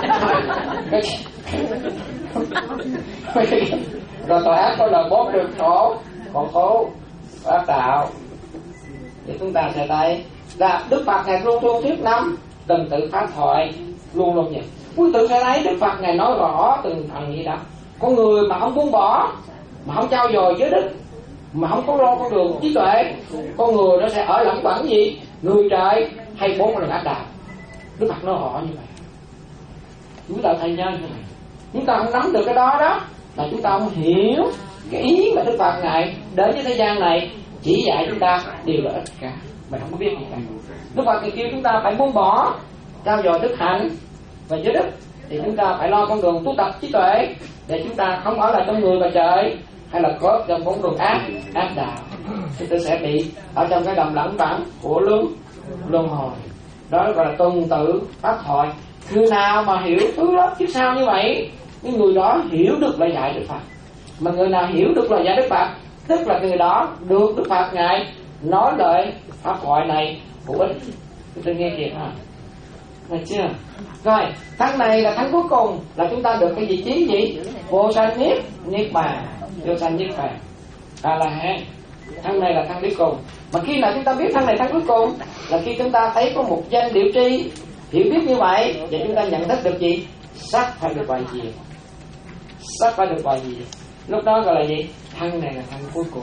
Speaker 1: Rồi tội ác có là bốn đường khổ, còn khổ ác đạo. Thì chúng ta sẽ thấy là Đức Phật ngài luôn luôn thuyết năm từng tự pháp thoại, luôn luôn vậy. Quý tự sẽ thấy Đức Phật ngài nói rõ từng phần gì đó. Con người mà không buông bỏ, mà không trao dồi giới đức, mà không có lo con đường trí tuệ, con người nó sẽ ở lẫn quẩn gì? Người trời hay bốn lần ác đạo. Đức Phật nói rõ như vậy. Chúng ta thầy nhân như vậy, chúng ta không nắm được cái đó đó, là chúng ta không hiểu cái ý mà Đức Phật ngài đến với thế gian này chỉ dạy chúng ta đều là ích cả, mình không có biết gì cả. Đức Phật thì kêu chúng ta phải buông bỏ, trao dồi đức hạnh và giới đức, thì chúng ta phải lo con đường tu tập trí tuệ để chúng ta không ở lại trong người và trời, hay là có trong con đường ác ác đạo, thì tôi sẽ bị ở trong cái đầm lẫn vẳng của luân luân hồi. Đó gọi là tuần tự pháp thoại. Người nào mà hiểu thứ đó trước sau như vậy, những người đó hiểu được lời dạy Đức Phật. Mà người nào hiểu được lời dạy Đức Phật, tức là người đó được Đức Phật ngài nói lời pháp thoại này hữu ích. Tôi nghe kịp hả? Được chưa? Rồi, tháng này là tháng cuối cùng, là chúng ta được cái vị trí gì? Vô sanh niết niết bàn, vô sanh niết bàn, à là hạng. Tháng này là tháng cuối cùng. Mà khi nào chúng ta biết tháng này tháng cuối cùng là khi chúng ta thấy có một danh điệu tri, hiểu biết như vậy, và chúng ta nhận thức được gì? Sắc phải được hoại diệt, sắc phải được hoại diệt. Lúc đó gọi là gì? Tháng này là tháng cuối cùng.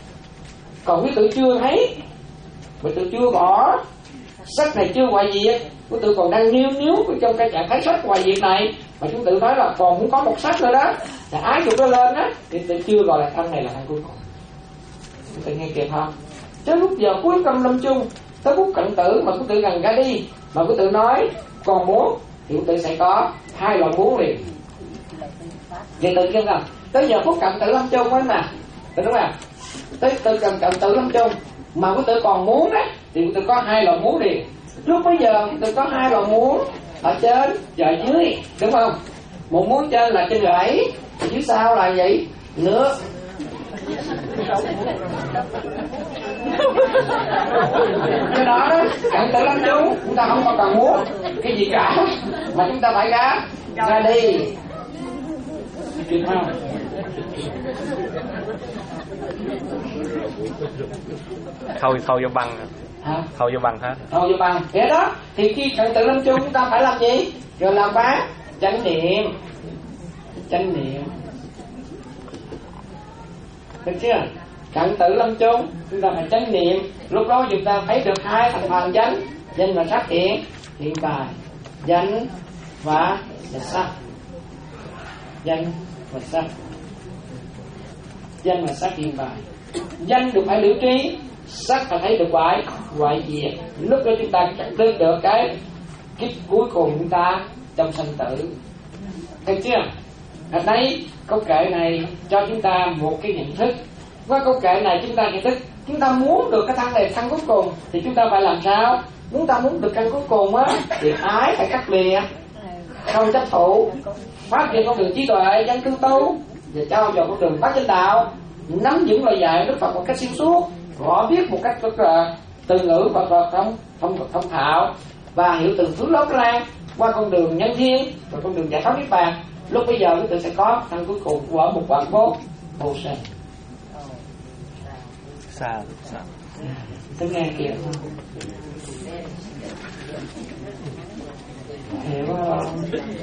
Speaker 1: Còn quý tử chưa thấy, quý tử chưa bỏ, sắc này chưa hoại diệt, quý tử còn đang níu níu trong cái trạng thái sắc hoại diệt này, mà chúng tự nói là còn muốn có một sắc nữa đó, là ái dục nó lên á, thì tự chưa gọi là tháng này là tháng cuối cùng. Quý tử nghe kịp không? Chứ lúc giờ cuối trong lâm chung, tới phút cận tử mà quý tử gần ra đi, mà quý tử nói còn muốn, thì quý tử sẽ có hai loại muốn liền. Vậy tự nhiên không? Tới giờ phút cận tử lâm chung ấy mà, đúng không? tới từ cần cận tử lâm chung mà quý tử còn muốn đấy thì quý tử có hai loại muốn liền. Lúc bây giờ quý tử có hai loại muốn ở trên và ở dưới, đúng không? Một muốn trên là trên rẫy, dưới sau là gì? Nước. Cái đó đó, cận tử lâm chung chúng ta không còn cần muốn cái gì cả, mà chúng ta phải ra ra đi. Kịp không?
Speaker 4: Thâu thâu vô băng
Speaker 1: Hả?
Speaker 4: Thâu vô băng hết.
Speaker 1: Thâu vô băng. Thế đó, thì khi cận tử lâm chung chúng ta phải làm gì? Rồi làm bát chánh niệm. Chánh niệm. Được chưa? Cận tử lâm chung chúng ta phải chánh niệm. Lúc đó chúng ta thấy được hai thành phần danh, danh và sắc hiện hiện bài. Danh và sắc. Danh và sắc. Danh và sắc hiện bài. Danh được phải liễu trí, sắc phải thấy được ngoại ngoại diệt. Lúc đó chúng ta nhận thức được cái cái cuối cùng chúng ta trong sanh tử. Được chưa? Ở đây câu kệ này cho chúng ta một cái nhận thức. Qua câu kệ này chúng ta nhận thức, chúng ta muốn được cái thân này thân cuối cùng thì chúng ta phải làm sao? Muốn ta muốn được căn cuối cùng á thì ái phải cắt lìa, không chấp thụ, phát triển con đường trí tuệ, danh cư tu, và trao dồi con đường bát chánh đạo, nắm vững lời dạy Đức Phật một cách xuyên suốt, rõ biết một cách rất là từ ngữ Phật Phật thông thông thông thạo và hiểu từng thứ lót lan qua con đường nhân thiên và con đường giải thoát niết bàn. Lúc bây giờ chúng ta sẽ có thân cuối cùng của một quả vô vô sinh.
Speaker 4: Xa xa.
Speaker 1: Tôi nghe kìa không? Hiểu không?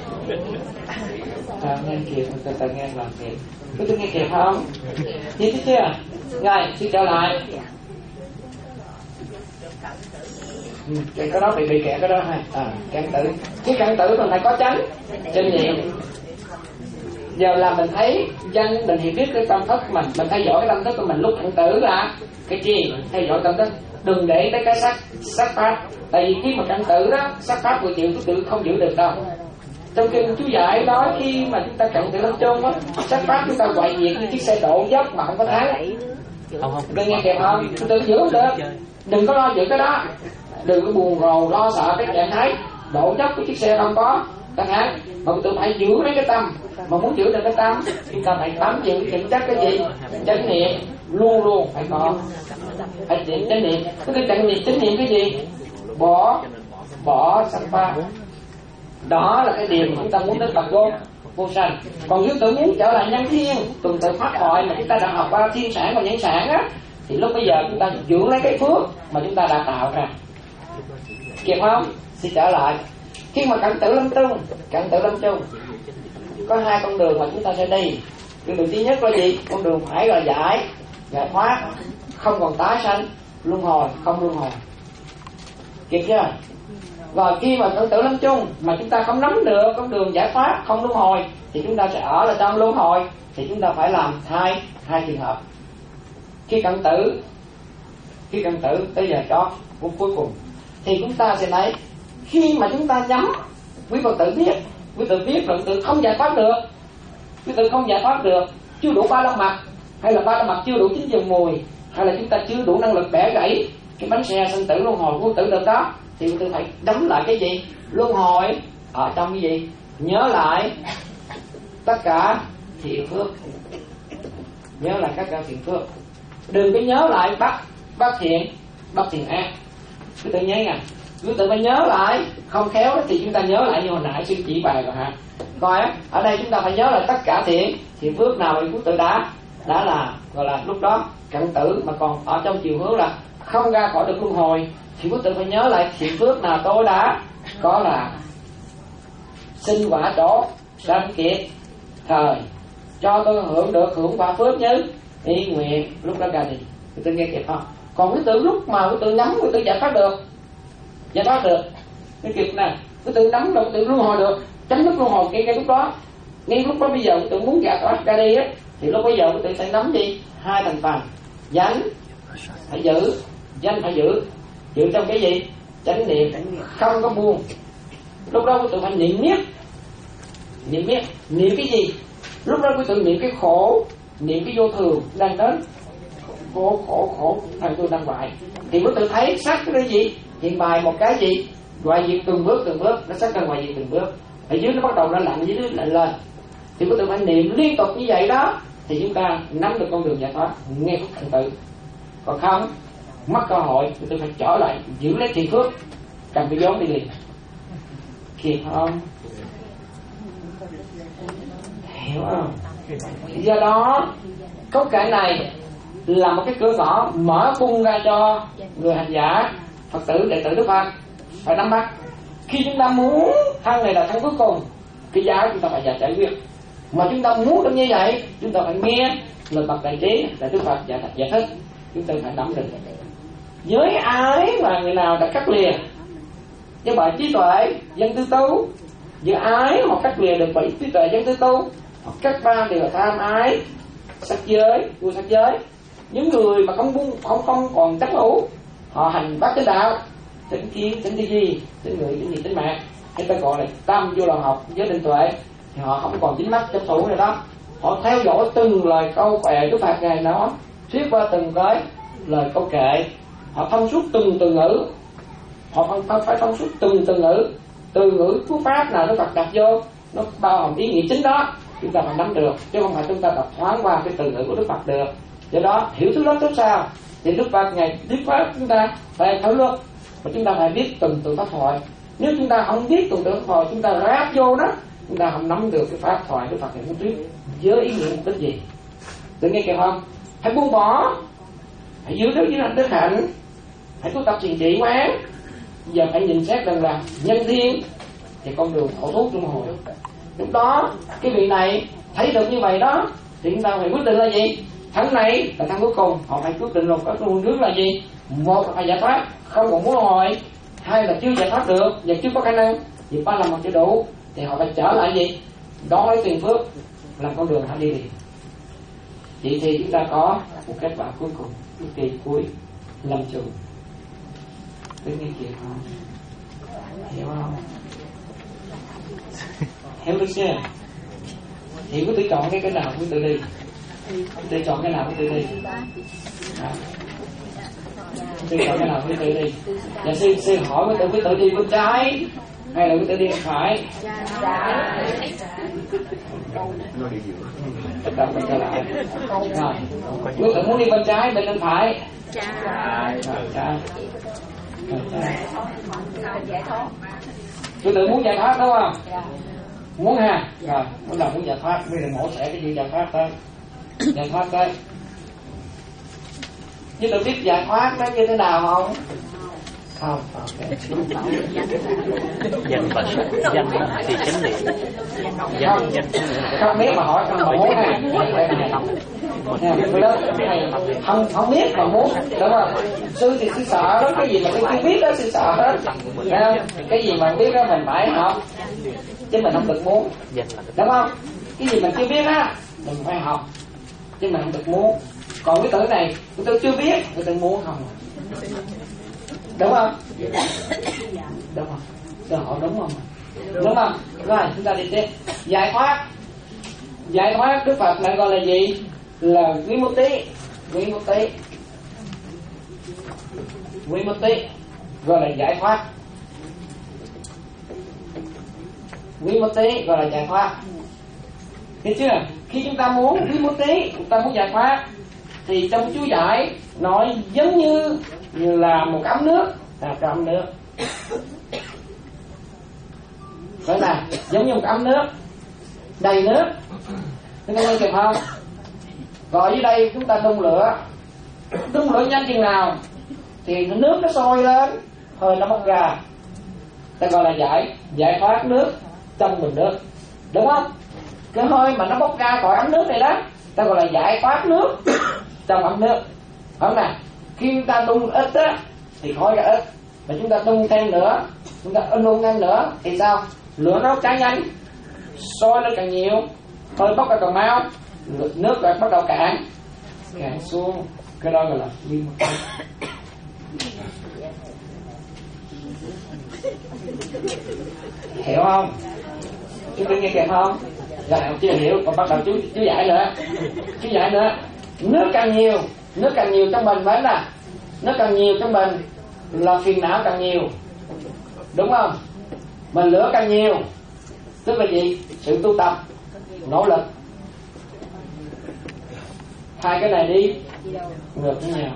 Speaker 1: À, nghe kìa, tôi tự nghe làm kìa. Tôi tôi nghe kìa không? Chị thấy chưa? Rồi, xin trở lại. Ừ, cái đó bị bị kẹt cái đó hay. À, cận tử. Cái cận tử mình phải có chánh, chánh niệm. Giờ là mình thấy danh, mình hiểu biết cái tâm thức của mình, mình thay đổi cái tâm thức của mình lúc cận tử là cái gì? Thay đổi tâm thức. Đừng để tới cái sắc sắc pháp. Tại vì khi mà cận tử đó, sắc pháp mười triệu thứ tự không giữ được đâu. Trong kinh chú giải nói khi mà chúng ta cận tử lâm chung á, sắc pháp chúng ta hoại diệt như chiếc xe độ dốc mà không có tháng.
Speaker 4: Không không.
Speaker 1: Đừng nghe kịp không? Chúng ta giữ không được. Đừng có lo giữ cái đó. Đừng có buồn rầu lo sợ cái trạng thái độ dốc của chiếc xe không có chẳng hạn, mà tôi phải giữ lấy cái tâm. Mà muốn giữ được cái tâm chúng ta phải bám giữ kiểm chắc cái gì? Chánh niệm luôn luôn phải có, phải niệm chánh niệm. Cái chánh niệm chánh niệm cái gì? Bỏ bỏ sắc pháp. Đó là cái điều mà chúng ta muốn đến Phật vô vô sanh. Còn nếu tự muốn trở lại nhân thiên, tuần tự pháp hội mà chúng ta đã học qua thiên sản và nhân sản á, thì lúc bây giờ chúng ta giữ lấy cái phước mà chúng ta đã tạo ra. Kịp không? Xin trở lại. Khi mà cận tử lâm chung, cận tử lâm chung có hai con đường mà chúng ta sẽ đi. Con đường thứ nhất là gì? Con đường phải là giải, giải thoát, không còn tái sanh, luân hồi, không luân hồi. Kịp chưa? Rồi khi mà cận tử lâm chung mà chúng ta không nắm được con đường giải thoát, không luân hồi, thì chúng ta sẽ ở là trong luân hồi. Thì chúng ta phải làm hai hai trường hợp. Khi cận tử, khi cận tử tới giờ chót cuối cùng, thì chúng ta sẽ thấy khi mà chúng ta nhắm, quý Phật tử biết, quý tự biết là quý tự không giải thoát được, quý tự không giải thoát được, chưa đủ ba la mật, hay là ba la mật chưa đủ chín dòng mùi, hay là chúng ta chưa đủ năng lực bẻ gãy cái bánh xe sinh tử luân hồi của quý tự được đó, thì quý tự phải đắm lại cái gì? Luân hồi ở trong cái gì? Nhớ lại tất cả thiện phước, nhớ lại tất cả thiện phước, đừng có nhớ lại bắt bắt thiện bắt thiện ác. Quý tự nhớ nha, quý tự phải nhớ lại, không khéo thì chúng ta nhớ lại như hồi nãy sư chỉ bài rồi hả? Coi á, ở đây chúng ta phải nhớ lại tất cả thiện thiện phước nào thì quý tự đã đã là gọi là lúc đó cận tử, mà còn ở trong chiều hướng là không ra khỏi được luân hồi, thì quý tự phải nhớ lại thiện phước nào tôi đã có là sinh quả chỗ sanh kiệt thời, cho tôi hưởng được hưởng quả phước như ý nguyện, lúc đó ra đi. Quý tự nghe kịp không? Còn quý tự lúc mà quý tự nắm, quý tự giải thoát được, giải thoát được cái kịp nè, quý tự nắm được, quý tự luân hồi được, tránh lúc luân hồi ngay cái lúc đó. Ngay lúc đó bây giờ quý tự muốn giải thoát ra đi á, thì lúc bây giờ quý tự sẽ nắm gì? Hai thành phần, danh phải giữ, danh phải giữ, giữ trong cái gì? Chánh niệm, không có buông. Lúc đó quý tự phải niệm miết, niệm miết, niệm cái gì? Lúc đó quý tự niệm cái khổ, niệm cái vô thường đang đến, khổ khổ khổ thân tôi đang hoại. Thì quý tự thấy sắc cái gì hiện bài một cái gì hoại diệt từng bước từng bước, nó sắc đang hoại diệt từng bước. Ở dưới nó bắt đầu nó lạnh, dưới nó lạnh lên. Thì quý tự phải niệm liên tục như vậy đó, thì chúng ta nắm được con đường giải thoát, nghe khúc thành tự. Còn không mất cơ hội, quý tự phải trở lại giữ lấy thiện phước, cầm cái vốn đi liền. Kịp không? Hiểu không? Do đó cốt cải này là một cái cửa ngõ mở cung ra cho người hành giả, Phật tử, đệ tử Đức Phật phải nắm bắt. Khi chúng ta muốn thân này là thân cuối cùng, cái giá chúng ta phải giải quyết. Mà chúng ta muốn được như vậy, chúng ta phải nghe lời bậc đại trí là Đức Phật giải, giải thích. Chúng ta phải nắm được. Với ai mà người nào đã cắt lìa với bài trí tuệ dân tư tu, với ai mà cắt lìa được bài trí tuệ dân tư tu, hoặc các ba đều là tham ái sắc giới, vua sắc giới. Những người mà không buông không không còn tránh hữu, họ hành bát chánh đạo, tĩnh kiến, tĩnh tư duy, tĩnh người, tĩnh gì, tĩnh mạng, hay ta gọi là tam vô lậu học, giới định tuệ, thì họ không còn chính mắt chấp thủ nữa đó. Họ theo dõi từng lời câu kệ Đức Phật ngài nói, thuyết qua từng cái lời câu kệ, họ thông suốt từng từ ngữ, họ phải, phải thông suốt từng từ ngữ, từ ngữ cú pháp nào Đức Phật đặt vô, nó bao hàm ý nghĩa chính đó, chúng ta phải nắm được, chứ không phải chúng ta đọc thoáng qua cái từ ngữ của Đức Phật được. Do đó hiểu thứ đó tốt sao thì Đức Phật ngày thuyết pháp chúng ta phải thấu luật, và chúng ta phải biết từng từ pháp thoại. Nếu chúng ta không biết từng từ pháp thoại, chúng ta ráp vô đó, chúng ta không nắm được cái pháp thoại Đức Phật ngày muốn thuyết với ý nghĩa mục đích gì. Tự nghe kịp không? Hãy buông bỏ, hãy giữ đức với hạnh đức hạnh, hãy tu tập thiền trị quán. Giờ phải nhìn xét rằng là nhân thiên thì con đường khổ thuốc luân hồi. Lúc đó cái vị này thấy được như vậy đó, thì chúng ta phải quyết định là gì? Thân này là thân cuối cùng, họ phải quyết định rồi có phương hướng là gì? Một là phải giải thoát, không còn muốn luân hồi. Hai là chưa giải thoát được và chưa có khả năng, vì ba làm một chưa đủ, thì họ phải trở lại gì? Đón lấy tiền phước, làm con đường họ đi liền. Vậy thì chúng ta có một kết quả cuối cùng, cái kỳ cuối lâm chung. Tôi nghe kịp không? Hiểu không? Hiểu được chưa? Thì có tự chọn cái cái nào cũng tự đi. Tự chọn cái nào cũng tự đi. À. Tự chọn cái nào cũng tự đi. Và sư, sư hỏi với tự với tự đi bên trái hay là với tự đi bên phải? Tất cả mình trở lại. Rồi. Với tự muốn đi bên trái, bên bên phải? Trái. Trái. Tôi tự muốn giải thoát đúng không? Muốn ha? Rồi, muốn là muốn giải thoát, bây giờ mổ xẻ cái gì giải thoát thôi. Giải thoát thôi. Chứ tôi biết giải thoát nó như thế nào không? Không, ok.
Speaker 4: Danh và danh thì chánh niệm. Danh danh
Speaker 1: không biết mà hỏi không muốn ha. Không không biết mà muốn, đúng không? Sư thì sư sợ đó, cái gì mà sư chưa biết đó sư sợ đó. Cái gì mà biết đó mình phải học, chứ mình không được muốn, đúng không? Cái gì mình chưa biết á mình phải học, chứ mình không được muốn. Còn cái tử này cái tử chưa biết, cái tử muốn không, đúng không? Đúng không? Sư hỏi đúng không? Đúng không? Rồi chúng ta đi tiếp. Giải thoát. Giải thoát Đức Phật lại gọi là gì? Là Vimutti. Vimutti. Vimutti gọi là giải thoát. Vimutti gọi là giải thoát. Thấy chưa? Khi chúng ta muốn Vimutti, chúng ta muốn giải thoát, thì trong chú giải nói giống như là một ấm nước, là cái ấm nước. Vậy là giống như một ấm nước đầy nước. Chúng ta nghe kịp không? Rồi dưới đây chúng ta đun lửa. Đun lửa nhanh chừng nào thì nước nó sôi lên, hơi nó bốc ra, ta gọi là giải giải thoát nước trong bình nước, đúng không? Cái hơi mà nó bốc ra khỏi ấm nước này đó, ta gọi là giải thoát nước trong ấm nước, không nè? Khi chúng ta đun ít á thì khói ra ít, mà chúng ta đun thêm nữa, chúng ta đun thêm nữa thì sao? Lửa nó cháy nhanh, sôi lên càng nhiều, hơi bốc ra càng mau, nước lại bắt đầu cạn cạn xuống, cái đó gọi là nguyên một cái. Hiểu không? Chú tự nghe kịp không? Rồi chưa hiểu, còn bắt đầu chú chú giải nữa, chú giải nữa. Nước càng nhiều nước càng nhiều trong bình phải là nước càng nhiều trong bình là phiền não càng nhiều, đúng không? Mà lửa càng nhiều tức là gì? Sự tu tập, nỗ lực. Hai cái này đi ngược với nhau.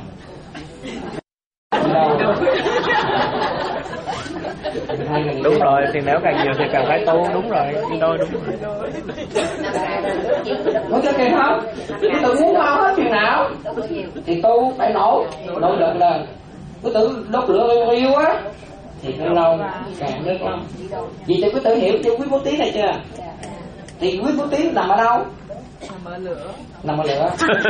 Speaker 4: Đúng rồi, thì nếu càng nhiều thì càng phải tu. Đúng rồi, tôi đúng rồi.
Speaker 1: Có cho kịp không? Cứ tự muốn mau hết phiền não thì tu phải nỗ nỗ lực lên. Cứ tự đốt lửa yêu á thì nó lâu càng nước lắm. Vì cho cứ tự hiểu cho quý bố tí này chưa? Thì quý bố tí nằm ở đâu?
Speaker 6: Nằm ở lửa.
Speaker 1: Nằm ở lửa.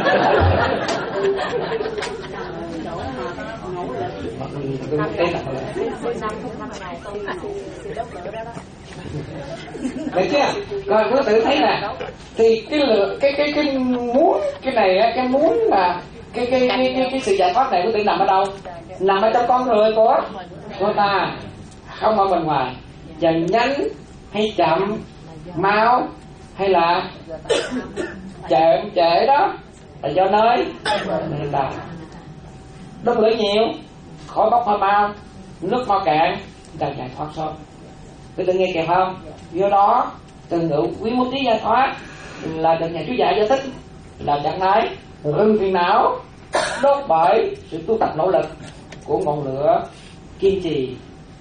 Speaker 1: Được chưa? Rồi quý tự thấy nè, thì cái lửa, cái cái cái muốn cái này á, cái muốn là cái cái cái cái, cái sự giải thoát này quý tự nằm ở đâu? Nằm ở trong con người của của ta, không ở bên ngoài. Và nhanh hay chậm, mau hay là chậm trễ đó là do nơi người ta. Đốt lửa nhiều, khói bốc hơi mau, nước mau cạn, ta giải thoát sớm. Quý tự nghe kịp không? Do đó từ ngữ quý mốt tí giải thoát là được nhà chú dạy giải thích là trạng thái ngưng phiền não đốt bởi sự tu tập nỗ lực của ngọn lửa kiên trì.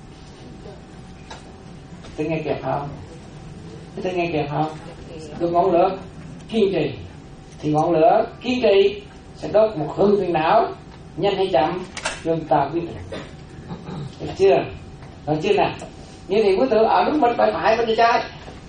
Speaker 1: Tôi nghe kịp không? Tôi nghe kịp không? Được ngọn lửa kiên trì thì ngọn lửa kiên trì sẽ đốt một hương phiền não, nhanh hay chậm chúng ta quyết định. Được chưa? Được chưa nè? Như thì quý tử ở đúng bên phải phải bên tay trái.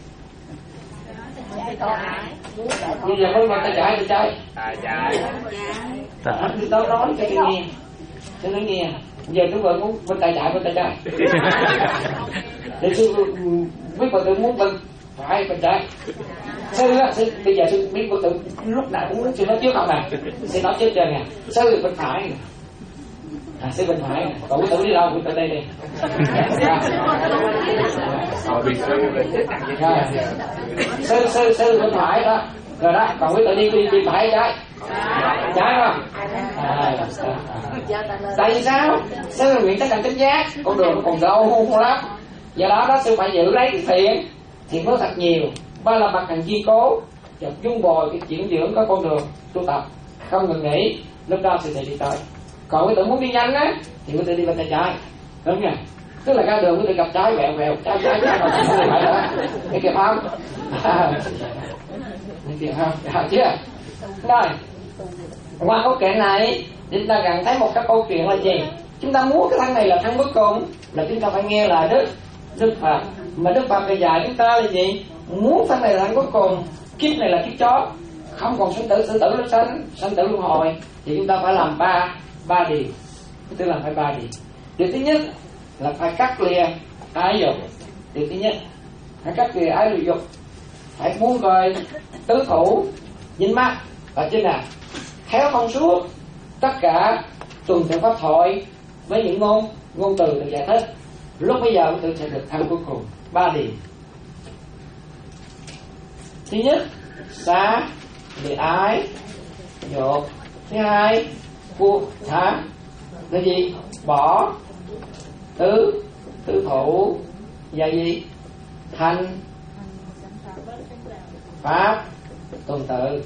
Speaker 1: Như giờ bên tay trái tay trái.
Speaker 4: À trái.
Speaker 1: Tôi tao nói cho tôi nghe. Tôi nói nghe. Giờ chúng tôi muốn bên tay trái bên tay trái. Để sư biết bà tự muốn bên phải bên trái. Sư á, sư bây giờ sư biết bà tự lúc nào cũng muốn sư nói trước không nè. Sư nói trước cho nè. Sư bên phải. À, sư bên phải. Còn quý tử đi đâu? Quý tử đây đi. Sư sư sư bên phải đó. Rồi đó, còn quý tử đi đi, đi phải trái. Trái không? À, tại vì sao? Sư nguyện tất cả chánh giác, con đường còn lâu lắm. Do đó đó sư phải giữ lấy cái thiện, thiện phước thật nhiều. Ba là mặt hành kiên cố, và dung bồi cái chuyển dưỡng có con đường tu tập không ngừng nghỉ, lúc đó sư sẽ đi tới. Còn cái tự muốn đi nhanh á thì quý tự đi bên tay trái, đúng nha. Tức là ra đường quý tự gặp trái vẹo vẹo trái trái trái rồi không phải đó, nghe kịp không? Nghe kịp không? Được chưa? Rồi qua câu chuyện này chúng ta cần thấy một cái câu chuyện là gì? Chúng ta muốn cái thân này là thân cuối cùng là chúng ta phải nghe lời Đức Đức Phật. Mà Đức Phật bây dạy chúng ta là gì? Muốn thân này là thân cuối cùng, kiếp này là kiếp chót, không còn sinh tử, sinh tử nó sanh, sanh tử luân hồi, thì chúng ta phải làm ba ba điều. Tức là phải ba điều. Điều thứ nhất là phải cắt lìa ái dục. Điều thứ nhất phải cắt lìa ái dục, phải buông rời tứ thủ, dính mắt ở trên nào, khéo thông suốt tất cả tuần tự pháp thoại với những ngôn ngôn từ được giải thích. Lúc bây giờ tôi sẽ được thân cuối cùng. Ba điều. Thứ nhất xá lìa ái dục. Thứ hai buông thả là gì? Bỏ tứ tứ thủ và gì? Thành pháp tuần tự,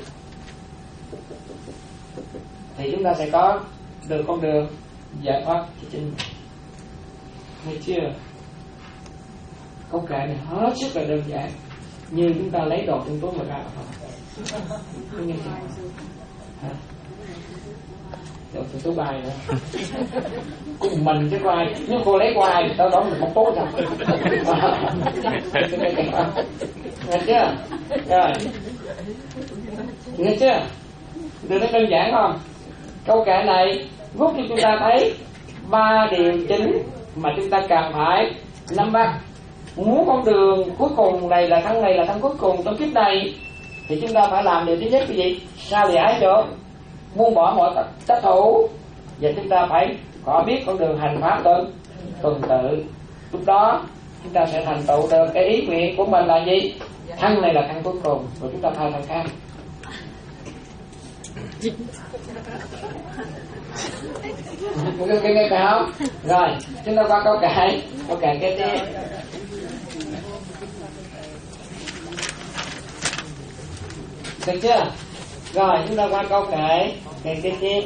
Speaker 1: thì chúng ta sẽ có được con đường giải thoát cho chính mình. Nghe chưa? Câu kệ này hết sức là đơn giản, như chúng ta lấy đồ trong túi mà ra thôi. Có nghe chưa? Hả? Đồ trong túi bài nữa. Cùng mình chứ có ai. Nếu cô lấy qua ai tao đón được một tố rồi. Nghe chưa? Rồi. Nghe chưa? Được nó đơn giản không? Câu kệ này giúp cho chúng ta thấy ba điều chính mà chúng ta cần phải nắm bắt. Muốn con đường cuối cùng này là thân này là thân cuối cùng trong kiếp này, thì chúng ta phải làm điều thứ nhất cái gì? Xa lìa ái dục, buông bỏ mọi tất thủ, và chúng ta phải có biết con đường hành pháp tuần tuần tự. Lúc đó chúng ta sẽ thành tựu được cái ý nguyện của mình là gì? Thân này là thân cuối cùng, rồi chúng ta thay thân khác. Nghe nghe nghe không? Rồi chúng ta qua câu kệ. Câu kệ kế tiếp. Được chưa? Rồi chúng ta qua câu kệ. Kệ kế tiếp.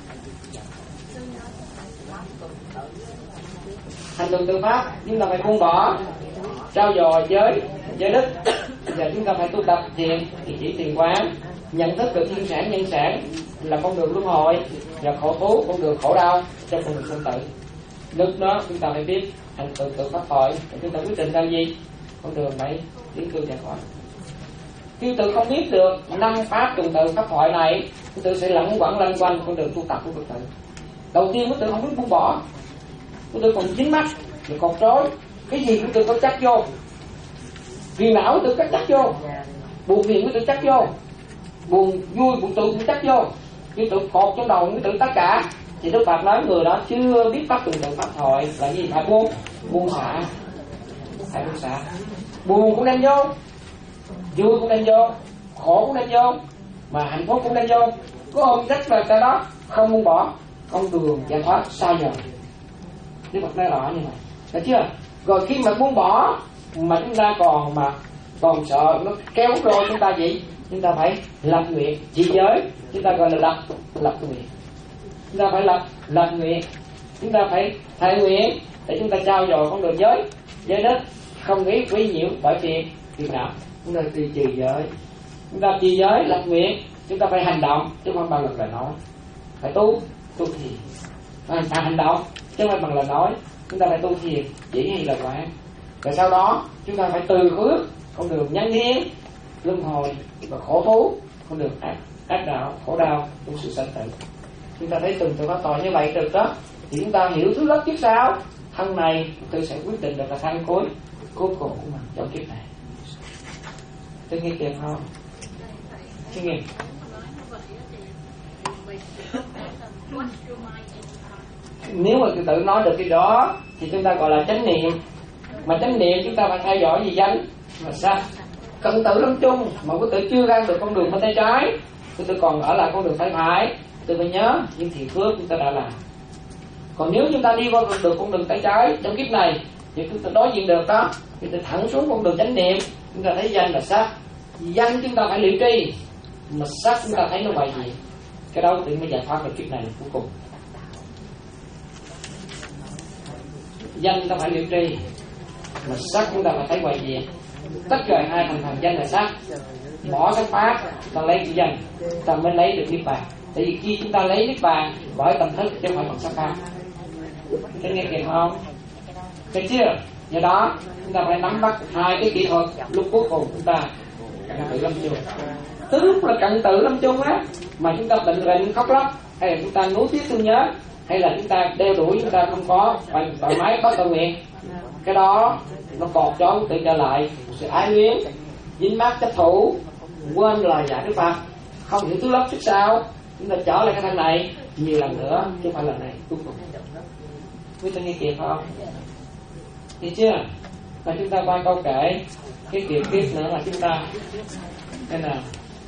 Speaker 1: Hành tuần tự pháp chúng ta phải buông bỏ, trao dồi giới giới đức. Giờ chúng ta phải tu tập thiền, thì chỉ thiền quán, nhận thức được thiên sản nhân sản là con đường luân hồi, và khổ thú con đường khổ đau trong con đường sinh tử. Lúc đó chúng ta phải biết hành tuần tự pháp thoại, chúng ta quyết định ra gì con đường phải tiến cư giải thoát. Tiêu tự không biết được năm pháp tuần tự pháp thoại này, tiêu tự sẽ lẫn quẩn lanh quanh con đường tu tập của phật tử. Đầu tiên tiêu tự không biết buông bỏ, tiêu tự còn dính mắc, rồi còn trói, cái gì tiêu tự có chắc vô, phiền não tiêu tự chắc vô, buồn phiền tiêu tự chắc vô, buồn vui buồn tự cũng chắc vô, tiêu tự cột trong đầu tiêu tự tất cả. Thì Đức Phật nói người đó chưa biết pháp tuần tự pháp thoại là gì? Phải buông, buông xả, phải buông xả. Buồn cũng nên vô, vui cũng nên vô, khổ cũng nên vô, mà hạnh phúc cũng nên vô. Có ôm rất là cái đó, không buông bỏ, con đường giải thoát xa giờ. Đức Phật nói rõ như vậy, được chưa? Rồi khi mà buông bỏ mà chúng ta còn mà còn sợ nó kéo rồi chúng ta gì? Chúng ta phải lập nguyện, trì giới, chúng ta gọi là lập lập nguyện. Chúng ta phải lập lập nguyện, chúng ta phải thệ nguyện để chúng ta trao dồi con đường giới giới đức, không nghĩ quấy nhiễu bởi phiền phiền não. Chúng ta trì trì giới, chúng ta trì giới lập nguyện, chúng ta phải hành động chứ không bằng lời nói. Phải tu tu thiền, phải hành động chứ không bằng lời nói. Chúng ta phải tu thiền chỉ hay là quán. Rồi sau đó chúng ta phải từ bước con đường nhân thiên luân hồi và khổ thú, con đường ác ác đạo khổ đau của sự sanh tử. Chúng ta thấy từng từ pháp tội như vậy được đó, thì chúng ta hiểu thứ lớp kiếp sau thân này tôi sẽ quyết định được là thân cuối cuối cùng của mình trong kiếp này. Tôi nghe kịp không? Tôi nghe. Nếu mà tự nói được cái đó thì chúng ta gọi là chánh niệm. Mà chánh niệm chúng ta phải theo dõi gì danh mà sao? Cận tử lâm chung mà quý tử chưa ra được con đường bên tay trái, quý tử còn ở lại con đường tay phải, tôi phải nhớ những thiện phước chúng ta đã làm. Còn nếu chúng ta đi qua được con đường tay trái trong kiếp này thì chúng ta đối diện được đó, thì ta thẳng xuống con đường chánh niệm, chúng ta thấy danh là sắc. Danh chúng ta phải liệu tri, mà sắc chúng ta thấy nó bày gì, cái đó tự mới giải thoát được kiếp này cuối cùng. Danh chúng ta phải liệu tri, mà sắc chúng ta phải thấy bày gì. Tất cả hai thành phần danh là sắc, bỏ cái pháp ta lấy cái danh, ta mới lấy được niết bàn. Tại vì khi chúng ta lấy niết bàn bởi tâm thức chứ không phải bằng sắc pháp. Thế nghe kịp không? Được chưa? Do đó chúng ta phải nắm bắt hai cái kỹ thuật lúc cuối cùng chúng ta cận tử lâm chung. Từ lúc là cận tử lâm chung á, mà chúng ta bệnh rịnh khóc lóc, hay là chúng ta nuối tiếc thương nhớ, hay là chúng ta đeo đuổi chúng ta không có thoải mái có tự nguyện, cái đó nó cột cho tự trở lại sự ái luyến, dính mắc chấp thủ, quên lời dạy Đức Phật, không hiểu thứ lớp trước sau, chúng ta trở lại cái thân này nhiều lần nữa chứ không phải lần này cuối cùng. Quý vị nghe kịp không? Thấy chưa? Và chúng ta qua câu kể cái kiểu tiếp nữa là chúng ta thế nào?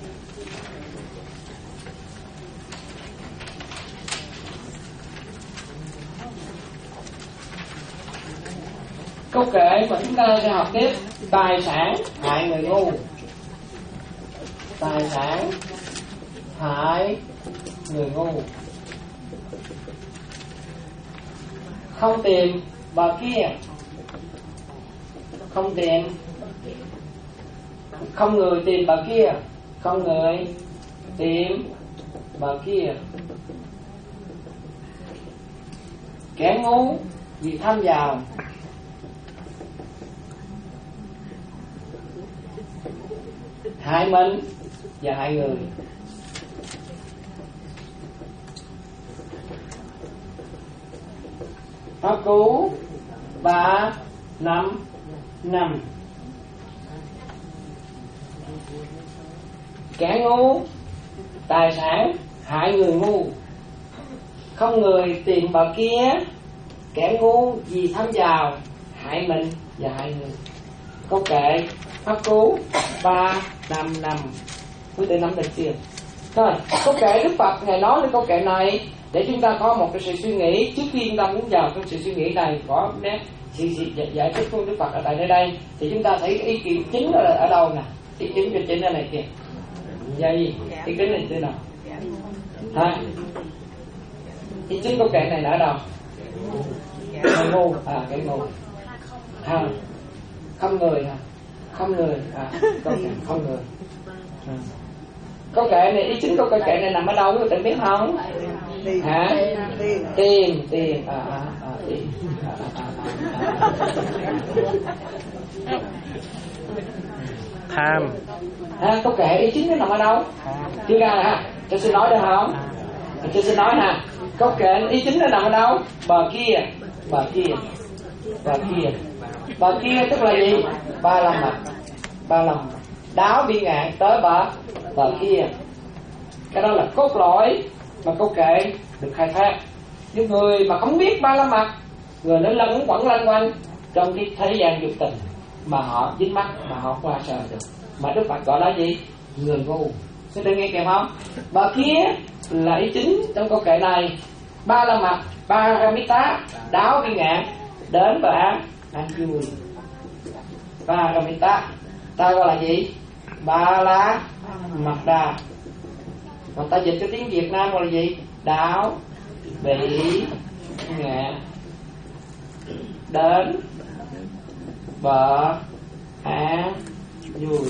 Speaker 1: Câu kể mà chúng ta sẽ học tiếp: tài sản hại người ngu. Tài sản hại người ngu. Không tìm bà kia, không tìm, không người tìm bà kia, không người tìm bà kia. Kẻ ngu vì tham vào, hại mình và hại người. Pháp cú ba năm năm. Kẻ ngu tài sản hại người ngu, không người tìm bà kia. Kẻ ngu vì tham vào, hại mình và hại người. Câu kệ Pháp cú ba năm năm. Quý vị nắm được chưa? Rồi, câu kệ Đức Phật Ngài nói đến câu kệ này để chúng ta có một cái sự suy nghĩ. Trước khi chúng ta muốn vào cái sự suy nghĩ này, có nét sự, sự giải thích của Đức Phật ở tại nơi đây, thì chúng ta thấy cái ý kiến chính là ở đâu nè? Ý kiến cho chính là này kìa. Vậy ý kiến này thế nào? Hả? Ý chính câu kệ này là ở đâu? Cái ngu, à cái ngu. À, không người hả? Không người, à câu kệ không người. À. Câu kệ này, ý chính câu kệ này nằm ở đâu các bạn biết không? Hả? Tiền, tiền, à, à, à, tiền. À, à, à, à.
Speaker 4: Tham.
Speaker 1: À, câu kệ ý chính nó nằm ở đâu? Chưa ra hả? Cho xin nói được không? Cho xin nói nè. Câu kệ ý chính nó nằm ở đâu? Bờ kia, bờ kia, bờ kia. Bờ kia tức là gì? Ba la mật, ba la mật. Đáo biên ngạn tới bờ bờ kia. Cái đó là cốt lõi mà câu kệ được khai thác. Những người mà không biết ba la mật, người nó lẫn quẩn lanh quanh trong cái thế gian dục tình mà họ dính mắc, mà họ qua sờ được, mà Đức Phật gọi là gì? Người ngu. Xin đừng nghe kèm không? Bờ kia là ý chính trong câu kệ này. Ba la mật, ba ramita, đáo biên ngạn đến bờ an an vui. Ba ramita ta gọi là gì? Ba la mật đà. Còn ta dịch cái tiếng Việt Nam gọi là gì? Đáo bị ngạn đến bờ an vui.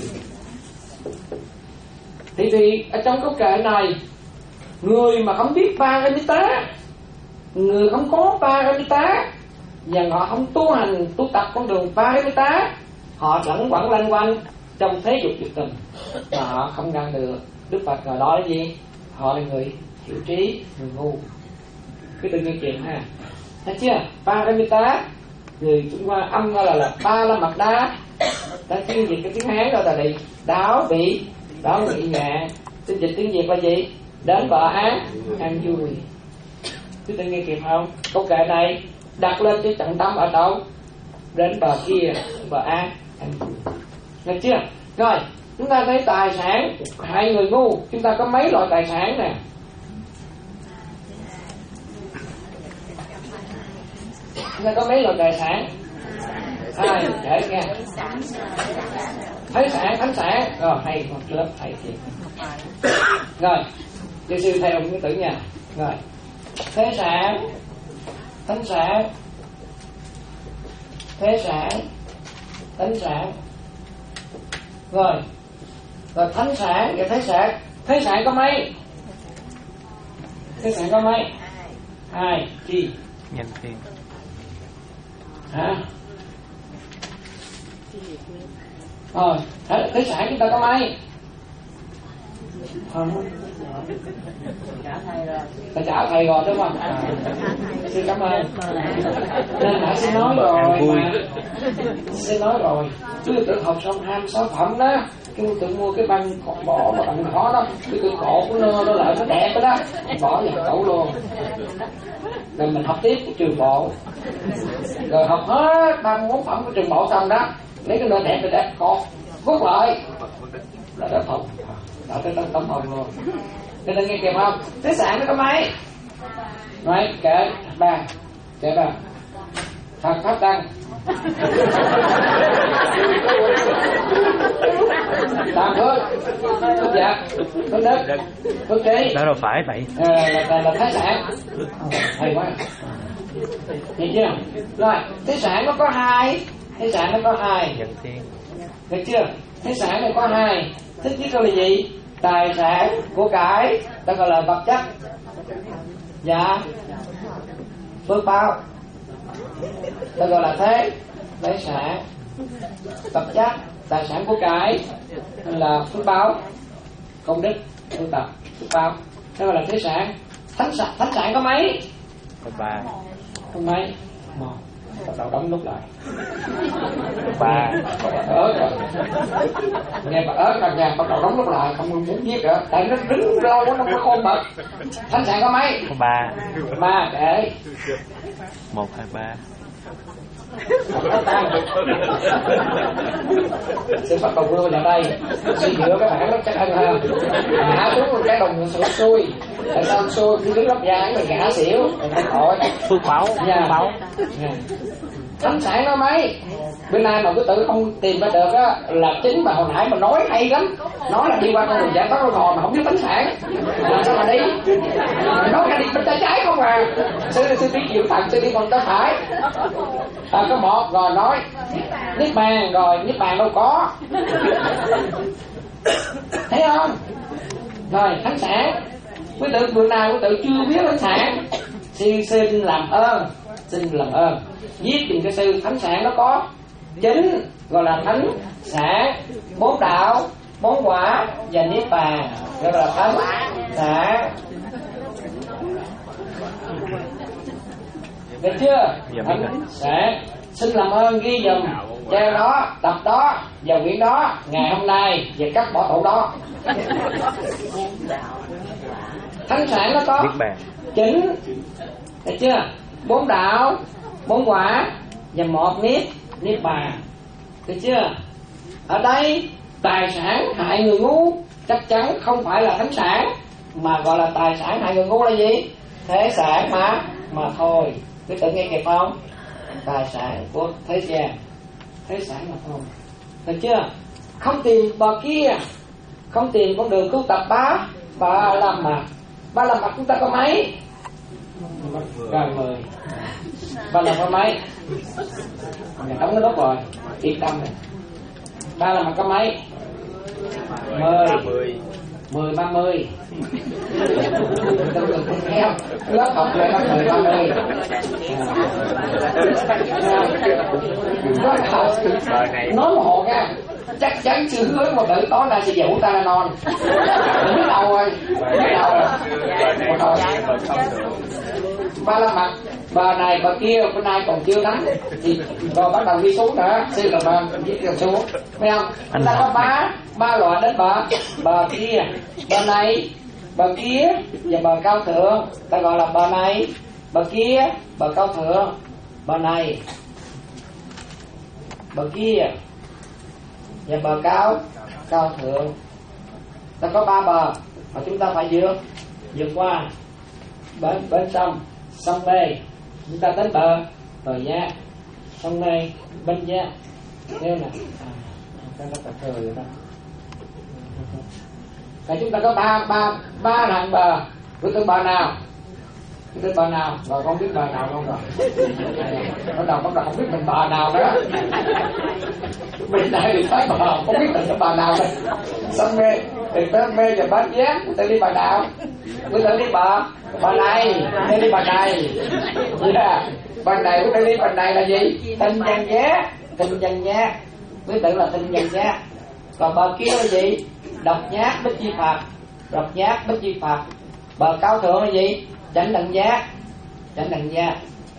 Speaker 1: Thì thì ở trong câu kệ này, người mà không biết Paramita, người không có Paramita và họ không tu hành tu tập con đường Paramita, họ lẫn quẩn lanh quanh trong thế dục dục tình mà họ không ngăn được. Đức Phật gọi đó là gì? Họ là người hiểu trí, người ngu. Cứ đừng nghe chuyện ha. Thấy chưa? Paramita, người Trung Hoa âm gọi là là ba la mật đa. Ta chuyên dịch cái tiếng Hán đó là gì? Đáo bị, đáo bị ngạn. Xin dịch tiếng Việt là gì? Đến bờ án an vui. Cứ đừng nghe kịp không? Câu kệ này đặt lên cái trọng tâm ở đâu? Đến bờ kia, bờ an an vui. Nghe chưa? Rồi, chúng ta thấy tài sản hai người ngu, chúng ta có mấy loại tài sản nè? Chúng ta có mấy loại tài sản? Hai, để nghe. Thấy sản, thánh sản. Rồi, hay, một lớp thầy thiệt. Rồi, sư sư thầy ông tử nha. Rồi, thế sản, thánh sản, thế sản, thánh sản. Rồi, rồi thánh sản và thế sản. Thế sản có mấy? Thế sản có mấy? Hai, chi?
Speaker 4: Nhân thiên.
Speaker 1: Hả? Rồi, thế, thế sản chúng ta có mấy? Không. Ta trả thầy rồi đúng không? À, xin cảm ơn. Nên đã xin nói rồi mà. Xin nói rồi. Cứ tự học xong hai mươi sáu phẩm đó, cái tự mua cái băng bỏ mà bằng khó đó, cái tự cổ của nó nó lại nó đẹp đó, bỏ vào cậu luôn. Rồi mình học tiếp cái trường bộ. Rồi học hết ba mươi mốt phẩm của trường bộ xong đó, lấy cái nơi đẹp thì đẹp cột rút lại là đã thùng, đã tới tấm tấm hồng luôn. Cho nên nghe kịp không? Thế sản nó có mấy? Nói kệ ba, kệ ba. Thật pháp đăng. Tam phước, phước dạ, phước đức, phước trí.
Speaker 4: Đó đâu phải vậy.
Speaker 1: À, là, là, là thái sản. Hay quá. Hiểu chưa? Rồi, thế sản nó có hai. Thế sản nó có hai.
Speaker 4: Nhân thiên.
Speaker 1: Được chưa? Thế sản này có hai. Thế chứ gọi là gì? Tài sản của cải, ta gọi là vật chất. Dạ. Phước báo, ta gọi là thế. Thế sản. Vật chất, tài sản của cải là phước báo, công đức, tu tập, phước báo. Ta gọi là thế sản. Thánh sản, thánh sản có mấy?
Speaker 4: Có ba.
Speaker 1: Có mấy? Một. Bắt đầu đóng nút lại.
Speaker 4: Ba.
Speaker 1: Ớt rồi. Nghe bà ớt là nhà bắt đầu đóng nút lại, không muốn viết nữa. Tại nó đứng lâu quá nó có khôn bật. Thánh sản có mấy?
Speaker 4: Có ba.
Speaker 1: Ba để.
Speaker 4: Một, hai, ba.
Speaker 1: Sư bắt đầu rơi vào đây, sư dựa cái bảng nó chắc ăn hơn, ngã xuống một cái đồng sụt xuôi, tại sao xuôi cứ đứng gấp dáng rồi ngã xỉu, rồi phải tội.
Speaker 4: Phước báo, phước báo.
Speaker 1: Thánh sản nói mấy, bữa nay mà cứ tự không tìm ra được á, là chính mà hồi nãy mà nói hay lắm, nói là đi qua con đường giải thoát luân hồi mà không biết thánh sản, làm sao mà đi? Nói ra đi bên tay trái không à? Sư sư đi chịu thằng, sư đi bằng tay phải. À, có một rồi nói niết bàn, rồi niết bàn đâu có, thấy không? Rồi thánh sản, quý tự bữa nào quý tự chưa biết thánh sản, xin xin làm ơn, xin làm ơn viết tìm cái sư thánh sản nó có chính gọi là thánh sản, bốn đạo, bốn quả và niết bàn gọi là thánh sản. Được chưa? Thánh sản. Xin làm ơn ghi dùm trang đó, tập đó và quyển đó ngày hôm nay và cắt bỏ tủ đó. Thánh sản nó có chính, được chưa? Bốn đạo, bốn quả và một niết niết bàn, được chưa? Ở đây tài sản hại người ngu chắc chắn không phải là thánh sản, mà gọi là tài sản hại người ngu là gì? Thế sản mà mà thôi. Quý tự nghe kịp không? Tài sản của thế gian, thế sản mà thôi, được chưa? Không tìm bờ kia, không tìm con đường tu tập bá ba la mật. Ba la mật chúng ta có mấy? Gần mười. Ba la có mấy? Nhà đóng nó đốt rồi, yên tâm này. Ba la mật có mấy? Mười. Mười ba mươi. Theo lớp học lại năm mười ba mươi. Lớp học nói một hộ nha, chắc chắn chưa hứa một tử tối nay sẽ dụ ta non. Đừng biết đâu rồi, biết đâu rồi. Ba la mật, bờ này bờ kia bữa nay còn chưa thắng thì rồi bắt đầu đi xuống nữa, sư là bờ viết rồi xuống, thấy không? Chúng ta có ba ba loại đến bờ, bờ kia, bờ này, bờ kia và bờ cao thượng, ta gọi là bờ này, bờ kia, bờ cao thượng, bờ này, bờ kia và bờ cao cao thượng. Ta có ba bờ mà chúng ta phải vượt vượt qua bên bên sông sông Mê, chúng ta đến bờ bờ Giác, sông Mê bên Giác, nghe nè, cái nó cà phê rồi đó. Và chúng ta có ba ba ba hàng bờ, với cái bờ nào? Cái bờ nào? Rồi không biết bờ nào luôn rồi. Bắt đầu bắt đầu không biết mình bờ nào nữa. Mình đây thì tới bờ không biết mình cái bờ nào đây. Sông Mê, thì tới Mê và Bến Giác, tôi đi bờ nào? Tôi tự đi bờ bờ này, tôi đi bờ này. Yeah. Bờ này tôi đi bờ này là gì? Tinh Văn Giác, Tinh Văn Giác. Quý tự là Tinh Văn Giác. Còn bờ kia là gì? Độc Giác Bích Chi Phật, Độc Giác Bích Chi Phật. Bờ cao thượng là gì? Chánh Đẳng Giác, Chánh Đẳng Giác.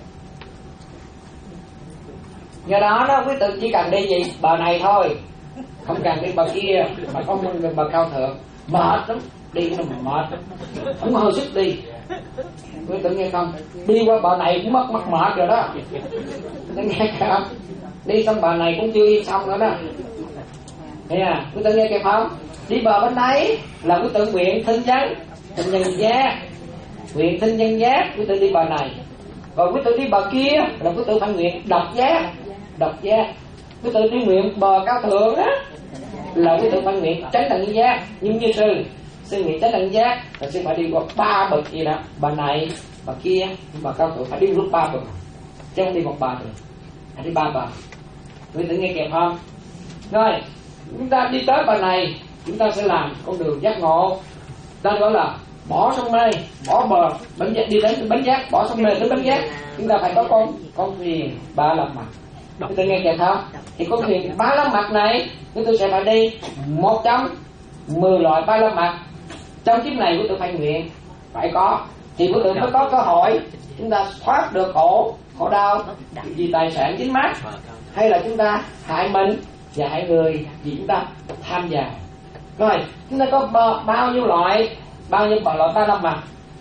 Speaker 1: Do đó đó quý tự chỉ cần đi gì? Bờ này thôi, không cần đi bờ kia, mà không đi bờ cao thượng. Mệt lắm, đi nó mệt, không hơi sức đi. Quý tự nghe không? Đi qua bờ này cũng mất mất mệt rồi đó. Quý nghe không? Đi xong bờ này cũng chưa yên xong nữa đó. Nghe à? Quý tự nghe kịp không? Đi bờ bên đấy là quý tự nguyện thinh chánh, thinh nhân giác, nguyện thinh nhân giác, quý tự đi bờ này. Còn quý tự đi bờ kia là quý tự phải nguyện độc giác, độc giác. Quý tự đi nguyện bờ cao thượng á là quý tự phải nguyện chánh đẳng giác. Nhưng như sư sư nguyện chánh đẳng giác là sư phải đi qua ba bậc gì đó, bờ này, bờ kia, bờ cao thượng, phải đi lúc ba bậc, chứ không đi một bờ được, phải đi ba bờ. Quý tự nghe kịp không? Rồi chúng ta đi tới bờ này, chúng ta sẽ làm con đường giác ngộ. Ta gọi là bỏ sông Mê, bỏ bờ Bến Giác, đi đến Bến Giác, bỏ sông Mê đến Bến Giác. Chúng ta phải có con con thuyền ba la mật. Chúng ta nghe kịp không? Thì con thuyền ba la mật này chúng tôi sẽ phải đi một trăm mười loại ba la mật. Trong kiếp này của tôi phải nguyện phải có, thì của tôi mới có cơ hội chúng ta thoát được khổ khổ đau vì tài sản chính mắt, hay là chúng ta hại mình và hại người vì chúng ta tham gia. Rồi chúng ta có bao nhiêu loại bao nhiêu loại ba la mật?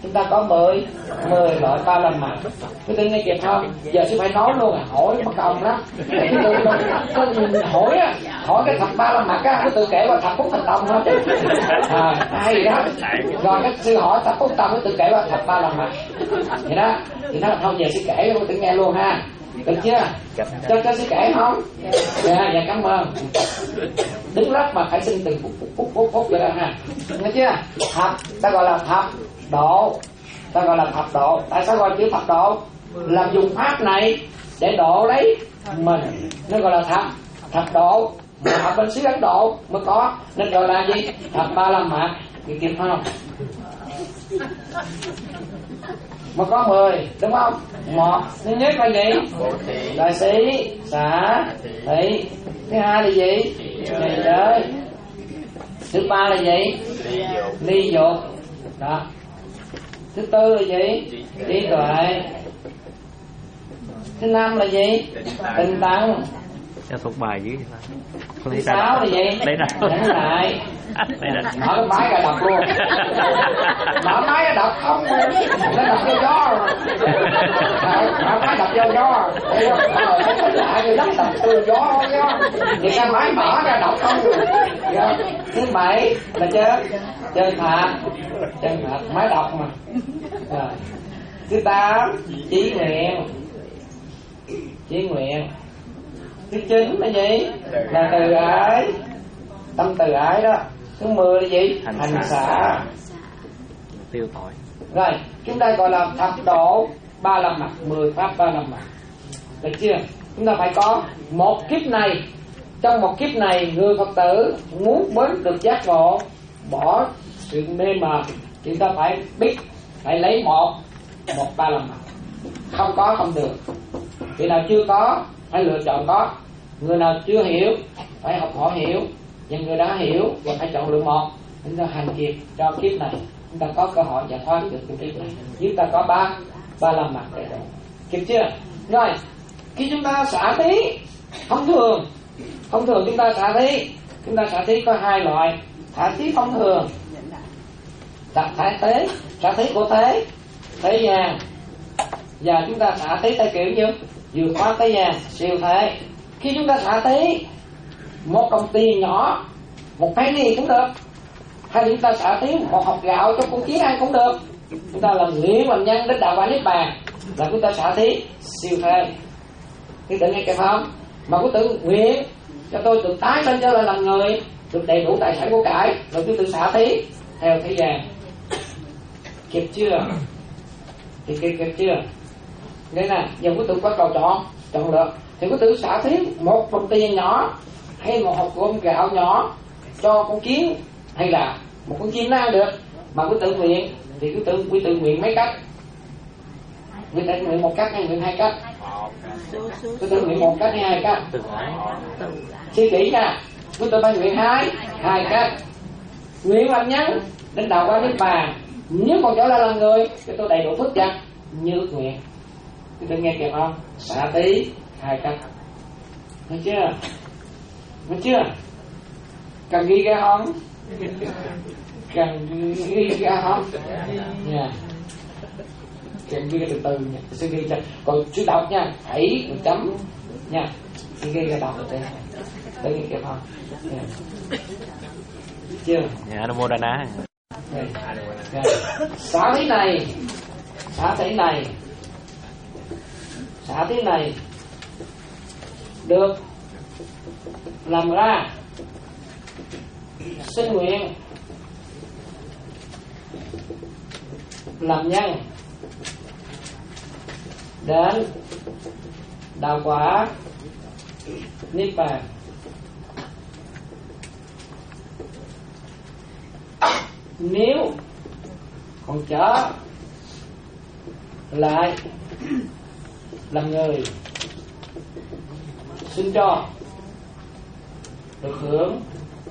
Speaker 1: chúng ta có mười mười loại ba la mật. Quý tử nghe kịp không? Giờ sẽ phải nói luôn à, hỏi mất công lắm. Có hỏi á, hỏi cái thập ba la mật á, quý tử kể qua thập phúc thành tâm thôi chứ. À, hay đó. Rồi cái sư hỏi thập phúc tâm, quý tử kể qua thập ba la mật. Vậy đó, thì nó thôi giờ sẽ kể cho quý tử nghe luôn ha. Được chưa? Cho cho sẽ kể không? Dạ, dạ cảm ơn. Đứng lớp mà phải xin từng phút phút phút phút phút vậy đó ha. Nghe chưa? Thập, ta gọi là thập độ, ta gọi là thập độ. Tại sao gọi chữ thập độ? Làm dùng pháp này để độ lấy mình, nó gọi là thập thập độ. Mà ở bên xứ Ấn Độ mới có, nên gọi là gì? Thập ba la mật. Thì kịp không? Mà có mười đúng không? Một thứ nhất là gì? Đại sĩ, xả, thị. Thứ hai là gì? Trì giới. Thứ ba là gì? Ly dục. Đó. Thứ tư là gì? Trí tuệ. Thứ năm là gì? Tinh tấn.
Speaker 4: Cho thuộc bài dưới.
Speaker 1: Thứ sáu là gì?
Speaker 4: Lấy ra.
Speaker 1: Nhẫn nại. Mở cái máy ra đọc luôn. Mở máy ra đọc không? Nó đọc vô gió rồi. Mở máy đọc vô gió. Ờ, lại rồi lắm đọc từ gió gió. Thì cái máy mở ra đọc không? Thứ bảy là chơi chơi phạt. Chơi phạt máy đọc mà. Rồi. Thứ tám chí nguyện. Chí nguyện. Thứ chín là gì? Là từ ái. Tâm từ ái đó. Thứ mười là gì?
Speaker 4: Hành,
Speaker 1: Hành
Speaker 4: xả.
Speaker 1: xả.
Speaker 4: Tiêu tội.
Speaker 1: Rồi, chúng ta gọi là thập độ ba la mật, mười pháp ba la mật. Được chưa? Chúng ta phải có một kiếp này. Trong một kiếp này, người Phật tử muốn bớt được giác ngộ, bỏ sự mê mờ, chúng ta phải biết, phải lấy một một ba la mật. Không có không được. Vì nào chưa có phải lựa chọn có. Người nào chưa hiểu phải học hỏi hiểu, và người đã hiểu và phải chọn lựa một. Chúng ta hành kiệt cho kiếp này, chúng ta có cơ hội giải thoát được cái kiếp này. Chúng ta có ba ba la mật để độ. Kịp chưa? Rồi, khi chúng ta xả thí thông thường, thông thường chúng ta xả thí, chúng ta xả thí có hai loại: xả thí thông thường, xả thế, xả thí của thế, thế gian. Và chúng ta xả thí theo kiểu như vượt thoát thế gian, siêu thế. Khi chúng ta xả thí một đồng tiền nhỏ, một cái gì cũng được, hay chúng ta xả thí một hộp gạo cho con kiến ăn cũng được. Chúng ta làm nguyện làm nhân đến đạo quả niết bàn là chúng ta xả thí siêu thế. Quý tử nghe kịp không? Mà quý tử nguyện cho tôi được tái sinh trở lại làm người, được đầy đủ tài sản của cải, rồi quý tử xả thí theo thế gian. Kịp chưa? Thì kịp, kịp chưa? Đây nè, giờ quý tử có cầu chọn, chọn được. Thì quý tử xả thí một đồng tiền nhỏ hay một hộp gôm gạo nhỏ cho con kiến, hay là một con chim nó ăn được. Mà quý tử nguyện thì quý tử quý tử nguyện mấy cách? Quý tử nguyện một cách hay nguyện hai cách? Quý tử nguyện một cách hay hai cách? Suy kỹ nha. Quý tử phải nguyện hai hai cách. Nguyện làm nhân đến đạo quả niết bàn, nếu còn trở lại làm người thì tôi đầy đủ phước chắc như ước nguyện. Quý tử nghe kịp không? Xả tí hai cách. Được chưa? Được chưa? Cần ghi ra không? Cần ghi ra không? Nha. Cần ghi ra từ từ nha. Sẽ ghi cho. Còn chú đọc nha. Hãy một chấm nha. Sẽ ghi ra đọc rồi. Để ghi kịp không? Nha. Chưa?
Speaker 4: Dạ, nó mua đà ná.
Speaker 1: Xả thí này, xả thí này, xả thí này được làm ra xin nguyện làm nhân đến đạo quả niết bàn. Nếu còn trở lại làm người, xin cho được hưởng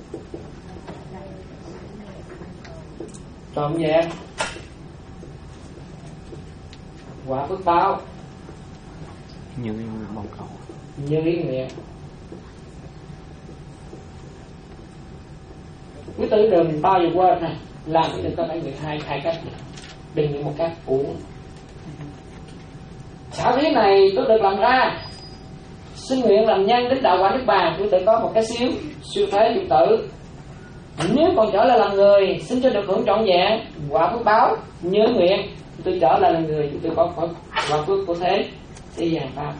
Speaker 1: trọn vẹn quả phước báo
Speaker 4: như mong cầu,
Speaker 1: như ý nguyện. Quý tử đừng bao giờ quên này, làm cái được có phải nguyện hai hai cách này. đừng như một cách uổng. Xảo thí này tôi được làm ra, xin nguyện làm nhân đến đạo quả niết bàn. Tôi tự có một cái xíu siêu thế dụng tử. Nếu còn trở lại làm người, xin cho được hưởng trọn vẹn quả phước báo. Nhớ nguyện tôi trở lại làm người, tôi có quả phước của thế thế gian pháp.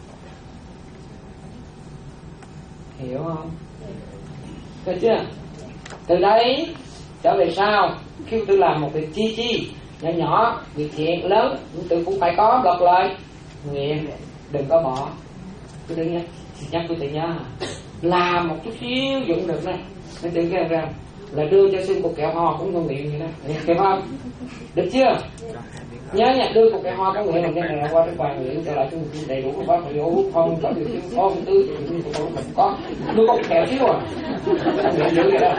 Speaker 1: Hiểu không? Được chưa? Từ đây trở về sau, khi tôi làm một việc chi chi nhỏ nhỏ, việc thiện lớn, tôi cũng phải có bật lại nguyện, đừng có bỏ. Tôi đừng nhắc, nhắc tôi tự nhớ làm một chút xíu dụng được nè. Nên tự kêu rằng là đưa cho xin cục kẹo ho cũng ngon miệng vậy đó, kịp không? Được chưa? Nhớ nha, đưa cục kẹo ho có nguyện làm cái này qua cái bàn nguyện trở lại cho mình đầy đủ của bác phải hút không có điều kiện có một thứ thì cũng không có đưa có kẹo xíu à, nguyện dữ vậy đó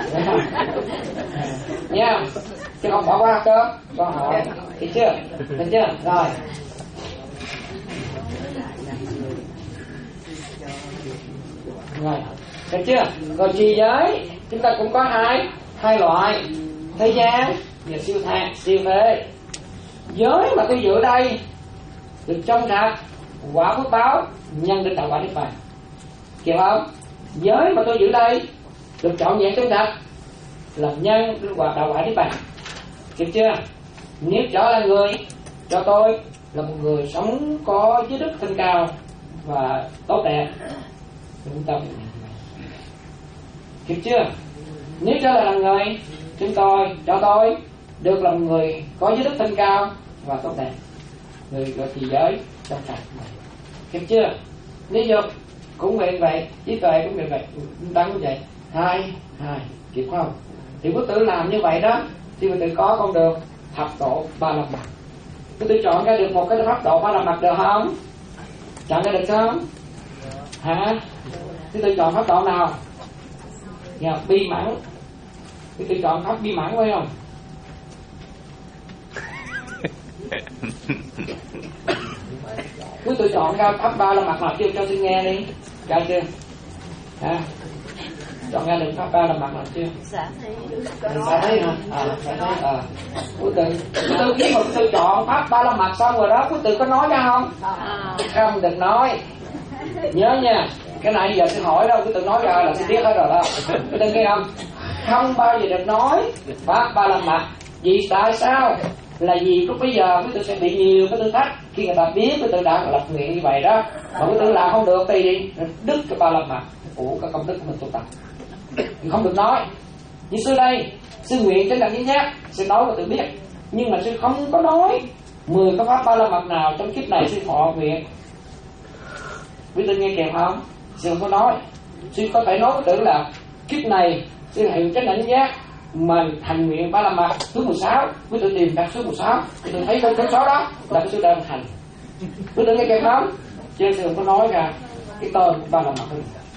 Speaker 1: nha, chứ không bỏ qua cơ. Con hỏi được chưa? Được chưa? Rồi rồi được chưa? Rồi trì giới chúng ta cũng có hai hai loại, thế gian và siêu thang siêu thế. Giới mà tôi giữ đây được trong sạch quả phước báo nhân đến đạo quả niết bàn, kịp không? Giới mà tôi giữ đây được trọn vẹn trong sạch làm nhân đến quả đạo quả niết bàn, kịp chưa? Nếu trở lại người cho tôi là một người sống có giới đức thanh cao và tốt đẹp, chúng ta kịp chưa? Nếu trở lại làm người chúng tôi cho tôi được làm người có giới đức thanh cao và tốt đẹp, người có trì giới trong sạch, kịp chưa? Lý dục cũng vậy vậy, trí tuệ cũng vậy vậy, tăng cũng vậy, hai hai, kịp không? Thì quý tử làm như vậy đó thì quý tử có con đường thập độ ba la mật. Quý tử chọn ra được một cái thập độ ba la mật được không? Chọn ra được không? Hả? Quý tử chọn pháp độ nào? Nhà bi mãn. Quý tử chọn pháp bi mãn phải không? Quý tử chọn ra pháp ba la mật nào chưa, cho xin nghe đi. Ra chưa? Hả? Chọn ra được pháp ba la mật nào chưa? Dạ thấy hả? À, dạ thấy. À. Quý tử, quý tử khi mà quý tử chọn pháp ba la mật xong rồi đó, quý tử có nói ra không? Không được nói. Nhớ nha, cái này giờ sẽ hỏi đâu, quý tử nói ra là sẽ biết hết rồi đó. Quý tử nghe không? Không bao giờ được nói pháp ba la mật. Vì tại sao? Là vì lúc bây giờ quý tử sẽ bị nhiều cái thử thách khi người ta biết quý tử đã lập nguyện như vậy đó, mà quý tử làm không được thì đi đứt cái ba la mật của cái công đức của mình tu tập, không được nói. Như xưa đây sư nguyện trên đẳng giác sư nói quý tử biết, nhưng mà sư không có nói mười cái pháp ba la mật nào trong kiếp này sư thọ nguyện. Quý tử nghe kèm không? Sư không có nói. Sư có thể nói quý tử là kiếp này sư hiện trên đẳng giác mà thành nguyện ba la mật thứ mười sáu, quý tử tìm đặt số mười sáu, quý tử thấy con số sáu đó là cái sư đang thành. Quý tử nghe kèm không? Chứ sư không có nói ra cái tên ba la mật.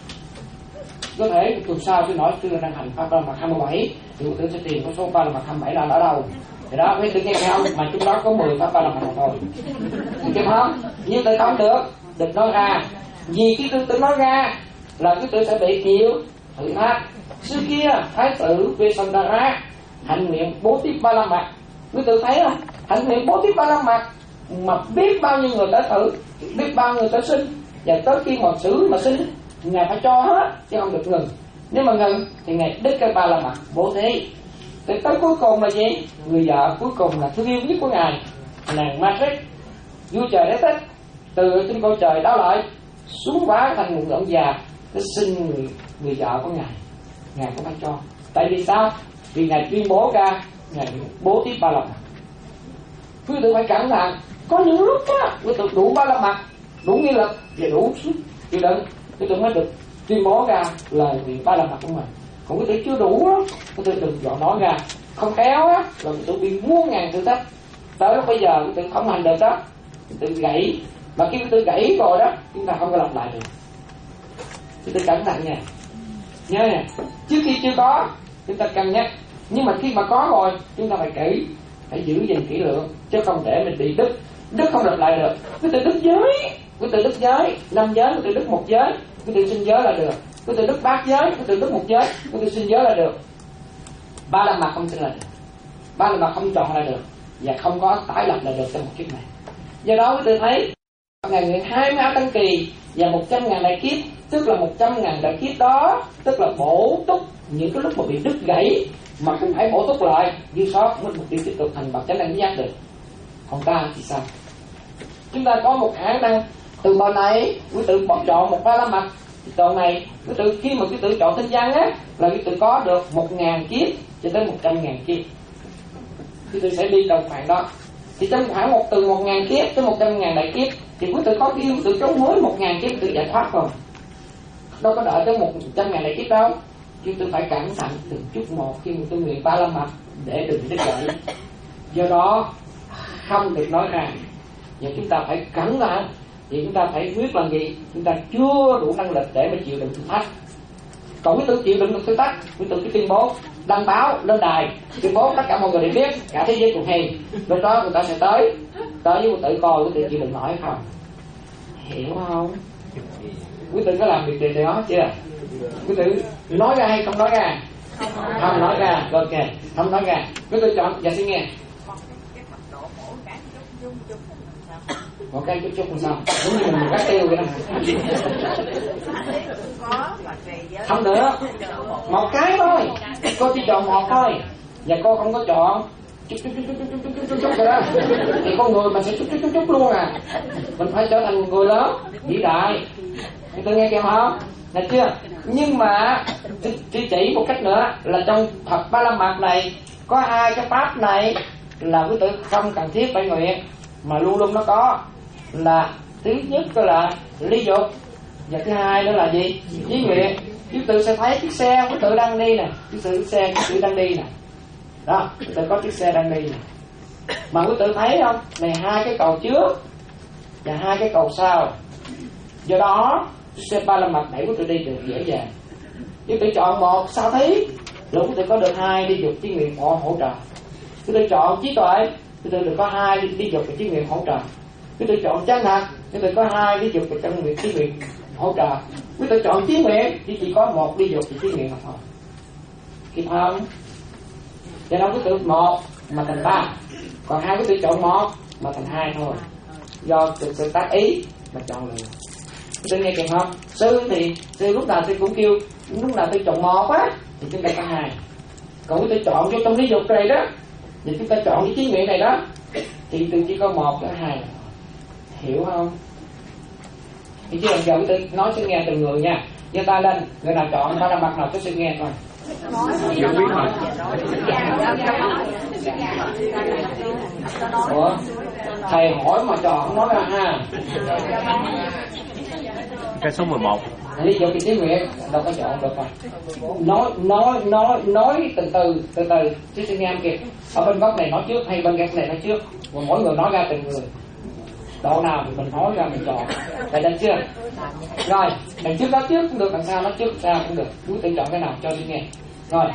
Speaker 1: Có thể tuần sau sư nói sư đang hành pháp ba la mật hai mươi bảy thì quý tử sẽ tìm con số ba la mật hai mươi bảy là ở đâu. Thì đó quý tử nghe kèm không? Mà chúng đó có mười pháp ba la mật thôi. Nghe kèm không? Nhưng tự không được, đừng nói ra. Vì cái tư tưởng nói ra là quý tử sẽ bị nhiều thử thách. Xưa kia thái tử Vesandara hạnh nguyện bố thí ba la mật, quý tử thấy không? Hạnh nguyện bố thí ba la mật mà biết bao nhiêu người tới thử, biết bao người tới xin, và tới khi mà xử mà xin ngài phải cho hết chứ không được ngừng. Nếu mà ngừng thì ngài đứt cái ba la mật bố thí. Thì tới cuối cùng là gì? Người vợ cuối cùng là thương yêu nhất của ngài, nàng Matrix, vua trời đế tích, từ trên cõi trời đáo lợi xuống quá thành một ngọn già để xin người, người vợ của ngài. Ngài cũng phải cho. Tại vì sao? Vì ngài tuyên bố ra ngài bố thí ba la mật. Quý tử phải cẩn thận. Có những lúc á, quý tử đủ ba la mật, đủ nghị lực và đủ sức chịu đựng, quý tử mới được tuyên bố ra lời nguyện ba la mật của mình. Còn quý tử chưa đủ á, quý tử đừng dọn nói ra. Không khéo á, rồi quý tử bị muôn ngàn thử thách. Tới lúc bây giờ quý tử không hành được đó, quý tử gãy. Mà khi quý tử gãy rồi đó, chúng ta không có lặp lại được. Quý tử cẩn thận nha. Nhớ nè, trước khi chưa có chúng ta cân nhắc, nhưng mà khi mà có rồi chúng ta phải kỹ, phải giữ gìn kỹ lưỡng, chứ không để mình bị đứt, đứt không lặp lại được. Quý tử đứt giới, quý tử đứt giới, năm giới, quý tử đứt một giới, quý tử xin giới là được. Quý tử đứt bát giới, quý tử đứt một giới, quý tử xin giới là được. Ba la mật không xin là được, ba la mật không chọn là được. và không có tái lập lại được trong một kiếp này. Do đó quý vị thấy ngàn nguyện hai mươi áo tăng kỳ và một trăm ngàn đại kiếp, tức là một trăm ngàn đại kiếp đó, tức là bổ túc những cái lúc mà bị đứt gãy mà cũng phải bổ túc lại, dư sót mới mục tiêu tiếp tục thành bậc chánh đẳng giác được. Còn ta thì sao? Chúng ta có một khả năng từ bờ này quý tự bỏ chọn một ba la mật, chọn này quý tự khi mà quý tự chọn tinh văn á là quý tự có được một ngàn kiếp cho tới một trăm ngàn kiếp, quý tự sẽ đi đồng khoảng đó. Thì trong khoảng một từ một ngàn kiếp tới một trăm ngàn đại kiếp thì quý tự có cái yêu tự chống mới một ngàn kiếp tự giải thoát rồi, đâu có đợi tới một trăm ngàn đại kiếp đâu. Chúng tôi phải cẩn thận từng chút một khi mà tôi nguyện ba la mật để đừng đứt gãy. Do đó không được nói ra, và chúng ta phải cẩn thận. Thì chúng ta phải biết là gì? Chúng ta chưa đủ năng lực để mà chịu đựng thử thách. Còn quý tự chịu đựng được thử thách, quý tự cái tuyên bố đăng báo lên đài, tuyên bố tất cả mọi người đều biết, cả thế giới cùng hiền. Lúc đó người ta sẽ tới, tới với quý tự coi quý tự chịu đựng nổi không? Hiểu không? Quý tự có làm việc điều đó chưa? Quý tự nói ra hay không nói ra? Không nói ra, ok, không nói ra. Quý tự chọn, dạ xin nghe. Một cái chút chút làm sao? Đúng như mình cắt tiêu vậy đó. Không được. Một cái thôi. Cô chỉ chọn một thôi. Và cô không có chọn chút chút chút chút chút chút chút chút chút rồi đó. Thì con người mình sẽ chút chút chút chút luôn à. Mình phải trở thành một người lớn, vĩ đại. Tôi nghe kêu không? Được chưa? Nhưng mà chỉ chỉ một cách nữa là trong thập ba la mật này có hai cái pháp này là quý tự không cần thiết phải nguyện, mà luôn luôn nó có. Là thứ nhất là ly dục, và thứ hai nữa là gì? Chí nguyện. Quý tự sẽ thấy chiếc xe quý tự đang đi nè, chiếc xe quý tự đang đi nè, đó, quý tự có chiếc xe đang đi nè. Mà quý tự thấy không? Này hai cái cầu trước và hai cái cầu sau. Do đó xe ba la mật đẩy quý tự đi được dễ dàng. Quý tự chọn một sao thí, lúc quý tự có được hai đi dục chí nguyện họ hỗ trợ. Quý tự chọn trí tuệ, quý tự được có hai đi, đi dục và chí nguyện hỗ trợ. Quý tự chọn chân thật, quý tự có hai đi dục và chân nguyện chí nguyện hỗ trợ. Quý tự chọn chí nguyện thì chỉ có một đi dục và chí nguyện mà thôi. Kịp không? Do đó quý tự một mà thành ba, còn hai quý tự chọn một mà thành hai thôi. Do từ sự tác ý mà chọn lựa. Tôi nghe kìa không? Sư thì sư lúc nào tôi cũng kêu, lúc nào tôi chọn một á thì chúng ta có hai. Còn quý tự chọn vô trong lý dục này đó, thì chúng ta chọn cái chí nguyện này đó, thì tôi chỉ có một tới hai. Hiểu không? Thì chứ giờ quý tự nói sẽ nghe từng người nha. Giơ tay lên, người nào chọn ba la mật nào cho sư nghe coi.
Speaker 4: Chưa biết mà.
Speaker 1: Ủa? Thầy hỏi mà chọn không nói ra ha.
Speaker 4: Cái số mười một.
Speaker 1: Lý dục thì chí nguyện đâu có chọn được rồi. Nói nói nói nói từ từ từ từ chứ sư nghe em kìa. Ở bên góc này nói trước hay bên góc này nói trước, và mỗi người nói ra từng người. Độ nào thì mình nói ra mình chọn. Vậy được chưa? Rồi, đằng trước đó trước cũng được, đằng sau nói trước sau cũng được. Quý tự chọn cái nào cho sư nghe. Rồi.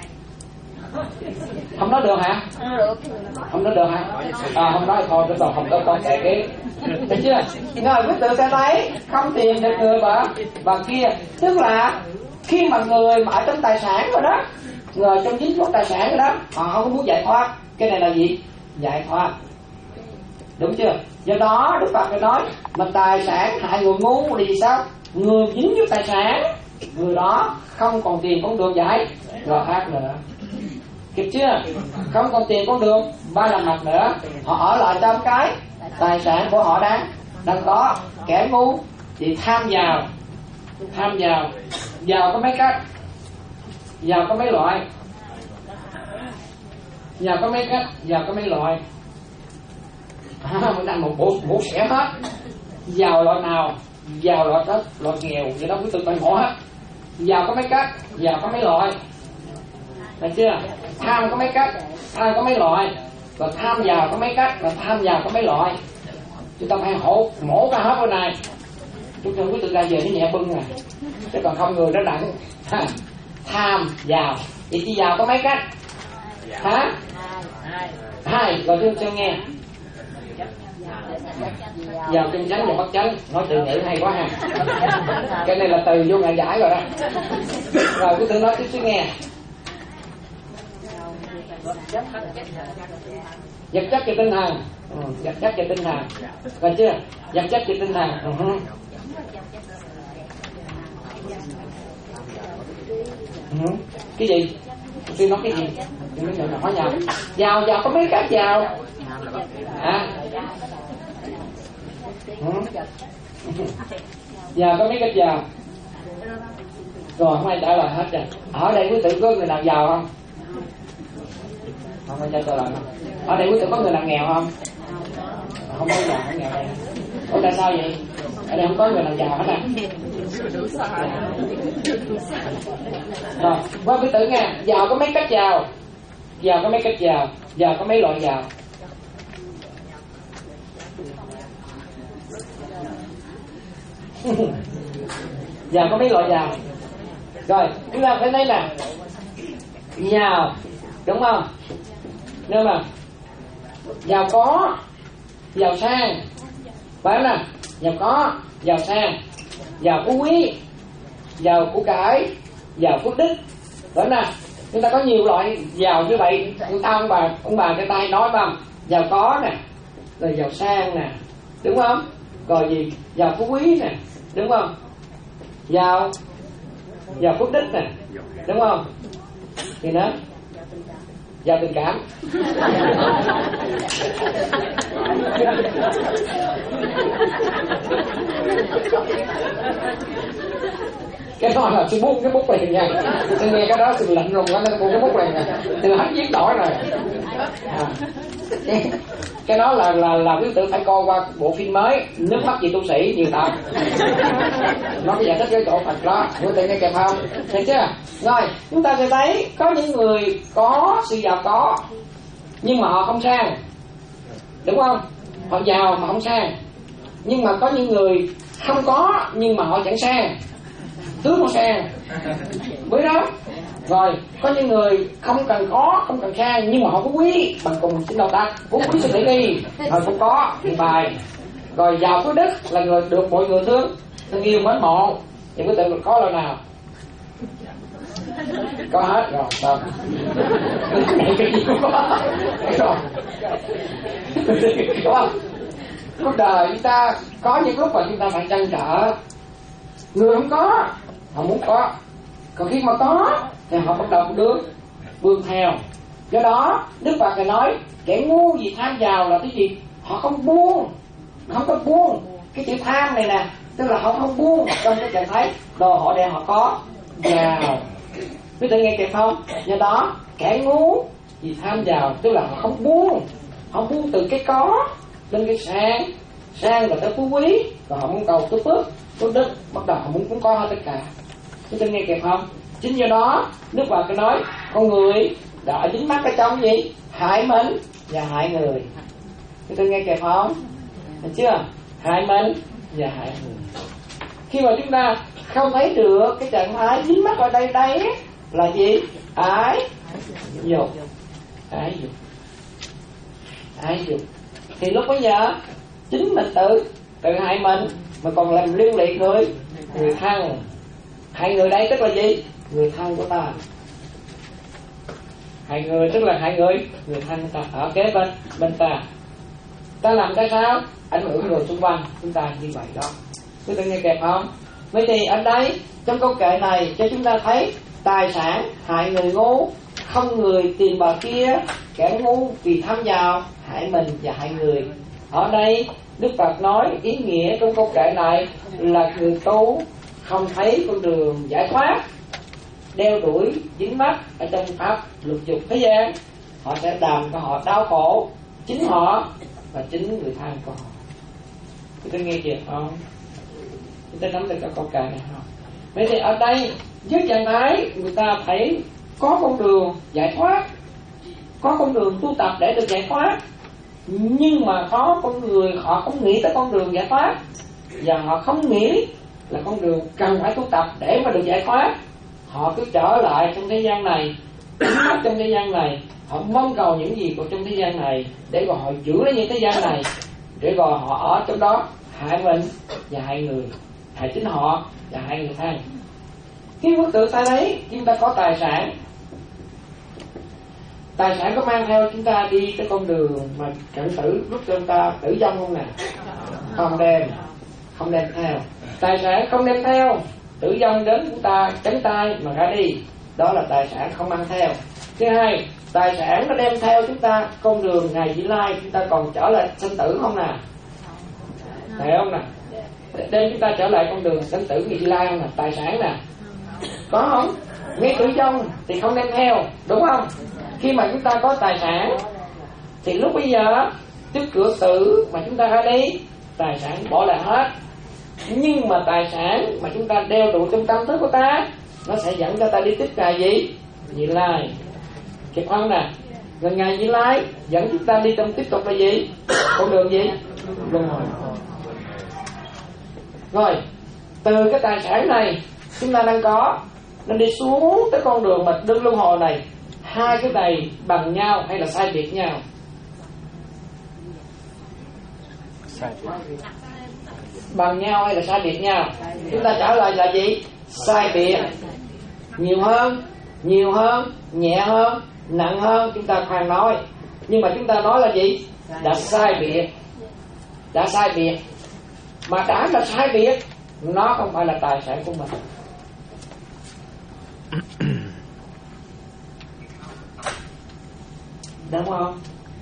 Speaker 1: Không nói được hả? Không nói được hả? À không nói thôi, tôi không có con kệ cái. Được chưa? Rồi quý tự sẽ thấy không tìm được người bà bà kia, tức là khi mà người mà ở trong tài sản rồi đó, người trong dính thuốc tài sản rồi đó, họ không có muốn giải thoát. Cái này là gì? Giải thoát. Đúng chưa? Do đó Đức Phật nói mà tài sản hại người ngu thì sao? Người dính với tài sản, người đó không còn tiền cũng được giải rồi khác nữa. Kịp chưa? Không còn tiền cũng được ba la mật nữa. Họ ở lại trong cái tài sản của họ đang đang có. Kẻ ngu thì tham giàu. Tham giàu. Giàu có mấy cách? Giàu có mấy loại? Giàu có mấy cách? Giàu có mấy loại? À, mình ăn một bộ, bộ xẻ hết. Giàu loại nào? Giàu loại đất, loại nghèo, vậy đó quý tự phải ngộ hết. Giàu có mấy cách? Giàu có mấy loại? Được chưa? Tham có mấy cách? Tham có mấy loại? Và tham giàu có mấy cách? Và tham giàu có mấy loại? Chúng ta phải hổ, mổ ra hết bên này. Chúng ta quý tự ra về nó nhẹ bưng à. Chứ còn không người nó đặng. Tham, giàu. Vậy chỉ giàu có mấy cách? Hả? Hai. Rồi tôi cho nghe. Giàu chân chánh và bất chánh. Nói từ ngữ hay quá ha. Cái này là từ vô ngại giải rồi đó. Rồi quý tự nói tiếp chứ nghe. vật chất và tinh thần. Ừ, vật chất và tinh thần, rồi chưa? Vật chất và tinh thần. Uh-huh. Uh-huh. Cái gì? Tôi nói cái gì? Tôi nói nhỏ nhau. Giàu, giàu có mấy cách giàu? À? Uh-huh. Giàu có mấy cách giàu? Rồi không ai trả lời hết rồi. Ở đây quý tử có người nào giàu không? Không ai cho tôi làm không? Ở đây quý tử có người nào nghèo không? Không có giàu, không nghèo đây. Ủa tại sao vậy? Ở đây không có người nào giàu hết à? Rồi, qua quý tử nghe. Giàu có mấy cách giàu? Giàu có mấy cách giàu? Giàu có mấy loại giàu? Giàu có mấy loại giàu? Rồi, chúng ta phải thấy là giàu, đúng không? Nhưng mà giàu có, giàu sang, phải không nào? Giàu có, giàu sang, giàu phú quý, giàu của cải, giàu phước đức, phải không nào? Chúng ta có nhiều loại giàu như vậy. Chúng ta ông bà ông bà cái tay nói không? Giàu có nè, rồi giàu sang nè, đúng không? Rồi gì? Giàu phú quý nè, đúng không? Giàu giàu phước đức nè, đúng không? Thì nó giàu tình cảm. Cái đó là tôi buông cái bút liền nha. Tôi nghe cái đó tôi lạnh lùng quá nên tôi buông cái bút liền nha. Tôi hết viết nổi rồi. À. Cái, cái đó là là là quý tử phải coi qua bộ phim mới Nước mắt vì tu sĩ nhiều tập. Nó có giải thích cái chỗ Phật đó. Quý tử nghe kịp không? Thấy chưa? Rồi chúng ta sẽ thấy có những người có sự giàu có nhưng mà họ không sang, đúng không? Họ giàu mà không sang. Nhưng mà có những người không có nhưng mà họ chẳng sang, tướng không sang, với đó. Rồi có những người không cần có, không cần sang nhưng mà họ có quý bằng cùng xin đầu ta phú quý sự tiện nghi, rồi không có thì bài. Rồi giàu phước đức là người được mọi người thương thương yêu mến mộ. Thì quý tự có lời nào? Có hết rồi. Rồi này cái gì cũng có. Rồi có. Cuộc đời chúng ta có những lúc mà chúng ta phải trăn trở. Người không có họ muốn có, còn khi mà có thì họ bắt đầu bước bước theo. Do đó Đức Phật thầy nói kẻ ngu vì tham giàu là cái gì? Họ không buông, không có buông cái chữ tham này nè, tức là họ không buông trong cái trạng thái đồ họ để họ có giàu. Quý vị nghe kịp không? Do đó kẻ ngu vì tham giàu tức là họ không buông, họ buông từ cái có lên cái sang, sang là tới phú quý, và họ muốn cầu tới phước, phước đức, bắt đầu họ muốn cũng có hết tất cả. Quý vị nghe kịp không? Chính do đó Đức Phật cái nói con người đã dính mắc ở trong gì? Hại mình và hại người. Quý vị nghe kịp không? Được chưa? Hại mình và hại người. Khi mà chúng ta không thấy được cái trạng thái dính mắc ở đây đây là gì? Ái dục, ái dục, ái dục. Thì lúc bây giờ chính mình tự tự hại mình mà còn làm liên lụy người người thân. Hại người đây tức là gì? Người thân của ta. Hại người tức là hại người người thân của ta ở kế bên bên ta. Ta làm cái sao? Ảnh hưởng người xung quanh chúng ta như vậy đó. Quý vị nghe kịp không? Vậy thì ở đây trong câu kệ này cho chúng ta thấy tài sản hại người ngu, không người tìm bà kia, kẻ ngu vì tham giàu hại mình và hại người. Ở đây Đức Phật nói ý nghĩa trong câu kệ này là người tu không thấy con đường giải thoát, đeo đuổi dính mắc ở trong pháp luật dục thế gian, họ sẽ làm cho họ đau khổ chính họ và chính người thân của họ. Chúng ta nghe kịp không? Chúng ta nắm được cái câu kệ này không? Vậy thì ở đây với trạng thái người ta phải có con đường giải thoát, có con đường tu tập để được giải thoát, nhưng mà có con người họ không nghĩ tới con đường giải thoát và họ không nghĩ là con đường cần phải tu tập để mà được giải thoát. Họ cứ trở lại trong thế gian này, trong thế gian này, họ mong cầu những gì của trong thế gian này để rồi họ giữ lấy những thế gian này, để rồi họ ở trong đó hại mình và hại người, hại chính họ và hại người thân. Khi quốc tự ta đấy chúng ta có tài sản, Tài sản có mang theo chúng ta đi tới con đường mà cận tử lúc cho chúng ta tử vong không nè? Không đem, không đem theo. Tài sản không đem theo, tử vong đến chúng ta cánh tay mà ra đi, đó là tài sản không mang theo. Thứ hai, tài sản nó đem theo chúng ta con đường ngày vị lai, chúng ta còn trở lại sinh tử không nè? Phải không nè? Đem chúng ta trở lại con đường sinh tử ngày vị lai không nè? Tài sản nè, có không? Ngay tử vong thì không đem theo, đúng không? Khi mà chúng ta có tài sản thì lúc bây giờ trước cửa tử mà chúng ta ra đi, tài sản bỏ lại hết. Nhưng mà tài sản mà chúng ta đeo trụ trong tâm thức của ta, nó sẽ dẫn cho ta đi tiếp ngày gì? Vị lai. Kịp không nè? Rồi ngày vị lai dẫn chúng ta đi trong tiếp tục là gì? Con đường gì? Luân hồi. Rồi, từ cái tài sản này chúng ta đang có, nên đi xuống tới con đường mà đương luân hồi này, hai cái này bằng nhau hay là sai biệt nhau?
Speaker 4: Sai biệt.
Speaker 1: Bằng nhau hay là sai biệt nhau? Chúng ta trả lời là gì? Sai biệt. Nhiều hơn, nhiều hơn, nhẹ hơn, nặng hơn chúng ta khoan nói. Nhưng mà chúng ta nói là gì? Đã sai biệt. Đã sai biệt. Mà đã là sai biệt, nó không phải là tài sản của mình. Đúng không?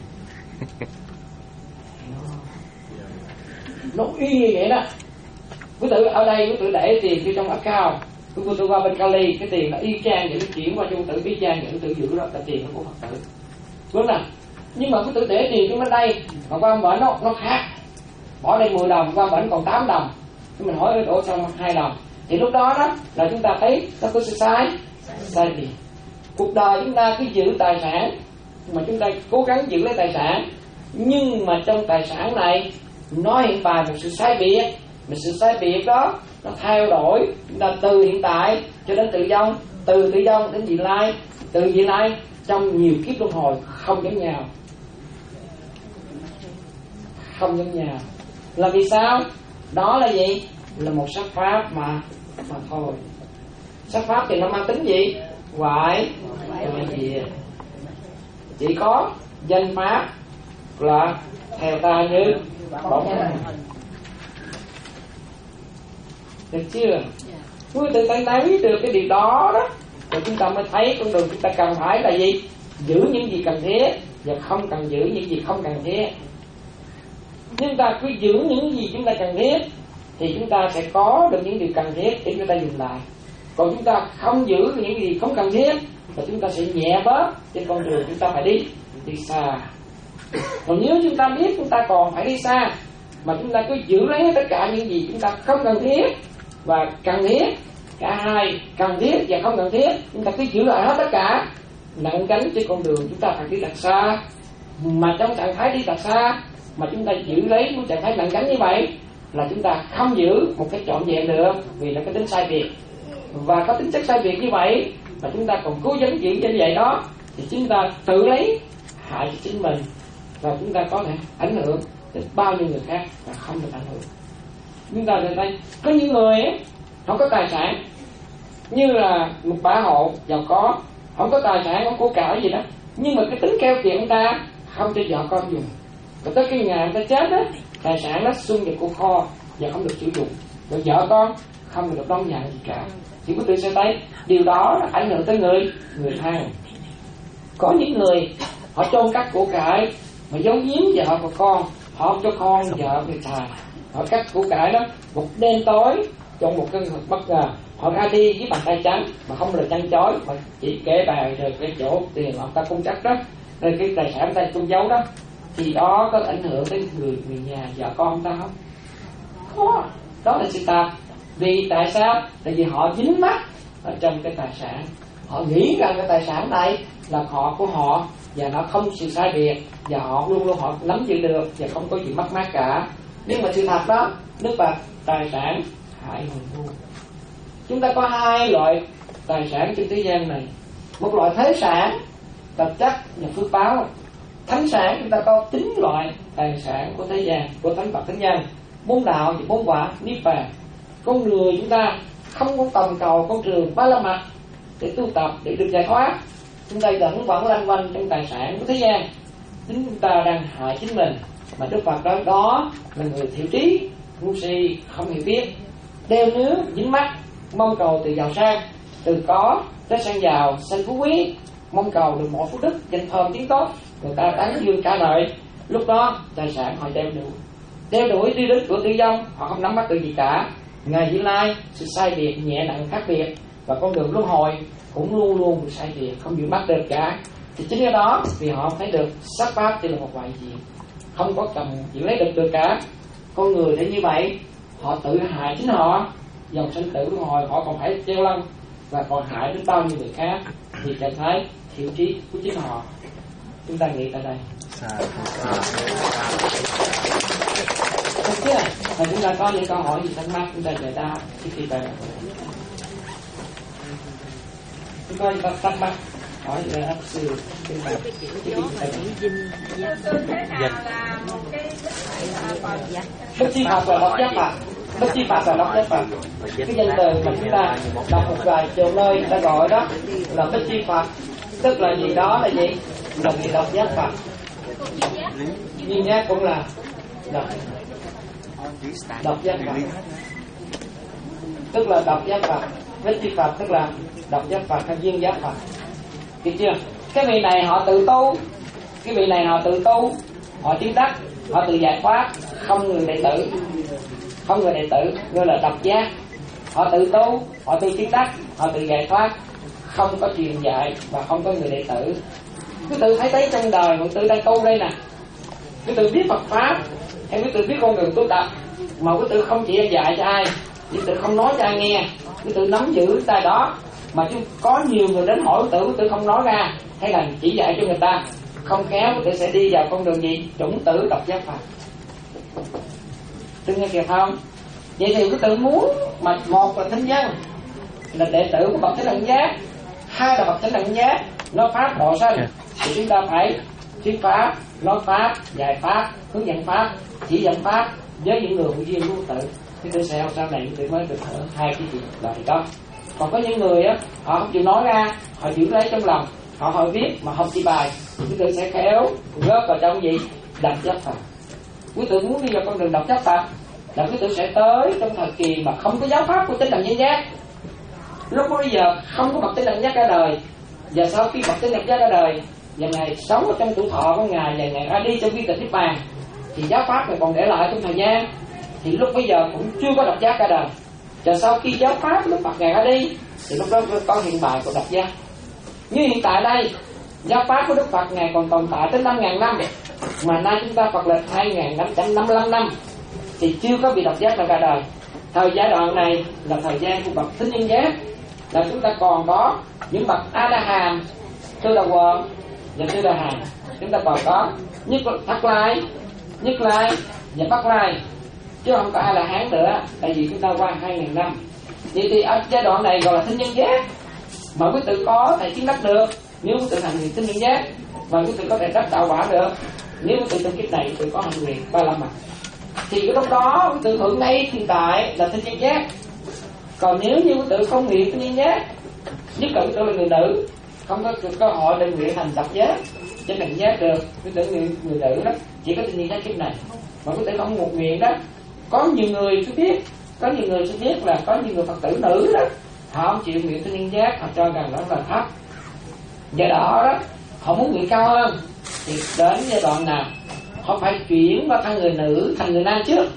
Speaker 1: Nó y như vậy đó. Quý tử ở đây quý tử để tiền vô trong account, quý tử qua bên Cali, cái tiền là y chang vậy, nó chuyển qua cho quý tử y chang vậy, quý tử giữ đó là tiền của Phật tử, đúng không? Nhưng mà quý tử để tiền trong bên đây, còn qua bển nó nó khác. Bỏ đây mười đồng, qua bển còn tám đồng, thì mình hỏi đổ xong hai đồng, thì lúc đó đó là chúng ta thấy nó có sự sai, sai biệt. Cuộc đời chúng ta cứ giữ tài sản, mà chúng ta cố gắng giữ lấy tài sản, nhưng mà trong tài sản này nó hiện tại một sự sai biệt, mà sự sai biệt đó nó thay đổi chúng ta từ hiện tại cho đến tự vong, từ tự vong đến vị lai, từ vị lai trong nhiều kiếp luân hồi không giống nhau, không giống nhau. Là vì sao? Đó là gì? Là một sắc pháp mà mà thôi. Sắc pháp thì nó mang tính gì? Ngoại ngoại diệt. Chỉ có danh pháp là theo ta như bóng. Được chưa? Quý tự ta thấy được cái điều đó đó, rồi chúng ta mới thấy con đường chúng ta cần phải là gì? Giữ những gì cần thiết và không cần giữ những gì không cần thiết. Nhưng ta cứ giữ những gì chúng ta cần thiết thì chúng ta sẽ có được những điều cần thiết để chúng ta dừng lại. Còn chúng ta không giữ những gì không cần thiết và chúng ta sẽ nhẹ bớt trên con đường chúng ta phải đi đi xa. Còn nếu chúng ta biết chúng ta còn phải đi xa mà chúng ta cứ giữ lấy tất cả những gì chúng ta không cần thiết và cần thiết, cả hai cần thiết và không cần thiết, chúng ta cứ giữ lại hết tất cả, nặng gánh trên con đường chúng ta phải đi thật xa. Mà trong trạng thái đi thật xa mà chúng ta giữ lấy một trạng thái nặng gánh như vậy là chúng ta không giữ một cái trọn vẹn được, vì là cái tính sai biệt. Và có tính chất sai biệt như vậy mà chúng ta còn cố gắng giữ như vậy đó thì chúng ta tự lấy hại cho chính mình, và chúng ta có thể ảnh hưởng đến bao nhiêu người khác và không được ảnh hưởng. Chúng ta ở đây có những người ấy, không có tài sản, như là một bá hộ giàu có, không có tài sản, không có cải gì đó, nhưng mà cái tính keo kiệt người ta không cho vợ con dùng. Rồi tới cái ngày người ta chết á, tài sản nó xung vào của kho và không được sử dụng, rồi vợ con không được đón nhận gì cả. Chỉ có tự sẽ thấy điều đó nó ảnh hưởng tới người người thân. Có những người họ chôn cắt của cải mà giấu giếm vợ của con, họ không cho con vợ người xài, họ cắt của cải đó một đêm tối trong một cơn bất ngờ, họ ra đi với bàn tay trắng mà không lời chăn chối, mà chỉ kể bài rồi cái chỗ tiền họ ta cung cắt đó, rồi cái tài sản ta cung giấu đó, thì đó có ảnh hưởng đến người người nhà vợ con ta không? Có, đó là sự thật. Vì tại sao? Tại vì họ dính mắc ở trong cái tài sản, họ nghĩ rằng cái tài sản này là họ của họ và nó không sự sai biệt, và họ luôn luôn họ nắm giữ được và không có gì mất mát cả. Nhưng mà sự thật đó, nước bạc tài sản hại người ngu. Chúng ta có hai loại tài sản trên thế gian này. Một loại thế sản, vật chất và phước báo. Thánh sản chúng ta có chín loại tài sản của thế gian, của thánh Phật thánh nhân, bốn đạo và bốn quả niết bàn. Con người chúng ta không có tầm cầu con trường ba la mật để tu tập để được giải thoát, chúng ta vẫn vẫn lanh quanh trong tài sản của thế gian, chính chúng ta đang hại chính mình. Mà Đức Phật nói đó là người thiểu trí, ngu si, không hiểu biết, đeo nứa dính mắt, mong cầu từ giàu sang, từ có tới sang giàu, sanh phú quý, mong cầu được mọi phúc đức, danh thơm tiếng tốt, người ta tán dương ca ngợi. Lúc đó tài sản họ đeo đuổi, đeo đuổi đi đến của tư vong, họ không nắm bắt được gì cả. Ngày Như Lai sự sai biệt nhẹ nặng khác biệt, và con đường luân hồi cũng luôn luôn bị sai biệt, không bị bắt được cả. Thì chính cái đó vì họ thấy được sắc pháp chỉ là một ngoại diện, không có cầm chỉ lấy được được cả. Con người để như vậy, họ tự hại chính họ, dòng sinh tử luân hồi họ còn phải treo lông và còn hại đến bao nhiêu người khác, thì trạng thái thiểu trí của chính họ. Chúng ta nghĩ tại đây. Được chưa? Và chúng ta có những câu hỏi gì thắc mắc chúng ta giải đáp trước khi ta chúng có những thắc mắc hỏi về áp sư chúng ta trước khi ta Đức Chi Phật là độc giác Phật. Đức Chi Phật là độc giác Phật. Cái danh từ mà chúng ta đọc một vài chỗ nơi ta gọi đó là Đức Chi Phật, tức là gì đó là gì? Là gì độc giác Phật. Duy giác cũng là độc, độc giác Phật, tức là độc giác Phật. Đức Chi Phật tức là độc giác Phật hay duyên giác Phật. Hiểu chưa? Cái vị này họ tự tu, cái vị này họ tự tu, họ chứng đắc, họ tự giải thoát, không người đệ tử, không người đệ tử, gọi là độc giác. Họ tự tu, họ tự chứng đắc, họ tự giải thoát, không có truyền dạy và không có người đệ tử. Cứ tự thấy thấy trong đời mình tự đang tu đây nè, cứ tự biết Phật pháp, hay cứ tự biết con đường tu tập, mà cứ tự không chỉ dạy cho ai, cứ tự không nói cho ai nghe, cứ tự nắm giữ tay đó. Mà chứ có nhiều người đến hỏi tự tự không nói ra, hay là chỉ dạy cho người ta, không khéo tự sẽ đi vào con đường gì? Chủng tử độc giác Phật. Từng nghe kìa không? Vậy thì cứ tự muốn mà một là thính dân, là đệ tử của bậc Thánh Đẳng Giác, hai là bậc Thánh Đẳng Giác nói pháp độ sanh, thì chúng ta phải thuyết pháp, nói pháp, dạy pháp, hướng dẫn pháp, chỉ dẫn pháp với những người hữu duyên vô tự. Thì tôi sẽ sau này tôi mới được thở hai cái chuyện loại đó. Còn có những người á, họ không chịu nói ra, họ giữ lấy trong lòng, họ hỏi viết mà không chỉ bài, quý tử sẽ khéo rớt vào trong gì? Độc giác Phật. Quý tử muốn đi vào con đường độc giác Phật là quý tử sẽ tới trong thời kỳ mà không có giáo pháp của Chánh Đẳng Chánh Giác. Lúc bây giờ không có bậc Chánh Đẳng Giác ra đời, và sau khi bậc Chánh Đẳng Giác ra đời và ngài sống ở trong tuổi thọ của ngài và ngài ra đi trong viên tịch niết bàn, thì giáo pháp này còn để lại trong thời gian, thì lúc bây giờ cũng chưa có độc giác ra đời. Và sau khi giáo pháp Đức Phật ngài ra đi thì lúc đó có hiện bài của độc giác. Như hiện tại đây, giáo pháp của Đức Phật ngài còn tồn tại tới năm nghìn năm, mà nay chúng ta Phật lịch hai nghìn năm trăm năm mươi lăm năm thì chưa có bị độc giác nào ra đời. Thời giai đoạn này là thời gian của bậc Thánh Nhân Giác, là chúng ta còn có những bậc A La Hàm, Tư Đà Quần và Tư Đà Hàm. Chúng ta còn có Nhất Thất Lai, Nhất Lai và Bắc Lai, chứ không có A La Hán nữa, tại vì chúng ta qua hai nghìn năm. Vậy thì ở giai đoạn này gọi là Thánh Nhân Giác, mà quý tử có thể chứng đắc được nếu quý tử hành nguyện Thánh Nhân Giác, và quý tử có thể đắc đạo quả được nếu quý tử trong kiếp này quý tử có hành nguyện ba la mật. Thì cái lúc đó quý tử hưởng ngay hiện tại là Thánh Nhân Giác. Còn nếu như quý tử không nguyện Thánh Nhân Giác, nhất là quý tử là người nữ, không có cơ hội để nguyện hành độc giác, Chánh Đẳng Giác được, quý tử người, người nữ đó chỉ có Thánh Nhân Giác kiếp này. Mà quý tử không một nguyện đó, có nhiều người cứ biết, có nhiều người sẽ biết là có nhiều người Phật tử nữ đó, họ không chịu nguyện Thánh Nhân Giác, họ cho rằng đó là thấp. Do đó đó, họ muốn nguyện cao hơn, thì đến giai đoạn nào họ phải chuyển qua thân người nữ thành người nam trước.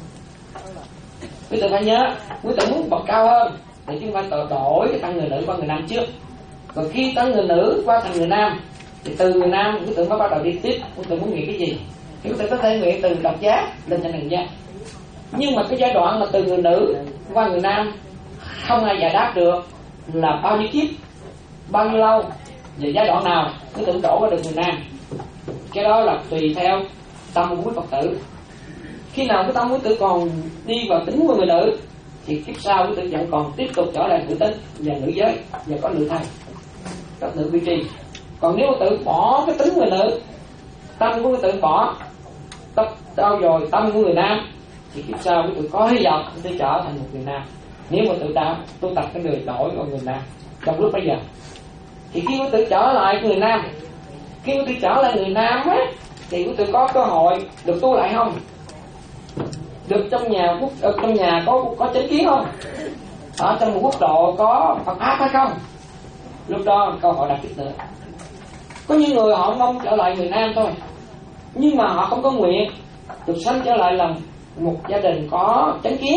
Speaker 1: Quý tử phải nhớ, quý tử muốn bậc cao hơn thì chúng ta phải đổi cái thân người nữ qua người nam trước. Còn khi thân người nữ qua thành người nam thì từ người nam quý tử mới bắt đầu đi tiếp. Quý tử muốn nguyện cái gì thì quý tử có thể nguyện từ độc giác lên Chánh Đẳng Giác. Nhưng mà cái giai đoạn mà từ người nữ qua người nam không ai giải đáp được là bao nhiêu kiếp, bao nhiêu lâu, và giai đoạn nào quý tử đổ qua được người nam. Cái đó là tùy theo tâm của quý Phật tử. Khi nào cái tâm quý tử còn đi vào tính của người nữ thì kiếp sau quý tử vẫn còn tiếp tục trở lại nữ tính và nữ giới, và có nữ thầy, các nữ vi trì. Còn nếu quý tử bỏ cái tính người nữ, tâm của quý tử bỏ tập đau rồi tâm của người nam, thì kiếp sau quý tử có hy vọng quý tử trở thành một người nam, nếu mà tự ta tu tập cái người đổi vào người nam trong lúc bây giờ. Thì khi quý tử trở lại người nam, khi quý tử trở lại người nam á, thì quý tử có cơ hội được tu lại không? Được trong nhà quốc ở trong nhà có có chánh kiến không? Ở trong một quốc độ có Phật pháp hay không? Lúc đó câu hỏi đặt tiếp nữa. Có những người họ mong trở lại người nam thôi, nhưng mà họ không có nguyện được sanh trở lại là một gia đình có chánh kiến,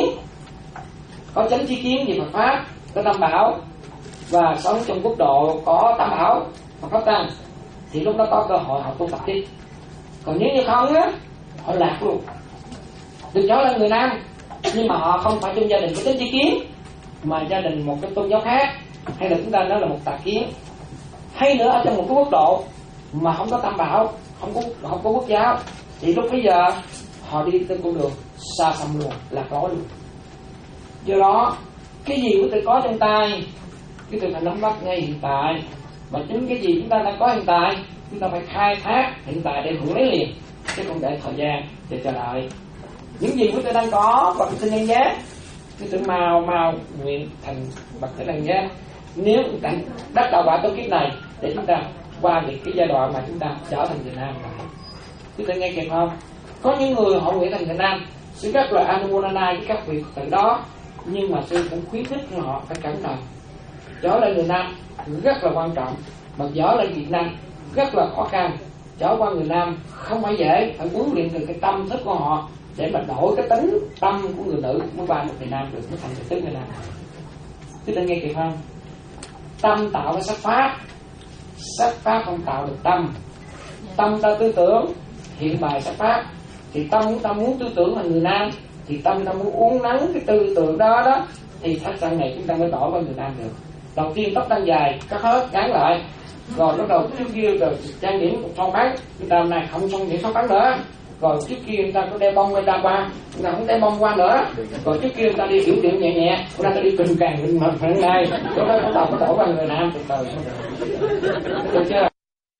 Speaker 1: có chánh tri kiến về Phật pháp, có tam bảo, và sống trong quốc độ có tam bảo Phật pháp tăng, thì lúc đó có cơ hội họ tu tập đi. Còn nếu như không á, họ lạc luôn. Được trở lại người nam, nhưng mà họ không phải trong gia đình có chánh tri kiến, mà gia đình một cái tôn giáo khác, hay là chúng ta nói là một tà kiến, hay nữa ở trong một cái quốc độ mà không có tam bảo, không có không có quốc giáo, thì lúc bây giờ họ đi trên con đường xa xăm luôn, là có luôn. Do đó cái gì quý vị có trong tay, quý vị phải nắm bắt ngay hiện tại, và chính cái gì chúng ta đang có hiện tại chúng ta phải khai thác hiện tại để hưởng lấy liền, chứ không để thời gian để chờ đợi. Những gì quý vị đang có và quý vị nhân giác, quý vị mau mau nguyện thành bậc thế nhân giác. Nếu cảnh đắc đạo quả trong kiếp này, để chúng ta qua những cái giai đoạn mà chúng ta trở thành người nam lại. Quý vị nghe kịp không? Có những người họ nguyện thành người nam sẽ rất là Anumodana với các vị Phật tử đó, nhưng mà sư cũng khuyến khích họ phải cẩn thận. Trở lại người nam rất là quan trọng, mà trở lại Việt Nam rất là khó khăn. Trở qua người nam không phải dễ, phải huấn luyện từ cái tâm thức của họ để mà đổi cái tính tâm của người nữ mới qua một người nam được, mới thành được tính người nam. Quý vị nghe kịp không? Tâm tạo ra sắc pháp, sắc pháp không tạo được tâm. Tâm ta tư tưởng hiện bài sắc pháp, thì tâm chúng ta muốn tư tưởng là người nam, thì tâm ta muốn uốn nắn cái tư tưởng đó đó, thì thác sang này chúng ta mới đổi qua người nam được. Đầu tiên tóc đang dài, cắt hết, gắn lại, rồi bắt đầu trước kia rồi trang điểm một son bắn, chúng ta hôm nay không son điểm son bắn nữa. Rồi trước kia người ta có đeo bông người ta qua, người ta không đeo bông qua nữa. Rồi trước kia người ta đi hiểu điệu nhẹ nhẹ, người ta đi cình càng mình mệt phần này, lúc đó bắt đầu có đổi qua người nam từ từ. Được chưa?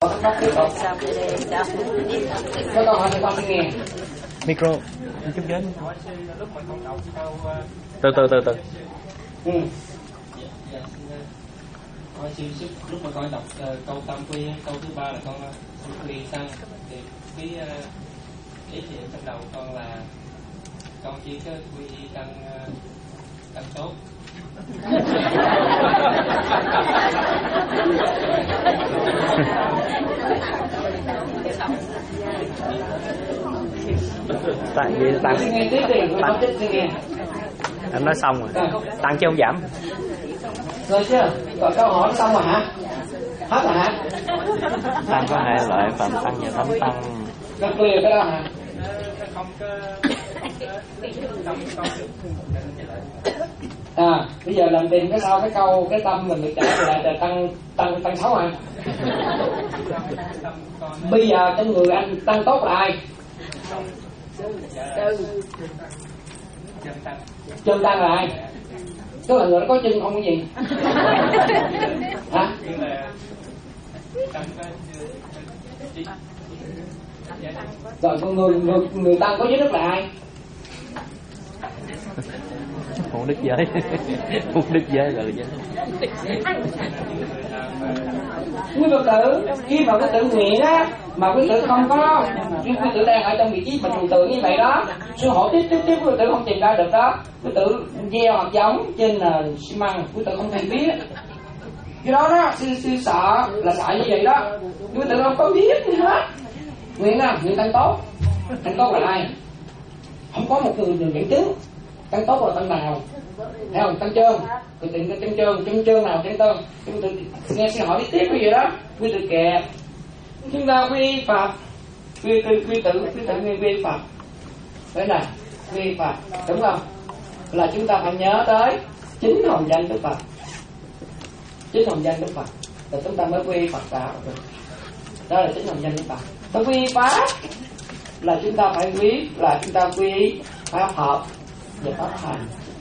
Speaker 1: Có câu hỏi thì con sẽ nghe.
Speaker 4: Micro, chút đến. Từ từ từ từ.
Speaker 1: Ừ.
Speaker 7: Con xin sức lúc mà con đọc uh, câu tam quy, câu thứ ba là con quy tăng, thì cái uh, ý niệm trong đầu con là con chỉ có quy tăng uh, tăng tốt.
Speaker 4: Tại vì tăng
Speaker 1: Nghe tiếp đi, người có thích thì nghe.
Speaker 4: em nói xong rồi, tăng chứ không giảm.
Speaker 1: Rồi chưa? Còn câu hỏi xong rồi hả? Hết rồi hả?
Speaker 4: Tăng có hai loại, phạm tăng và thánh tăng.
Speaker 1: Rất clear cái đó hả? À, bây giờ làm tìm cái sau cái câu cái tâm mình được trả lại là tăng tăng tăng sáu hả? Bây giờ trong người anh tăng tốt là ai? Chân tăng là ai? Tức là người đó có chân không cái gì? Hả? Rồi con người, người người tăng có giới đức là ai?
Speaker 4: Không đức giới. Không đức giới gọi là giới.
Speaker 1: Quý Phật tử khi mà quý tử nguyện á, mà quý tử không có, quý tử đang ở trong vị trí mà trừu tượng như vậy đó, sư hộ tiếp tiếp tiếp quý tử không tìm ra được đó, quý tử gieo hạt giống trên nền xi măng, quý tử không thể biết. Cái đó đó sư sư sợ là sợ như vậy đó, quý tử không có biết gì hết. Nguyện nào nguyện tăng tốt, tăng tốt là ai? Không có một người được dẫn chứng. Tăng tốt là tăng nào? Thấy không? Tăng trơn. Cứ tìm cái tăng trơn, tăng trơn nào tăng trơn. Chúng tôi nghe sư hỏi đi tiếp cái gì đó. Quý tử kệ. Chúng ta quy Phật, quy tử, quy tử, quy tử quy, quy Phật. Thế nào? Quy Phật, đúng không? Là chúng ta phải nhớ tới chính hồng danh Đức Phật. Chính hồng danh Đức Phật. Rồi chúng ta mới quy Phật đạo được. Đó là chính hồng danh Đức Phật. Tôi quy Pháp là chúng ta phải quý, là chúng ta quy Pháp hợp và Pháp hành.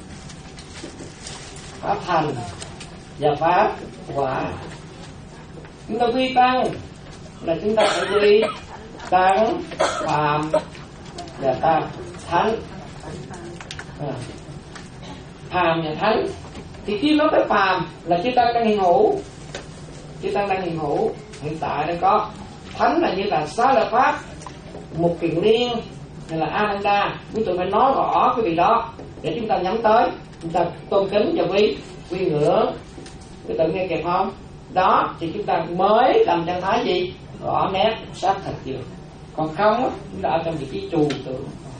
Speaker 1: Pháp hành và Pháp quả. Chúng ta quy Tăng là chúng ta phải quy Tăng, Phạm và Tăng, Thánh. À. Phàm và Thánh. Thì khi nói tới phàm là chúng ta căn hiện hữu, chư tăng đang hiện hữu hiện tại đang có. Thánh là như là Xá Lợi Pháp, Một Kiền Liên hay là Ananda. Quý tụi phải nói rõ cái vị đó để chúng ta nhắm tới, chúng ta tôn kính và quý quy ngưỡng. Quý tự nghe kịp không? Đó thì chúng ta mới làm trạng thái gì rõ nét xác thật được. Còn không á, chúng ta ở trong vị trí trừu tượng.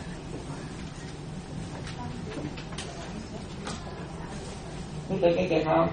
Speaker 1: Quý tự nghe kịp không?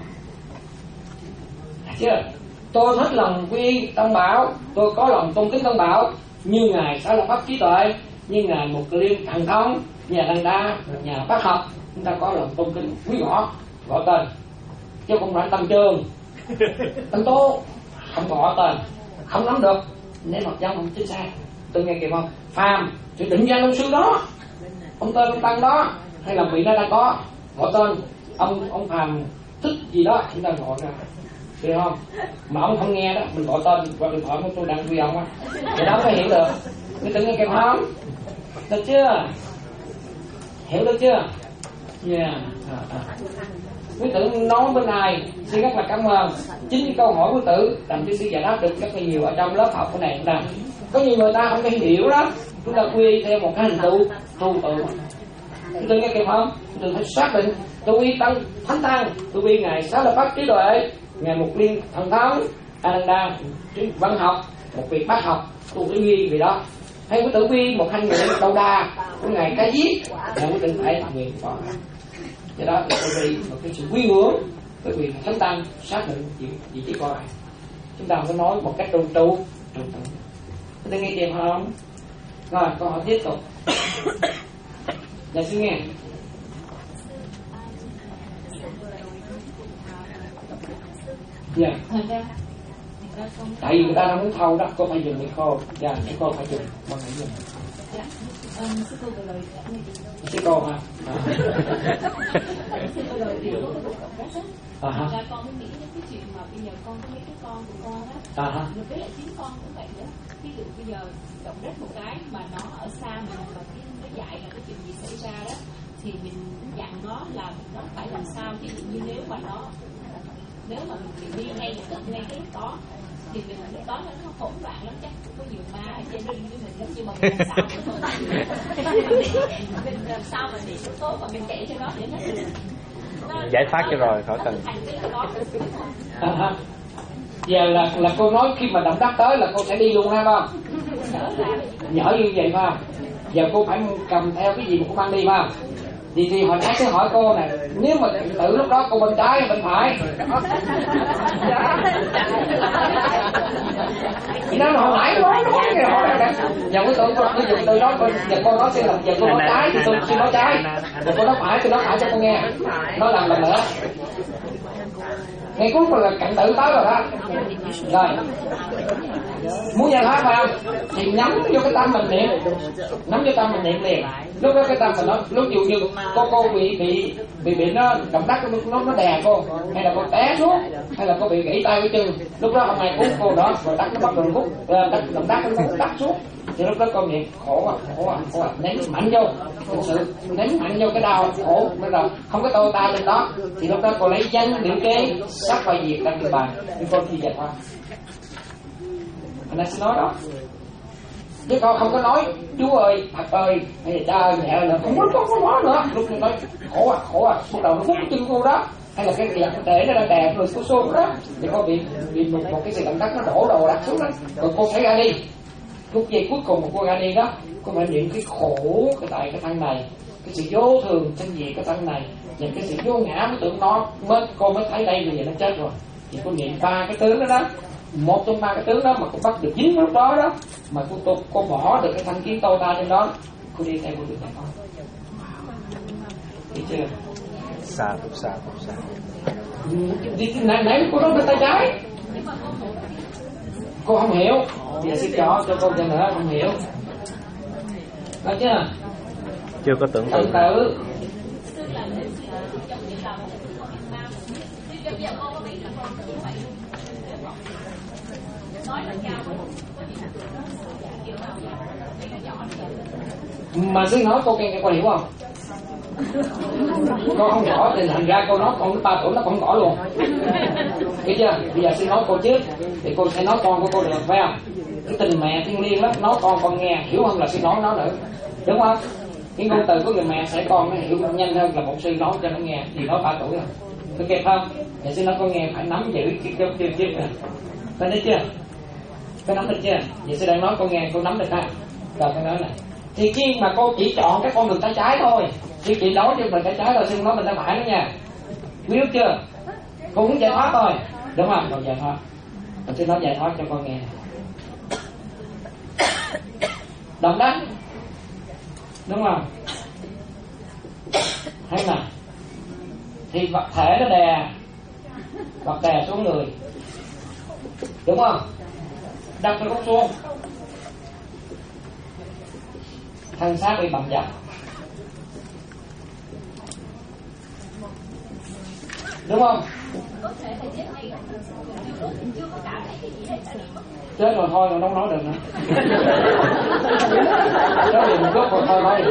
Speaker 1: Chưa? Tôi hết lòng quy Tam Bảo, tôi có lòng tôn kính Tam Bảo như ngài Xá Lợi Pháp trí tuệ, như ngài Một Liên thần thông, nhà Đăng Đa, nhà bác học. Chúng ta có lòng tôn kính quý gõ gọi tên, chứ không phải Tâm Trường, Tâm Tô không gọi tên, không nắm được nếu mặt dân không chính xác. Tôi nghe kịp không? Phàm sự định danh ông sư đó, ông tên ông tăng đó, hay là vị đó đã có gọi tên ông ông Phàm thích gì đó chúng ta gọi ra, hiểu không? Mà ông không nghe đó, mình gọi tên qua điện thoại của tôi đang quy ông á, vậy đó mới hiểu được. Ngươi tự nghe kịp không? Được chưa? Hiểu được chưa? Yeah. À, à. Quý tử nói bên này xin rất là cảm ơn. Chính cái câu hỏi quý tử làm tiến sĩ giải đáp được rất là nhiều ở trong lớp học của này. Là có nhiều người ta không thể hiểu đó, chúng ta quy theo một cái hình tụ tu tự. Quý tử nghe kịp không? Quý tử phải xác định tôi quy tăng thánh tăng, tôi quy ngài Xá Lợi Pháp trí tuệ, ngài Một Liên thần thống, Ananda văn học, một vị bác học, tôi phải ghi vì đó. Hay quý tử quy một hành nguyện đầu đà của ngài Cái Diết, là quý tử phải nguyện vào. Do đó tôi vì một cái sự quy ngưỡng, bởi vì thánh tăng xác định vị vị trí của ai. Chúng ta không có nói một cách trù trụ trù trụ. Chúng ta nghe kịp không? Rồi câu hỏi tiếp tục. Dạ xin nghe. Dạ. Tại vì người ta đang muốn thâu đó, cô phải dùng micro. Dạ, cái cô phải dùng, con phải dùng.
Speaker 2: Sư cô vừa rồi
Speaker 1: Sư cô hả?
Speaker 2: sư cô rồi thì có cái cộng rất
Speaker 1: À ha.
Speaker 2: ra con mới nghĩ đến cái chuyện mà bây giờ con có mấy cái con của con á,
Speaker 1: À ha.
Speaker 2: rồi với lại chính con cũng vậy đó. Ví dụ bây giờ động đất một cái mà nó ở xa mình và cái nó dạy là cái chuyện gì xảy ra đó, thì mình dặn nó là nó phải làm sao. Ví dụ như nếu mà nó nếu mà mình đi ngay tức ngay cái lúc đó thì mình lúc đó nó hỗn loạn lắm, chắc cũng có nhiều ma ở trên lưng với mình lắm, nhưng mà mình làm sao mình làm sao mà để tốt tốt và mình kể cho nó để nó nó
Speaker 4: giải thoát cho rồi khỏi cần.
Speaker 1: À ha. Giờ là là cô nói khi mà động đất tới là cô sẽ đi luôn ha không? Nhỡ như vậy phải không? Giờ cô phải cầm theo cái gì mà cô mang đi phải không? Thì thì hồi nãy tôi hỏi cô này, nếu mà tự lúc đó cô bên trái hay bên phải? Thì nó hồi nãy nói nói cái hỏi này. Giờ quý tôi tôi dùng từ đó, giờ cô nói xem là giờ cô nói trái thì tôi xin nói trái, giờ cô nói phải tôi nói phải cho cô nghe. Nói lần lần nữa. Ngày cuối cùng là cận tử tới rồi đó. Rồi muốn giải thoát phải không? Thì nhắm vô cái tâm mình niệm, nhắm vô tâm mình niệm liền. Lúc đó cái tâm mình nó lúc dụ như cô cô bị bị bị bị nó động đất nó nó đè cô, hay là cô té xuống, hay là cô bị gãy tay cái chân, lúc đó hôm nay cút cô đó rồi đất nó bắt đầu cút đất động đất nó đắp xuống. Thì lúc đó cô niệm khổ à khổ à khổ à, ném mạnh vô, thực sự ném mạnh vô cái đau khổ bây giờ không có tôi ta lên đó. Thì lúc đó cô lấy danh điểm kế sắp phải diệt đang trên bàn nhưng cô khi giải thoát. Anh ấy sẽ nói đó, chứ con không có nói chú ơi Phật ơi hay là cha ơi mẹ ơi là không có không có nói nữa. Lúc này nói khổ à khổ à, bắt đầu nó hút cái chân cô đó, hay là cái việc để nó đang đè người cô xô đó, thì cô bị bị một, một cái gì động đất nó đổ đồ đặt xuống đó, rồi cô phải ra đi. Lúc giây cuối cùng một cô ra đi đó, cô phải niệm cái khổ cái tại cái thân này, cái sự vô thường trên gì cái thân này, và cái sự vô ngã mới tưởng nó mới cô mới thấy đây bây giờ nó chết rồi. Thì cô niệm ba cái tướng đó đó, một trong ba cái tướng đó mà cô bắt được dính lúc đó đó, mà cô cô, cô bỏ được cái thanh kiếm tô ta trên đó, cô đi theo cô được hay không? Hiểu chưa?
Speaker 4: Xa tục xa tục xa.
Speaker 1: Thì nãy nãy cô nói bên tay trái, cô không hiểu. Bây giờ xin cho cho cô cho nữa không hiểu. Nói chưa?
Speaker 4: Chưa có tưởng
Speaker 1: Tự
Speaker 4: tượng.
Speaker 1: tử. Mà xin nói cô nghe cô hiểu không? Cô không rõ thì thành ra cô nói con ba tuổi nó không rõ luôn. Biết chưa? Bây giờ xin nói cô trước, thì cô sẽ nói con của cô được, phải không? Cái tình mẹ thiêng liêng lắm, nói con con nghe, hiểu không là xin nói nó nữa, đúng không? Cái ngôn từ của người mẹ sẽ con nó hiểu nhanh hơn là một sư nói cho nó nghe, thì nó ba tuổi rồi, có kịp không? Thì xin nói con nghe phải nắm giữ cái cái tiêu chí này, có thấy chưa? Có nắm được chưa? Vậy sư đang nói con nghe, cô nắm được ha? Rồi con nói này, thì khi mà cô chỉ chọn cái con đường tay trái thôi, khi chị nói cho mình tay trái rồi, sư nói mình tay phải nữa nha, biết chưa? Cô muốn giải thoát thôi, đúng không? Rồi giải thoát, rồi sư nói giải thoát cho con nghe. Động đất, đúng không? Hay là thì vật thể nó đè, vật đè xuống người, đúng không? Đặt cái gốc xuống, thân xác bị bầm dập, đúng không? Chết rồi thôi, rồi không nói được nữa. Chết rồi mình cướp rồi thôi nói được.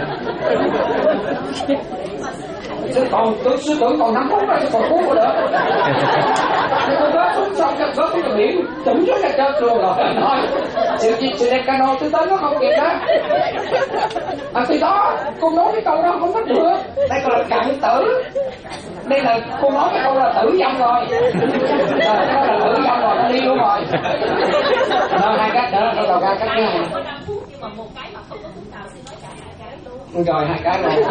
Speaker 1: Chứ còn tôi sư tưởng còn năm phút rồi, chứ còn phút nữa. Tôi rớt xuống xong, rớt xuống cái biển, trúng xuống cái chết luôn rồi. Thôi, sự gì, sự đẹp cano, tôi tới nó không kịp đó. À từ đó, cô nói cái câu đó không có được. Đây còn là cặn tử. Đây là cô nói cái câu là tử vong rồi. À, cái đó là tử vong rồi, nó đi luôn rồi. Rồi hai cách nữa, tôi đầu ra cách thứ hai. Rồi hai cái rồi.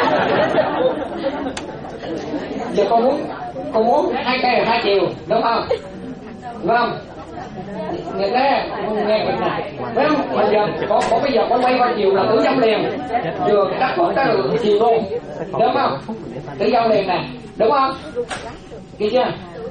Speaker 1: Giờ con muốn con muốn hai cây là hai chiều, đúng không? Đúng không? Nghe nghe nghe cái này, phải không? Bây giờ có có bây giờ con quay qua chiều là tử vong liền, vừa cái đất bước tới được chiều luôn, đúng không? Tử vong liền nè, đúng không? Nghe chưa?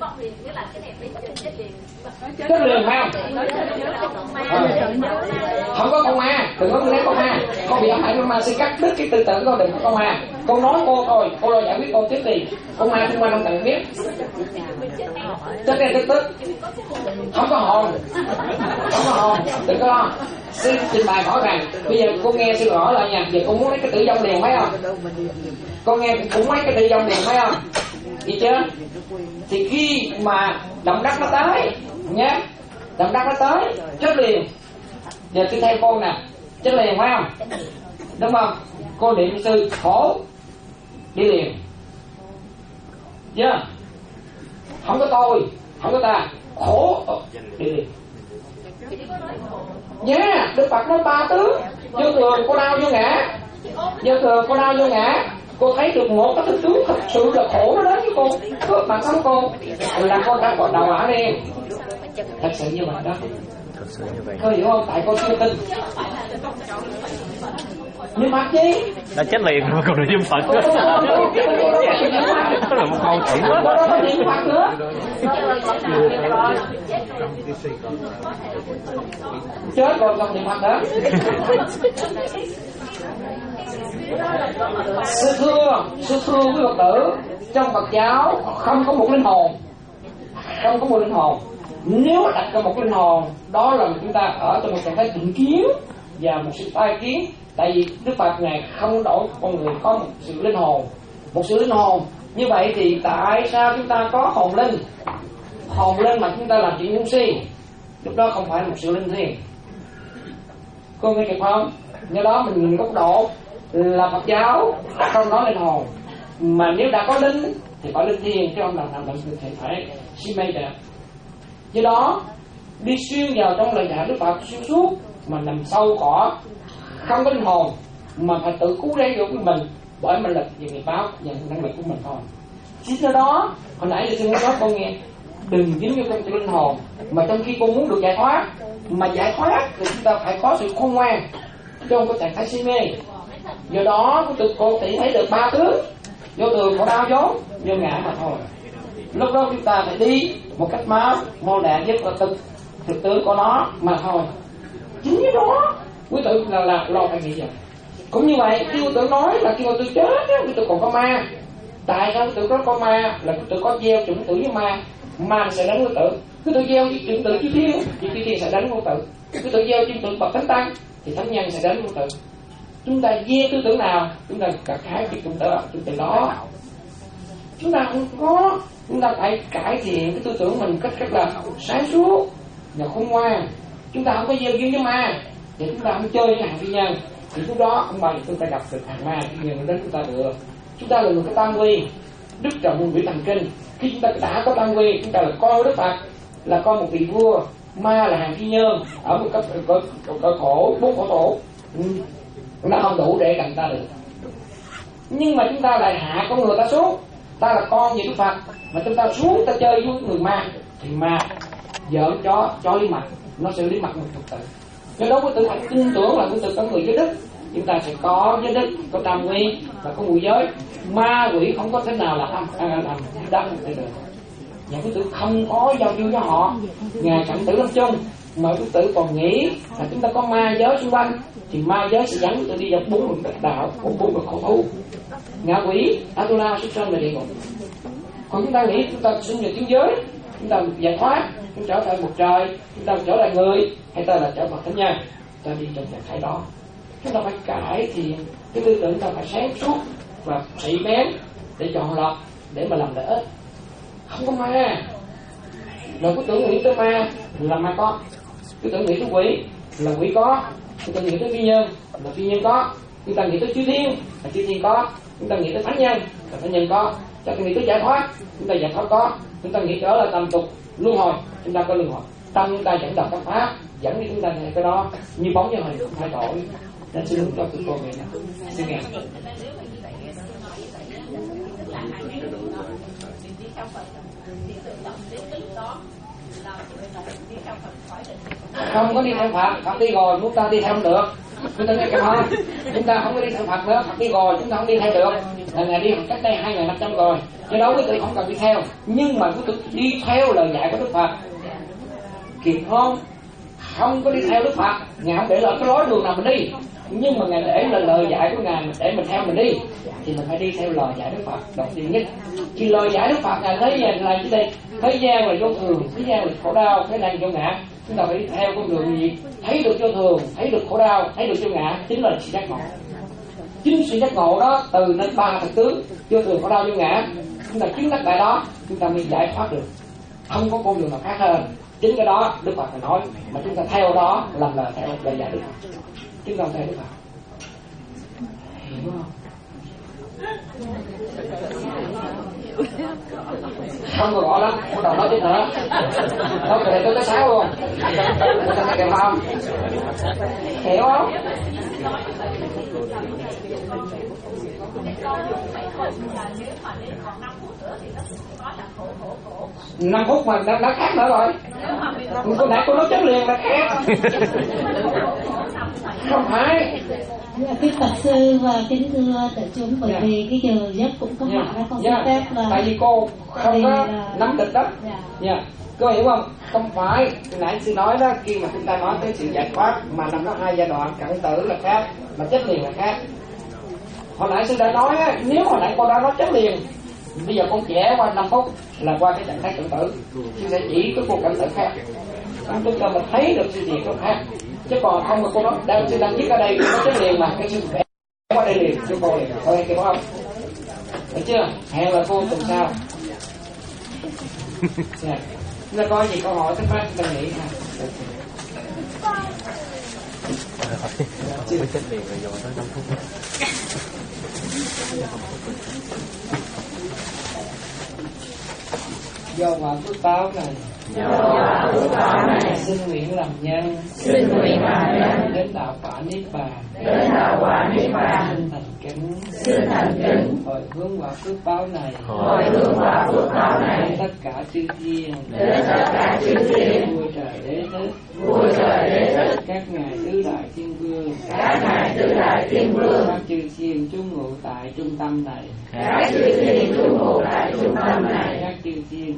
Speaker 1: Chết liền phải không? À. Không có con ma, đừng có lấy con ma. Con bị ám ảnh con ma sẽ cắt đứt cái tư tưởng con, đừng có con ma. Con nói cô thôi, cô lo giải quyết con trước đi. Con ma xung quanh không cần biết. Chết đây tức tức. Không có hồn, không có hồn, đừng có lo. Xin trình bày rõ ràng. Bây giờ cô nghe xin rõ lại nha. Giờ cô muốn lấy cái tử vong liền phải không? Con nghe cũng lấy cái tử vong liền phải không? Đi chưa? Thì khi mà động đất nó tới nhé, động đất nó tới chết liền. Giờ tôi theo cô nè, chết liền phải không? Đúng không? Cô niệm sư khổ đi liền, chưa? Yeah. Không có tôi, không có ta, khổ đi liền. Nhé, yeah, Đức Phật nói ba tướng. Vô thường cô đau vô ngã, vô thường cô đau vô ngã. Cô thấy được một cái thực tướng thật sự là khổ nó đến với cô, cướp mạng sống cô, là con đã còn đầu ả đi. Thật sự như vậy đó. Cô hiểu không? Tại cô chưa tin. Nhưng mà chi?
Speaker 4: Đã chết liền mà còn được niệm Phật nữa. Đó là một câu chuyện đó.
Speaker 1: Cô đâu niệm Phật nữa. Chết rồi còn niệm Phật nữa. Sư thưa, sư thưa quý Phật tử, trong Phật giáo không có một linh hồn, không có một linh hồn. Nếu đặt ra một linh hồn, đó là chúng ta ở trong một trạng thái định kiến và một sự tai kiến. Tại vì Đức Phật này không đổi con người có một sự linh hồn, một sự linh hồn. Như vậy thì tại sao chúng ta có hồn linh? Hồn linh mà chúng ta làm chuyện ngu si, lúc đó không phải là một sự linh thiêng. Cô nghe kịp không? Do đó mình nhìn góc độ là Phật giáo không nói linh hồn, mà nếu đã có linh thì phải linh thiêng, chứ không làm làm làm thì phải si mê đẹp. Do đó đi xuyên vào trong lời dạy Đức Phật xuyên suốt mà nằm sâu cỏ, không có linh hồn, mà phải tự cứu lấy được của mình bởi mình lực về nghiệp báo và năng lực của mình thôi. Chính do đó hồi nãy tôi muốn nói con nghe, đừng dính vô trong linh hồn, mà trong khi con muốn được giải thoát, mà giải thoát thì chúng ta phải có sự khôn ngoan, chứ không có trạng thái si mê. Do đó cô thể thấy được ba thứ: vô thường, khổ đau, vốn, vô ngã mà thôi. Lúc đó chúng ta phải đi một cách máu mô đạn với thực thực tướng của nó mà thôi. Chính cái đó quý tử là, là lo phải nghĩ vậy. Cũng như vậy, khi quý tử nói là khi mà tôi chết quý tử còn có ma. Tại sao quý tử có con ma? Là quý tử có gieo chủng tử với ma, ma sẽ đánh quý tử. Quý tử gieo chủng tử chư thiên thì chư thiên sẽ đánh quý tử. Quý tử gieo chủng tử bậc thánh tăng thì thánh nhân sẽ đánh quý tử. Chúng ta gieo tư tưởng nào chúng ta gặt hái cái chủng tử chủng tử đó. Chúng ta không có, chúng ta phải cải thiện cái tư tưởng mình cách cách là sáng suốt và khôn ngoan. Chúng ta không có gieo duyên với ma, thì chúng ta không chơi với hàng phi nhân, thì lúc đó không bao giờ chúng ta gặp được hàng ma phi nhân đến chúng ta được. Chúng ta là người có tam quy, đức trọng quỷ thần kinh. Khi chúng ta đã có tam quy, chúng ta là con Đức Phật, là con một vị vua, ma là hàng phi nhân ở một cấp cỡ khổ bốn khổ tổ, nó không đủ để gần ta được. Nhưng mà chúng ta lại hạ con người ta xuống, ta là con về Đức Phật mà chúng ta xuống ta chơi với người ma, thì ma giỡn chó chó lý mặt, nó sẽ lý mặt một thực tự. Cho đó quý tử phải tin tưởng là quý tử có người giới đức, chúng ta sẽ có giới đức, có tam quy và có ngũ giới. Ma quỷ không có thế nào là âm âm âm đắc được. Và quý tử không có giao du với họ. Ngài Cận Tử Lâm Chung mà quý tử còn nghĩ là chúng ta có ma giới xung quanh, thì ma giới sẽ dẫn quý tử đi dọc bốn đường đạo, bốn đường khổ thu, ngạ quỷ, Atula, súc sanh và địa ngục. Còn chúng ta nghĩ chúng ta sinh về thiên giới, chúng ta giải thoát, chúng ta trở thành một trời, chúng ta trở lại người, hay ta là trở thành thánh nhân, ta đi trong trạng thái đó. Chúng ta phải cải thiện cái tư tưởng, ta phải sáng suốt và sĩ bén để chọn lọc, để mà làm lợi ích. Không có ma. Rồi cứ tưởng nghĩ tới ma là ma có, cứ tưởng nghĩ tới quỷ là quỷ có, cứ tưởng nghĩ tới phi nhân là phi nhân có, chúng ta nghĩ tới chư thiên là chư thiên có, chúng ta nghĩ tới thánh nhân là thánh nhân có, chúng ta nghĩ tới giải thoát, chúng ta giải thoát có, chúng ta nghĩ trở lại tam tục luân hồi, chúng ta có luân hồi. Tâm chúng ta dẫn đầu các pháp, dẫn đi chúng ta này cái đó như bóng như hình, không thay đổi. Nên xin hướng cho tụi con vậy nè. Xin nghe. Không có đi theo Phật, Phật đi rồi chúng ta đi theo không được. Chúng ta nghe cái không? Chúng ta không có đi theo Phật nữa, Phật đi rồi chúng ta không đi theo được. Là Ngài đi cách đây hai nghìn năm trăm rồi, cho đó quý vị không cần đi theo. Nhưng mà quý vị đi theo lời dạy của Đức Phật kịp không? Không có đi theo Đức Phật, Ngài không để lại cái lối đường nào mình đi, nhưng mà Ngài để là lời dạy của Ngài để mình theo mình đi, thì mình phải đi theo lời dạy Đức Phật đầu tiên nhất. Thì lời dạy Đức Phật Ngài thấy là cái đây, thế gian là vô thường, thế gian là khổ đau, thế gian vô ngã. Chúng ta phải đi theo con đường gì? Thấy được vô thường, thấy được khổ đau, thấy được vô ngã, chính là sự giác ngộ. Chính sự giác ngộ đó từ đến ba thực tướng vô thường, khổ đau, vô ngã, chúng ta chứng đắc tại đó, chúng ta mới giải thoát được. Không có con đường nào khác hơn. Chính cái đó Đức Phật phải nói, mà chúng ta theo đó làm lời theo lời dạy Đức Phật, chúng ta không theo Đức Phật. Hiểu không? Không có rõ lắm, bắt đầu nói tiếp nữa. Nói từ đây tới tới sáu luôn. Người ta nghe kèm không? Hiểu không? Năm phút mà nó, nó khác nữa rồi. Cô nãy cô nói chất liền là khác. Không phải.
Speaker 8: Kính Phật sư và kính thưa đại chúng, bởi yeah. vì cái giờ giấc cũng có hạn yeah. không yeah. phép là
Speaker 1: tại vì cô không vì có là... nắm được đó.
Speaker 8: Yeah.
Speaker 1: Yeah. Cô hiểu không? Không phải nãy sư nói đó, khi mà chúng ta nói tới sự giải thoát mà nằm có hai giai đoạn, cận tử là khác, mà chất liền là khác. Hồi nãy sư đã nói á, nếu hồi nãy cô đã nói chất liền, bây giờ con trẻ qua năm phút là qua cái trạng thái cận tử, sư sẽ chỉ cái cuộc cận tử khác. Chúng ta mình thấy được sự việc nó khác. Chứ còn không mà cô nói đang sư đang viết ở đây nó chất liền mà cái sư vẽ qua đây liền cho cô liền, coi kịp không? Được chưa? Hẹn là cô tuần sau. Yeah. Chúng ta coi gì câu hỏi thắc mắc mình nghĩ ha.
Speaker 4: Chưa chất liền rồi, rồi tới năm phút.
Speaker 1: Do quả phước báo này,
Speaker 9: do quả phước báo này,
Speaker 1: xin nguyện làm nhân,
Speaker 9: xin nguyện làm nhân,
Speaker 1: đến đạo quả niết bàn,
Speaker 9: đến đạo quả niết bàn,
Speaker 1: xin thành kính,
Speaker 9: xin thành kính,
Speaker 1: hồi hướng quả phước báo này,
Speaker 9: hồi hướng quả phước báo này,
Speaker 1: đến tất cả chư thiên,
Speaker 9: đến tất cả chư thiên,
Speaker 1: vua trời đế thích,
Speaker 9: vua trời đế thích,
Speaker 1: các ngài tứ đại thiên vương,
Speaker 9: các ngài tứ đại thiên vương,
Speaker 1: các chư thiên trú ngụ tại trung tâm này,
Speaker 9: các chư thiên trú ngụ tại trung tâm này,
Speaker 1: các chư thiên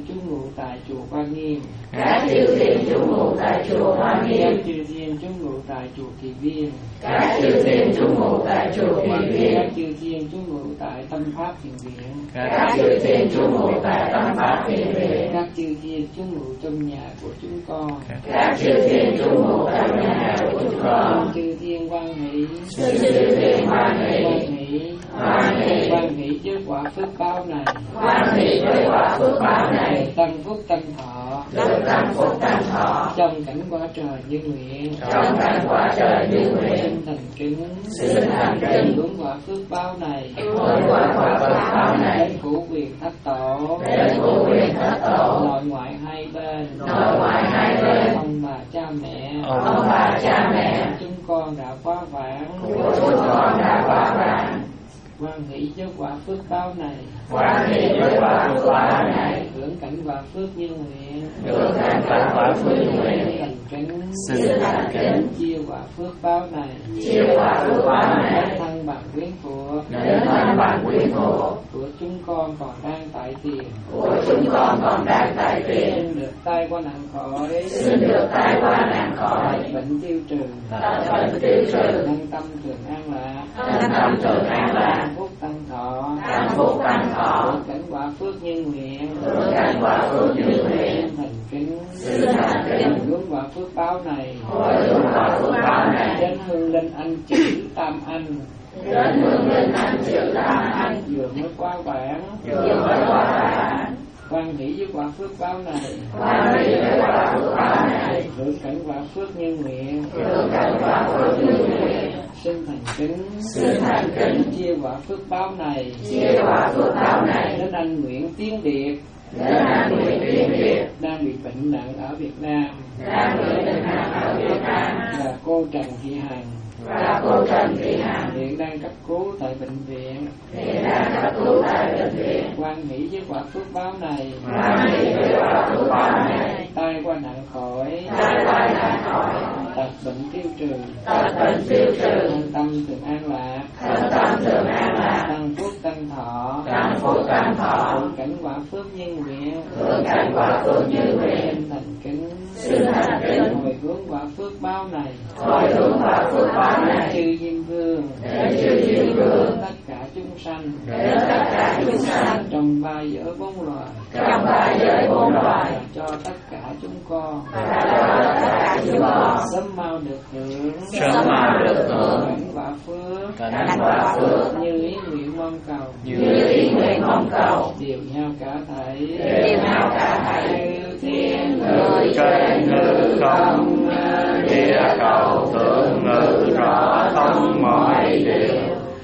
Speaker 1: trú ngụ tại chùa Hoa Nghiêm,
Speaker 9: các chư thiên trú ngụ tại chùa Hoa Nghiêm,
Speaker 1: các chư thiên trú ngụ tại chùa Kỳ Viên,
Speaker 9: các chư thiên trú ngụ tại chùa Kỳ Viên,
Speaker 1: các chư thiên trú ngụ tại Tâm Pháp Thiền Viện,
Speaker 9: các chư thiên trú ngụ tại Tâm Pháp Thiền Viện,
Speaker 1: các chư thiên trú ngụ trong nhà của chúng con,
Speaker 9: các chư thiên trú ngụ tại nhà của chúng con,
Speaker 1: chư thiên quan hỷ,
Speaker 9: chư thiên hoan hỷ,
Speaker 1: quan hỷ,
Speaker 9: hoan hỷ,
Speaker 1: quan hỷ với quả phước báo này,
Speaker 9: hoan hỷ với quả phước báo này,
Speaker 1: tăng phúc tăng thọ,
Speaker 9: được tăng phúc tăng thọ,
Speaker 1: trong cảnh quả trời như nguyện,
Speaker 9: trong cảnh quả trời như nguyện,
Speaker 1: xin thành kính,
Speaker 9: xin thành kính,
Speaker 1: hướng quả phước báo này,
Speaker 9: hướng quả quả phước báo này,
Speaker 1: đến của quyền thất tổ,
Speaker 9: đến của quyền thất tổ,
Speaker 1: nội ngoại hai bên,
Speaker 9: nội ngoại hai bên,
Speaker 1: ông bà cha mẹ,
Speaker 9: ông bà cha mẹ,
Speaker 1: chúng con đã quá vãng,
Speaker 9: của chúng con đã quá vãng,
Speaker 1: quan hỷ với quả phước báo này,
Speaker 9: hoan hỷ với quả phước báo này,
Speaker 1: hưởng cảnh quả phước như nguyện,
Speaker 9: được thành cảnh quả phước nguyện,
Speaker 1: thành kính,
Speaker 9: xin thành kính,
Speaker 1: chia quả phước báo này,
Speaker 9: chia quả phước báo này,
Speaker 1: thân bằng quyến thuộc,
Speaker 9: đến thân bằng quyến thuộc
Speaker 1: của chúng con còn đang tại tiền,
Speaker 9: của chúng con còn đang tại tiền,
Speaker 1: xin được tai qua nạn khỏi,
Speaker 9: xin được tai qua nạn khỏi,
Speaker 1: bệnh tiêu trừ,
Speaker 9: tật bệnh tiêu trừ,
Speaker 1: thân tâm thường an lạc,
Speaker 9: thân tâm thường an lạc,
Speaker 1: tăng phúc tăng thọ,
Speaker 9: tăng phúc tăng thọ,
Speaker 1: hưởng cảnh quả phước như nguyện,
Speaker 9: hưởng cảnh quả phước như nguyện,
Speaker 1: xin thành kính,
Speaker 9: xin thành kính,
Speaker 1: hướng quả phước báo này,
Speaker 9: hồi hướng quả phước báo này,
Speaker 1: đến hương linh anh chữ tam anh,
Speaker 9: đến hương linh anh chữ tam anh,
Speaker 1: vừa mới qua vãng,
Speaker 9: vừa mới qua vãng,
Speaker 1: quan hỷ với quả phước báo này,
Speaker 9: hoan hỷ với quả phước báo này,
Speaker 1: hưởng cảnh quả phước như nguyện,
Speaker 9: hưởng cảnh quả phước như nguyện,
Speaker 1: xin thành kính,
Speaker 9: xin thành kính,
Speaker 1: chia quả phước báo này,
Speaker 9: chia quả phước báo này,
Speaker 1: đến anh Nguyễn Tiến Điệp,
Speaker 9: đến anh Nguyễn Tiến Điệp,
Speaker 1: đang bị bệnh nặng ở Việt Nam,
Speaker 9: đang bị bệnh nặng ở Việt Nam,
Speaker 1: và cô Trần Thị Hằng,
Speaker 9: và cô Trần Thị Hằng
Speaker 1: hiện đang cấp cứu tại bệnh viện,
Speaker 9: hiện đang cấp cứu tại bệnh viện,
Speaker 1: quan hỷ với quả phước báo này,
Speaker 9: hoan hỷ với quả phước báo này,
Speaker 1: tai qua nạn khỏi,
Speaker 9: tai qua nạn khỏi,
Speaker 1: tật bệnh tiêu trừ,
Speaker 9: tật bệnh tiêu trừ,
Speaker 1: thân tâm thường an lạc,
Speaker 9: thân tâm thường an lạc,
Speaker 1: tăng phúc tăng thọ,
Speaker 9: tăng phúc tăng thọ,
Speaker 1: hưởng cảnh quả phước như nguyện,
Speaker 9: hưởng cảnh quả phước như nguyện,
Speaker 1: xin thành kính,
Speaker 9: xin thành kính,
Speaker 1: hồi hướng quả phước báo này,
Speaker 9: hồi hướng quả phước báo này,
Speaker 1: chư Diêm Vương,
Speaker 9: đến chư Diêm Vương,
Speaker 1: tất cả chúng sanh,
Speaker 9: đến tất cả chúng sanh,
Speaker 1: trong ba giới bốn loài,
Speaker 9: trong ba giới bốn loài,
Speaker 1: và cho tất cả chúng con,
Speaker 9: và cho tất cả chúng con,
Speaker 1: sớm mau được hưởng,
Speaker 9: sớm mau được hưởng
Speaker 1: cảnh quả phước,
Speaker 9: cảnh quả phước,
Speaker 1: như ý nguyện mong cầu,
Speaker 9: như ý nguyện mong cầu,
Speaker 1: đều nhau cả thảy,
Speaker 9: đều nhau cả thảy,
Speaker 1: chư thiên
Speaker 4: ngự trên hư không, địa cầu thượng ngự rõ thông mọi điều,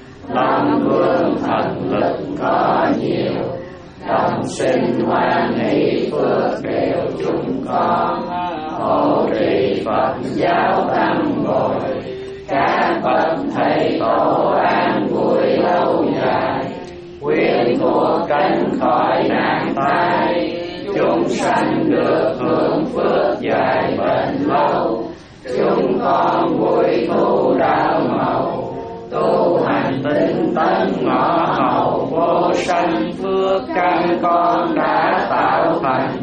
Speaker 4: Long vương thần lực có nhiều, đồng sinh hoan hỷ phước đều chúng con, hộ trì Phật giáo tăng bồi, các bậc thầy tổ an vui lâu dài, quyến thuộc tránh khỏi nạn tai, chúng sanh được hưởng phước dài bền lâu, chúng con vui tu đạo màu, tu hành tinh tấn ngõ hầu vô sanh phước căn con đã tạo thành,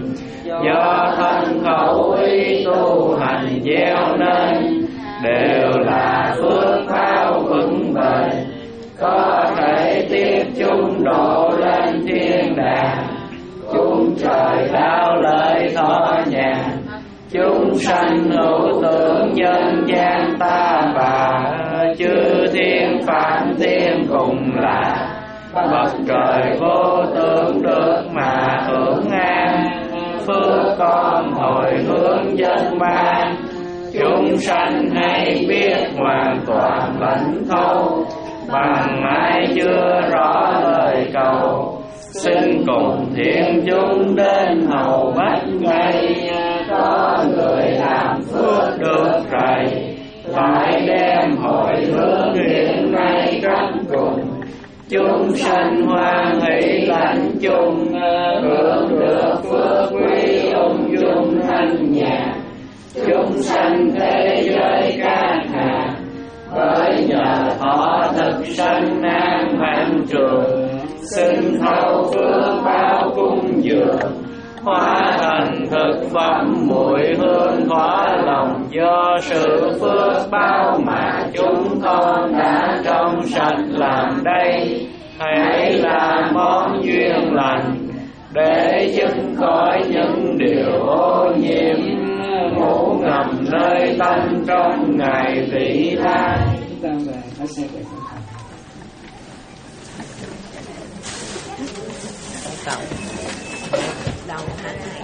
Speaker 4: do thân khẩu ý tu hành gieo nên, đều là phước báo vững bền, có thể tiếp chúng độ lên thiên đàng, chúng trời đáo lợi thọ nhàn, chúng sanh hữu tưởng nhân gian ta bà, chư thiên phạm thiên cùng là, bậc trời vô tưởng được mà hưởng an, phước con hồi hướng dân ban, chúng sanh hay biết hoàn toàn lãnh thấu, bằng ai chưa rõ lời cầu, xin cùng thiên chúng đến hầu bách ngay, có người làm phước được rày, lại đem hồi hướng hiện nay khắp cùng, chúng sanh hoan hỷ lãnh chung, hưởng được phước quý ông chung thanh nhàn, chúng sanh thế giới các hàng, bởi nhờ thọ thực sanh an mạnh trường, xin thâu phước báo cung dường, hóa thành thực phẩm mùi hương thỏa lòng, do sự phước bao mà chúng con đã trong sạch làm đây. Hãy là món duyên lành để dứt khỏi những điều ô nhiễm ngủ ngầm nơi tâm trong ngày vị lai.
Speaker 1: Chúng ta về nói xe về cẩn thận.
Speaker 3: đầu tháng